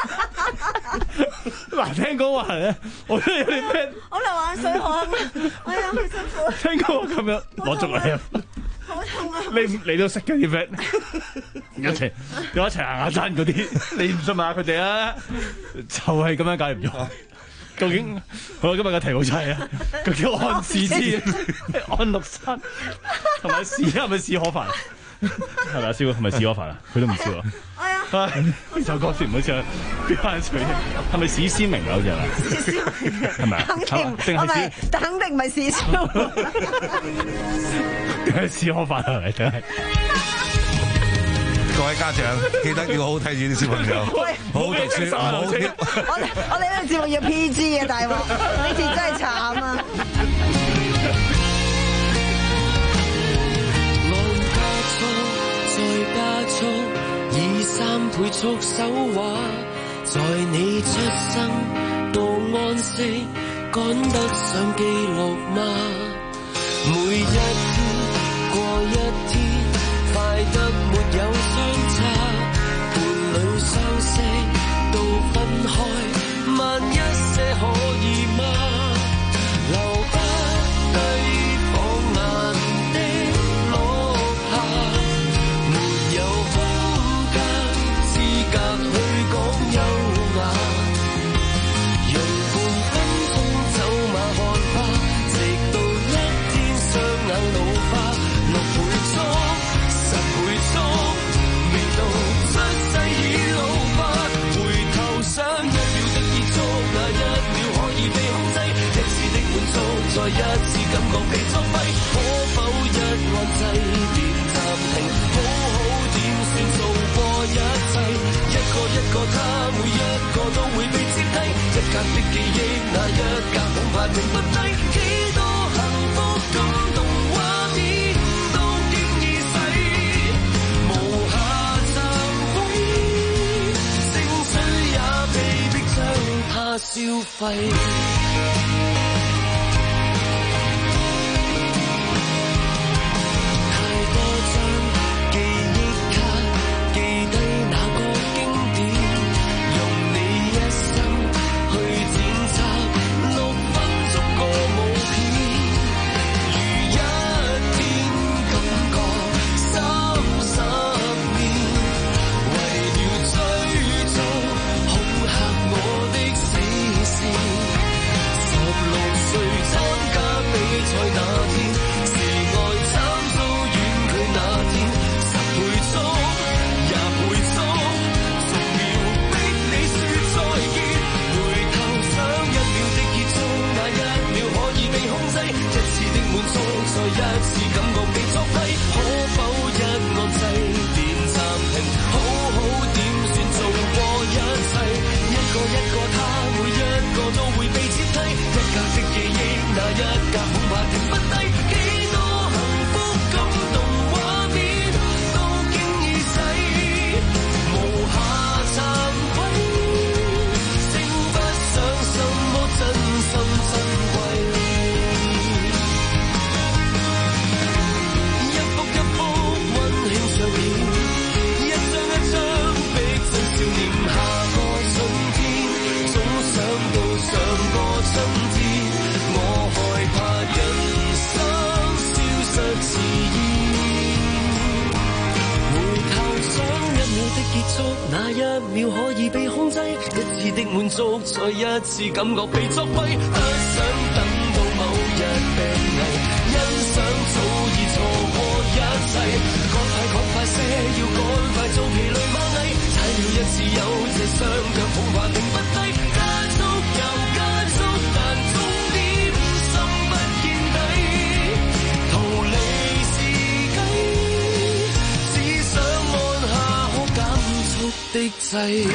S9: 嗱，聽講話咧，我都有啲 friend，
S11: 我流眼水汗，哎呀，好辛苦。
S9: 聽講我咁樣攞足嚟啊！
S11: 好痛啊！
S9: 你你都識嘅啲 friend，一齊一齊行下山嗰啲，你唔信問下佢哋啊？就係咁樣解唔咗。究竟好啦，今日嘅題目就係啊，究竟安史之安祿山同埋史係咪史可凡？係咪啊？笑係咪史可凡啊？佢都唔笑啊！
S11: 哎呀，
S9: 呢首歌先唔好笑，邊翻水？係咪史思明啊？好似係咪？
S11: 史思明
S9: 係咪啊？
S11: 肯定
S9: 定係史？
S11: 但肯定唔係史超，
S9: 定係史可凡係咪？真係。
S10: 各位家長記得要好好睇住啲小朋友，好好讀書，唔好貼。
S11: 我哋我哋呢個節目要 P G 嘅，大鑊呢次真係慘啊！
S13: 按加速再加速，以三倍速手畫，在你出生到安息，趕得上記錄嗎？每一天過一天。快得沒有相差，伴侶相識到分開，萬一些可以嗎？留不低放眼的落下，沒有空間資格去講優雅，用半分鐘走馬看花，直到一天雙眼老花，六倍速。未到出世已老化，回頭想一秒的結束，那一秒可以被控制，一次的滿足，再一次感覺被作廢，可否一按掣便暫停，好好點算做過一切，一個一個他，每一個都會被接替，一格的記憶，那一格恐怕停不低，幾多幸福感動畫面都經已逝。消費。一一次的滿足，再一次感覺被作廢，不想等到某日病危，欣賞早已錯過一切，趕快趕快些，要趕快做疲累螞蟻，踩了一次有這雙腳恐怕停不低，加速又加速，但終點心不見底，逃離是雞，只想按下可減速的掣。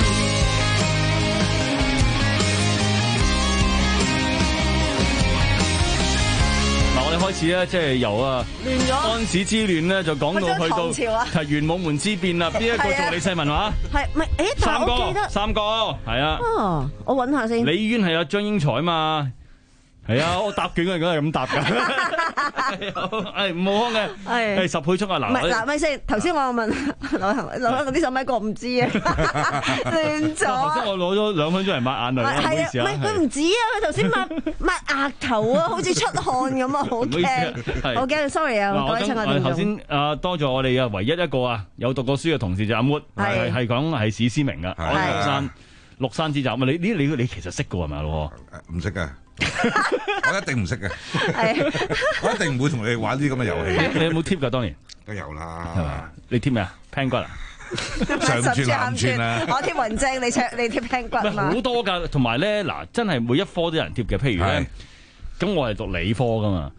S9: 我哋開始咧，即係由啊安史之亂咧，就講到去到係玄武門之變啦。邊一個做李世民話？
S11: 係咪？誒，
S9: 三個，
S11: 我記得
S9: 三個，係啊。
S11: 哦，我揾下先。
S9: 李淵係阿張英才嘛？係啊，我答卷嗰陣梗係咁答㗎。係唔好嘅，係十倍速啊！嗱，
S11: 唔係嗱，咪先。頭先我問劉行劉生嗰啲使咪個唔知啊，亂咗。
S9: 頭先我攞咗兩分鐘嚟抹眼淚，唔好意思啊。
S11: 唔係佢唔止啊，佢頭先抹抹額頭啊，好似出汗咁啊，好驚，好驚。Sorry 啊，各位親愛聽眾。頭先啊，多謝我哋嘅唯一一個啊，有讀過書嘅同事就阿 Mood，係係講係史思明㗎，六山六山之集。你呢你你其實識㗎係咪咯？
S10: 唔識㗎。我一定唔識嘅，我一定唔會同你哋玩啲咁嘅遊戲。
S9: 你有冇貼㗎？當年
S10: 都有啦，
S9: 係嘛？你貼咩啊？聽骨啊？
S10: 上串下串啊！
S11: 我貼雲正，你貼你貼聽骨嘛？
S9: 好多㗎，同埋咧嗱，真係每一科都有人貼嘅。譬如咧，咁我係讀理科㗎嘛。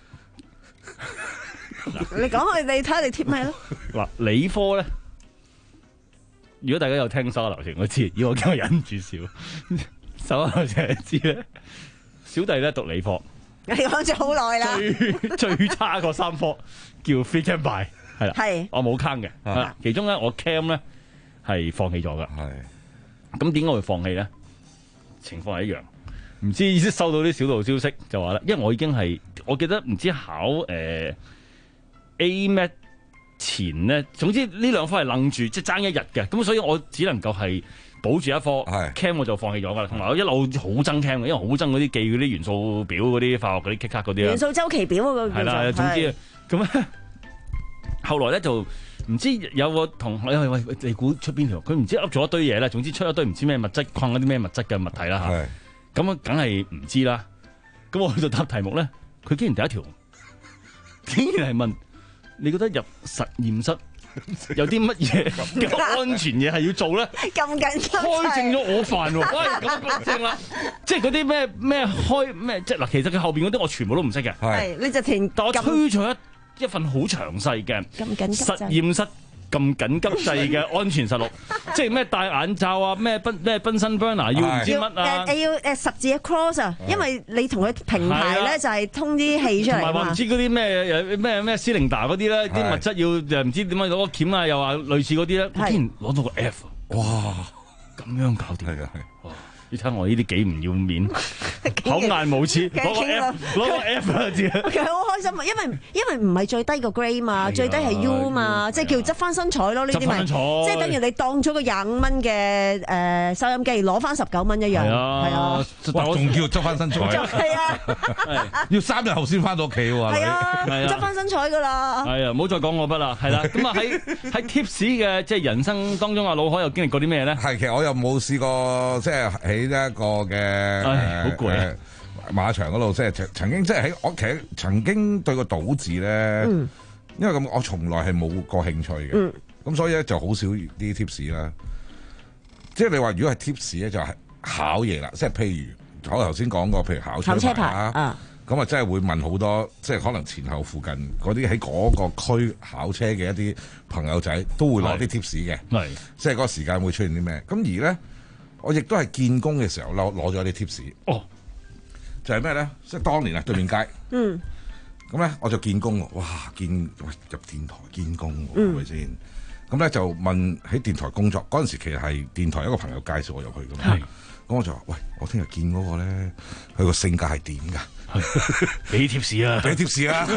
S11: 你講佢，你睇下你貼咩咯？
S9: 嗱，理科咧，如果大家有聽收流程，我知，如果我驚我忍唔住笑，收流程知咧。小弟咧讀理科，
S11: 你講咗好耐啦。
S9: 最最差個三科叫 free cam by， 係啦，
S11: 係
S9: 我冇坑嘅。啊，其中咧我 cam 咧係放棄咗噶。係，咁點解會放棄咧？情況係一樣，唔知意思收到啲小道消息就話咧，因為我已經係我記得唔知考誒、呃、A M A T 前咧，總之呢兩科係愣住，即係爭一日嘅，咁所以我只能夠係。保住一科 ，cam 我就放棄咗噶啦。同埋我一路好憎 cam 嘅，因為好憎嗰啲記嗰啲元素表嗰啲化學嗰啲 K 卡嗰啲
S11: 元素周期表嗰個。係啦，
S9: 總之咁咧，後來咧就唔知有個同學喂喂，你估出邊條？佢唔知噏咗一堆嘢啦。總之出一堆唔知咩物質，礦一啲咩物質嘅物體啦嚇。咁啊，梗係唔知啦。咁我去到答題目咧，佢竟然第一條，竟然係問你覺得入實驗室有啲乜嘢嘅安全嘢係要做咧？
S11: 咁緊張，
S9: 開正咗我飯喎！喂，咁正啦，即係嗰啲咩咩開咩，即係嗱，其實佢後邊嗰啲我全部都唔識嘅。
S11: 係，你就填。
S9: 但我推咗一一份好詳細嘅實驗室咁緊急制嘅安全實錄，即係咩戴眼罩啊，咩賓咩賓身 burner 要唔知乜啊？
S11: 誒要誒十字嘅 cross 啊，因為你同佢平排咧就係通啲氣出嚟。同埋
S9: 話唔知嗰啲咩咩咩斯靈達嗰啲咧，啲物質要誒唔知點樣攞個鉗啊，又話類似嗰啲咧，竟然攞到個 F，哇！咁樣搞掂嘅係。你睇我呢啲幾唔要面，厚顏無恥，攞個 F， 攞個 F 啊！知啊，
S11: 其實好開心啊，因為因為唔係最低個 grade 嘛，最低係 U 嘛，即係叫執翻身彩咯。呢啲咪即係等於你當咗個廿五蚊嘅誒收音機，攞翻十九蚊一樣。係啊，
S10: 哇，仲叫執翻身彩。
S11: 係啊，
S10: 要三日後先翻到屋企喎。
S11: 係啊，執翻身彩噶啦。
S9: 係啊，唔好再講我筆啦。係啦，咁啊喺喺 tips 嘅即係人生當中，阿老海又經歷過啲咩咧？
S10: 係，其實我又冇試過即係喺呢一個嘅
S9: 好攰啊！
S10: 馬場嗰度即係曾曾經即係喺我其實曾經對個賭字咧，嗯、因為咁我從來係冇過興趣嘅，咁、嗯、所以咧就好少啲 tips 啦。即係你話如果係 tips 咧，就係考嘢啦。即係譬如我頭先講過，譬如考車牌啊，咁啊真係會問好多，即係可能前後附近嗰啲喺嗰個區考車嘅一啲朋友仔都會攞啲 tips 嘅，係即係嗰個時間會出現啲咩？咁而咧。我亦都係見工嘅時候攞攞咗啲 tips，哦，就係咩咧？即係當年啊，對面街，嗯，咁咧我就見工喎，哇，見喂入電台見工喎，係咪先？咁咧就問喺電台工作嗰陣時，其實係電台一個朋友介紹我入去㗎嘛，咁我就話：喂，我聽日見嗰個咧，佢個性格係點㗎？
S9: 俾 tips 啊，
S10: 俾 tips 啊！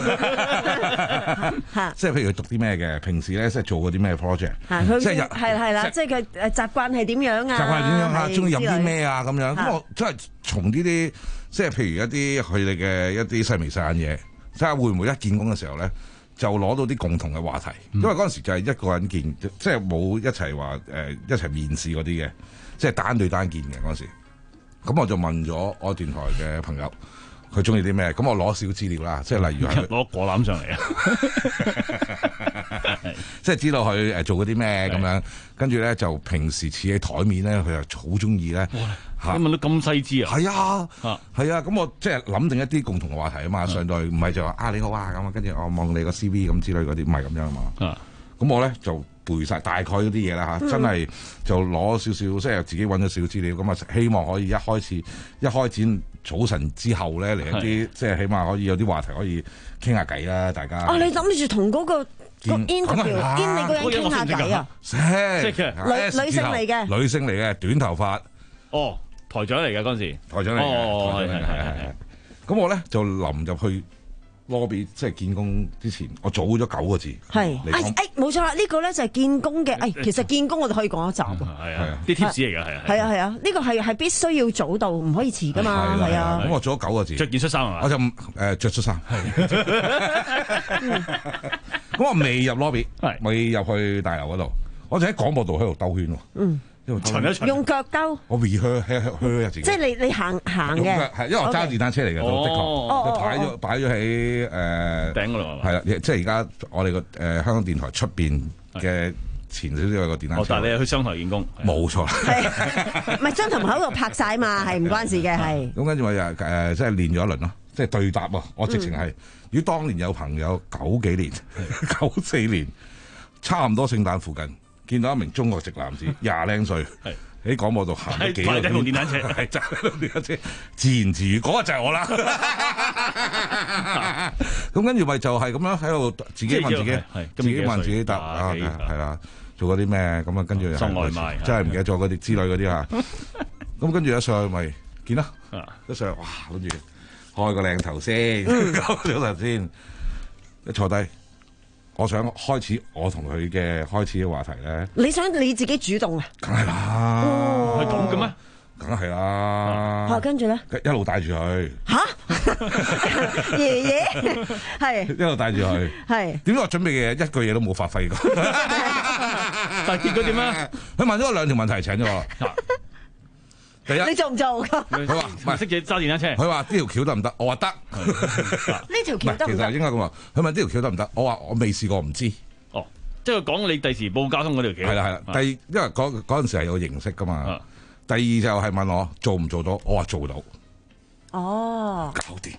S10: 即係譬如佢讀啲咩嘅，平時咧即係做過啲咩 project， 即係
S11: 係係啦，即係佢誒習慣係點樣啊？
S10: 習慣係點樣啊？中意飲啲咩啊？咁樣咁我真係從呢啲即係譬如一啲佢哋嘅一啲細眉細眼嘢，睇下會唔會一見工嘅時候咧，就攞到啲共同嘅話題。因為嗰陣時就係一個人見，即係冇一齊話誒一齊面試嗰啲嘅。 即係單對單見嘅嗰陣時。咁我就問咗我電台嘅朋友，佢中意啲咩？咁我攞少資料啦，即係例如係
S9: 攞果籃上嚟啊，
S10: 即係知道佢誒做嗰啲咩咁樣，跟住咧就平時似喺台面咧，佢又好中意咧。
S9: 你問到咁細緻啊？
S10: 係啊，係啊，咁我即係諗定一啲共同嘅話題啊嘛，上到去唔係就話啊你好啊咁啊，跟住我望你個 C V 咁之類嗰啲，唔係咁樣啊嘛。咁我咧就背晒大概嗰啲嘢啦嚇，真係就攞少少，即係自己揾咗少資料，咁啊希望可以一開始一開展早晨之後咧嚟一啲，即係起碼可以有啲話題可以傾下偈啦，大家。
S11: 哦，你諗住同嗰個個 interview 見你個人傾下偈啊？
S10: 識
S11: 女女性嚟嘅，
S10: 女性嚟嘅，短頭髮。
S9: 哦，台長嚟嘅嗰陣時，
S10: 台長嚟嘅，
S9: 哦，係係係
S10: 係。咁我咧就臨入去 lobby，即係見工之前，我早咗九個字。
S11: 係，誒誒，冇錯啦，呢個咧就係見工嘅。誒，其實見工我哋可以講一集喎。
S9: 係啊，啲貼士嚟㗎，係啊。
S11: 係啊係啊，呢個係係必須要早到，唔可以遲㗎嘛。係啊。
S10: 咁我做咗九個字，
S9: 着件恤衫係嘛？
S10: 我就誒著恤衫。咁我未入 lobby，未入去大樓嗰度，我就喺廣播道喺度兜圈喎。嗯。
S11: 用腳兜，
S10: 我 rehearse 自己，
S11: 即係你你行行嘅，
S10: 係因為我揸電單車嚟嘅，的確，擺咗擺咗喺誒
S9: 頂嗰度，
S10: 係啦，即係而家我哋個誒香港電台出邊嘅前少少有個電單車，
S9: 但係你係去商台見工，
S10: 冇錯，
S11: 唔係將頭喺度拍晒嘛，係唔關事嘅，係。
S10: 咁跟住我又誒即係練咗一輪咯，即係對答喎，我直情係，如果當年有朋友九幾年、九四年，差唔多聖誕附近。見到一名中國籍男子廿零歲喺廣播度行咗幾個鐘，
S9: 電單車，
S10: 係揸電單車，自言自語嗰個就係我啦。咁跟住咪就係咁樣喺度自己問自己，自己問自己答啊，係啦，做嗰啲咩咁啊？跟住
S9: 送外賣，
S10: 真係唔記得咗嗰啲之類嗰啲啊。咁跟住一上去咪見啦，一上去哇，跟住開個靚頭先，開咗頭先，一坐低。我想開始我同佢嘅開始嘅話題咧。
S11: 你想你自己主動啊？
S10: 梗係啦，
S9: 係咁嘅咩？
S10: 梗係啦。
S11: 嚇，跟住咧，
S10: 一路帶住佢。
S11: 嚇，爺爺係
S10: 一路帶住佢。
S11: 係。點
S10: 解我準備嘅嘢一句嘢都冇發揮過？
S9: 但係結果點啊？
S10: 佢問咗我兩條問題，請咗我。第一，
S11: 你做唔做？
S10: 佢話唔係
S9: 識嘢揸電單車。
S10: 佢話呢條橋得唔得？我話得。
S11: 呢條橋得唔得？
S10: 其實應該咁話。佢問呢條橋得唔得？我話我未試過，唔知。
S9: 哦，即係講你第時報交通嗰條橋。
S10: 係啦係啦。第二，因為嗰嗰陣時係有形式噶嘛。第二就係問我做唔做到？我話做到。
S11: 哦，
S10: 搞掂。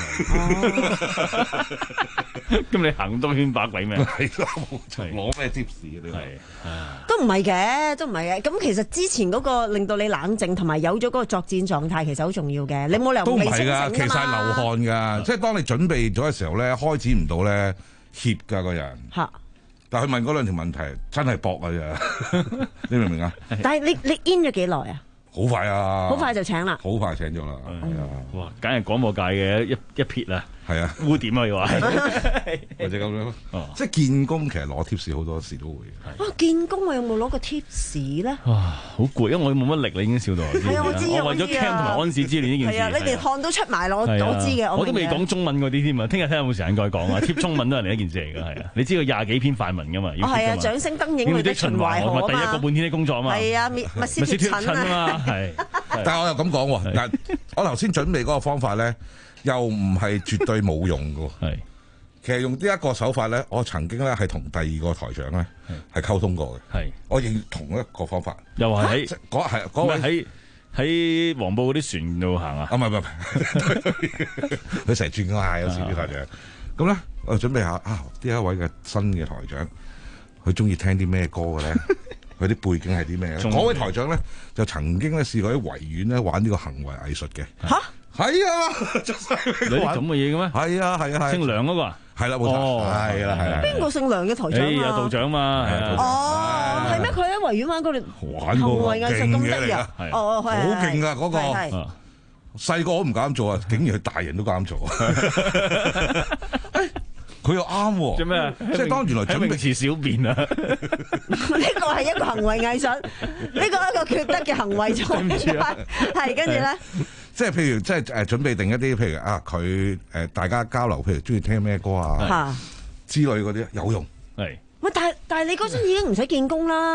S9: 咁你行咁多圈把鬼咩？
S10: 係咯，攞咩 tips 啊？你係
S11: 都唔係嘅，都唔係嘅。咁其實之前嗰個令到你冷靜同埋有咗嗰個作戰狀態，其實好重要嘅。你冇理由
S10: 都唔
S11: 未清醒
S10: 係㗎，其實係流汗㗎。即係當你準備咗嘅時候咧，開始唔到咧，怯㗎個人。嚇！但係佢問嗰兩條問題真係搏㗎咋，你明唔明啊？
S11: 但係你你 in 咗幾耐啊？
S10: 好快啊！
S11: 好快就請啦！
S10: 好快請咗啦！係啊！
S9: 哇，梗係廣播界嘅一一撇啦！
S10: 係啊，
S9: 污點啊，要話
S10: 或者咁樣，即係見工其實攞 tips 好多時都會。
S11: 啊，見工我有冇攞過 tips 咧？
S9: 哇，好攰，因為我冇乜力，你已經笑到我知。
S11: 係啊，我知啊，
S9: 我為咗 cam 同埋安史之亂呢件事。
S11: 係啊，你哋汗都出埋咯，我我知嘅。
S9: 我都未講中文嗰啲添啊，聽日睇下有冇時間再講啊。貼中文都係另一件事嚟㗎，係啊。你知道廿幾篇範文㗎嘛？
S11: 哦，係啊，掌聲燈影裏的秦淮河啊嘛。
S9: 第一個半天的工作啊嘛。
S11: 係啊，密密斯貼診啊
S9: 嘛，係。
S10: 但係我又咁講喎，嗱，我頭先準備嗰個方法咧，又唔係絕對冇用㗎。
S9: 係，
S10: 其實用呢一個手法咧，我曾經咧係同第二個台長咧係溝通過嘅。係，我認同一個方法。
S9: 又係喺
S10: 嗰係嗰位
S9: 喺喺黃埔嗰啲船度行啊？
S10: 啊，唔係唔係，佢成日轉嗌有時啲台長。咁咧，我準備下啊，呢一位嘅新嘅台長，佢中意聽啲咩歌嘅咧？佢啲背景係啲咩咧？嗰位台長咧就曾經咧試過喺維園咧玩呢個行為藝術嘅。嚇，係啊，做曬
S9: 有啲咁嘅嘢嘅咩？
S10: 係啊係啊係。
S9: 姓梁嗰個啊？
S10: 係啦冇錯，係啦係啦。
S11: 邊個姓梁嘅台長啊？
S9: 有道長嘛？
S11: 哦，係咩？佢喺維園玩嗰度
S10: 玩
S11: 行為藝術咁得意啊？
S10: 係
S11: 哦，係
S10: 好勁㗎嗰個。細個我唔敢做啊，竟然佢大人都敢做。佢又啱喎，
S9: 做咩啊？
S10: 即係當原來準備
S9: 池小便啊！
S11: 呢個係一個行為藝術，呢個係一個缺德嘅行為狀態。係跟住咧，
S10: 即係譬如即係誒準備定一啲譬如啊，佢誒大家交流，譬如中意聽咩歌啊之類嗰啲有用。
S9: 係。
S11: 喂，但係但係你嗰陣已經唔使見工啦。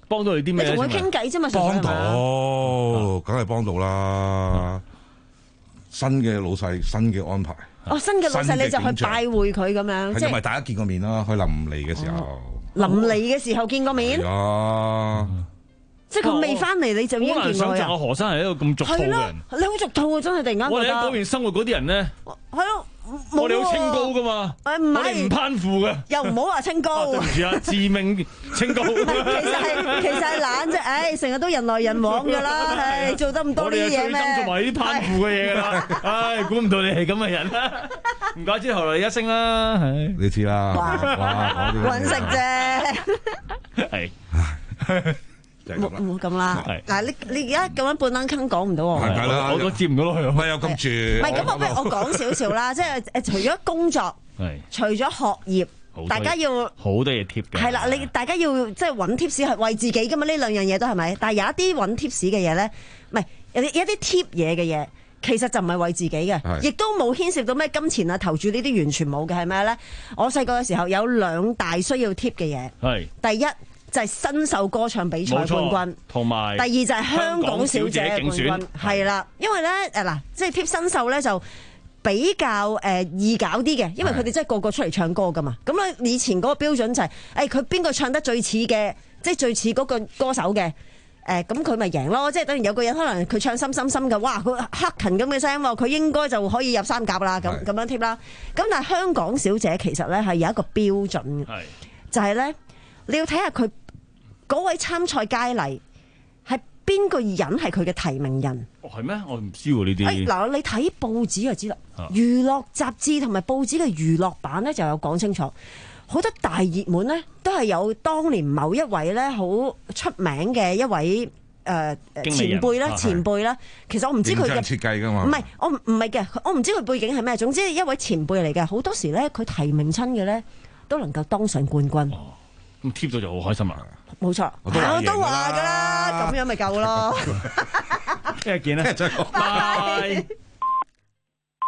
S9: 幫到你啲咩？
S11: 你同佢傾偈啫嘛，
S10: 幫到，梗係幫到啦。新嘅老細，新嘅安排。
S11: 哦，新嘅老細你就去拜會佢咁樣，
S10: 即係咪大家見過面啦？去臨嚟嘅時候，
S11: 臨嚟嘅時候見過面。
S10: 啊，
S11: 即係佢未翻嚟你就已經見過佢。
S9: 好難想象阿何生係一個咁俗套嘅人。
S11: 你好俗套啊！真係突然間覺得。
S9: 我哋喺嗰邊生活嗰啲人咧，
S11: 係咯。
S9: 我哋好清高噶嘛，
S11: 誒唔係，
S9: 我哋唔攀附嘅，
S11: 又唔好話清高。
S9: 對唔住啊，自命清高。
S11: 其實係其實係懶啫，誒成日都人來人往㗎啦，係做得咁多呢啲嘢咩？
S9: 我哋最憎做埋啲攀附嘅嘢㗎啦，唉，估唔到你係咁嘅人啦，唔怪之後來一聲啦，係
S10: 你知啦，哇，
S11: 揾食啫，
S9: 係。
S11: 冇冇咁啦，嗱你你而家咁樣半冷坑講唔到喎，
S10: 係啦，
S9: 我都接唔到落去，
S10: 咪有咁住。
S11: 唔係咁，我不如我講少少啦，即係誒，除咗工作，除咗學業，大家要
S9: 好多嘢貼嘅。
S11: 係啦，你大家要即係揾 tips 係為自己噶嘛？呢兩樣嘢都係咪？但係有一啲揾 tips 嘅嘢咧，唔係有啲有啲貼嘢嘅嘢，其實就唔係為自己嘅，亦都冇牽涉到咩金錢啊、投注呢啲完全冇嘅，係咩咧？我細個嘅時候有兩大需要貼嘅嘢，係第一。就係新秀歌唱比賽冠軍，
S9: 同埋
S11: 第二就係香港小姐嘅冠軍，係啦。因為咧誒嗱，即係貼新秀咧就比較誒、呃、易搞啲嘅，因為佢哋真係個個出嚟唱歌噶嘛。咁咧以前嗰個標準就係誒佢邊個唱得最似嘅，即係最似嗰個歌手嘅誒，咁佢咪贏咯。即係等於有個人可能佢唱深深深嘅，哇佢黑琴咁嘅聲喎，佢應該就可以入三甲啦。咁咁樣貼啦。咁但係香港小姐其實咧係有一個標準嘅，就係咧。你要睇下佢嗰位參賽佳麗係邊個人係佢嘅提名人？
S9: 哦，係咩？我唔知喎呢啲。
S11: 嗱、哎，你睇報紙就知啦。娛樂雜誌同埋報紙嘅娛樂版咧就有講清楚，好多大熱門咧都係有當年某一位咧好出名嘅一位誒、呃、前輩啦，前輩啦。其實我唔知佢嘅
S10: 設計㗎嘛。
S11: 唔係，我唔唔係嘅，我唔知佢背景係咩。總之一位前輩嚟嘅，好多時咧佢提名親嘅咧都能夠當上冠軍。
S9: 哦咁貼咗就好開心啊！
S11: 冇錯，我都話㗎啦，咁樣咪夠咯。
S9: 聽日見啦，拜拜。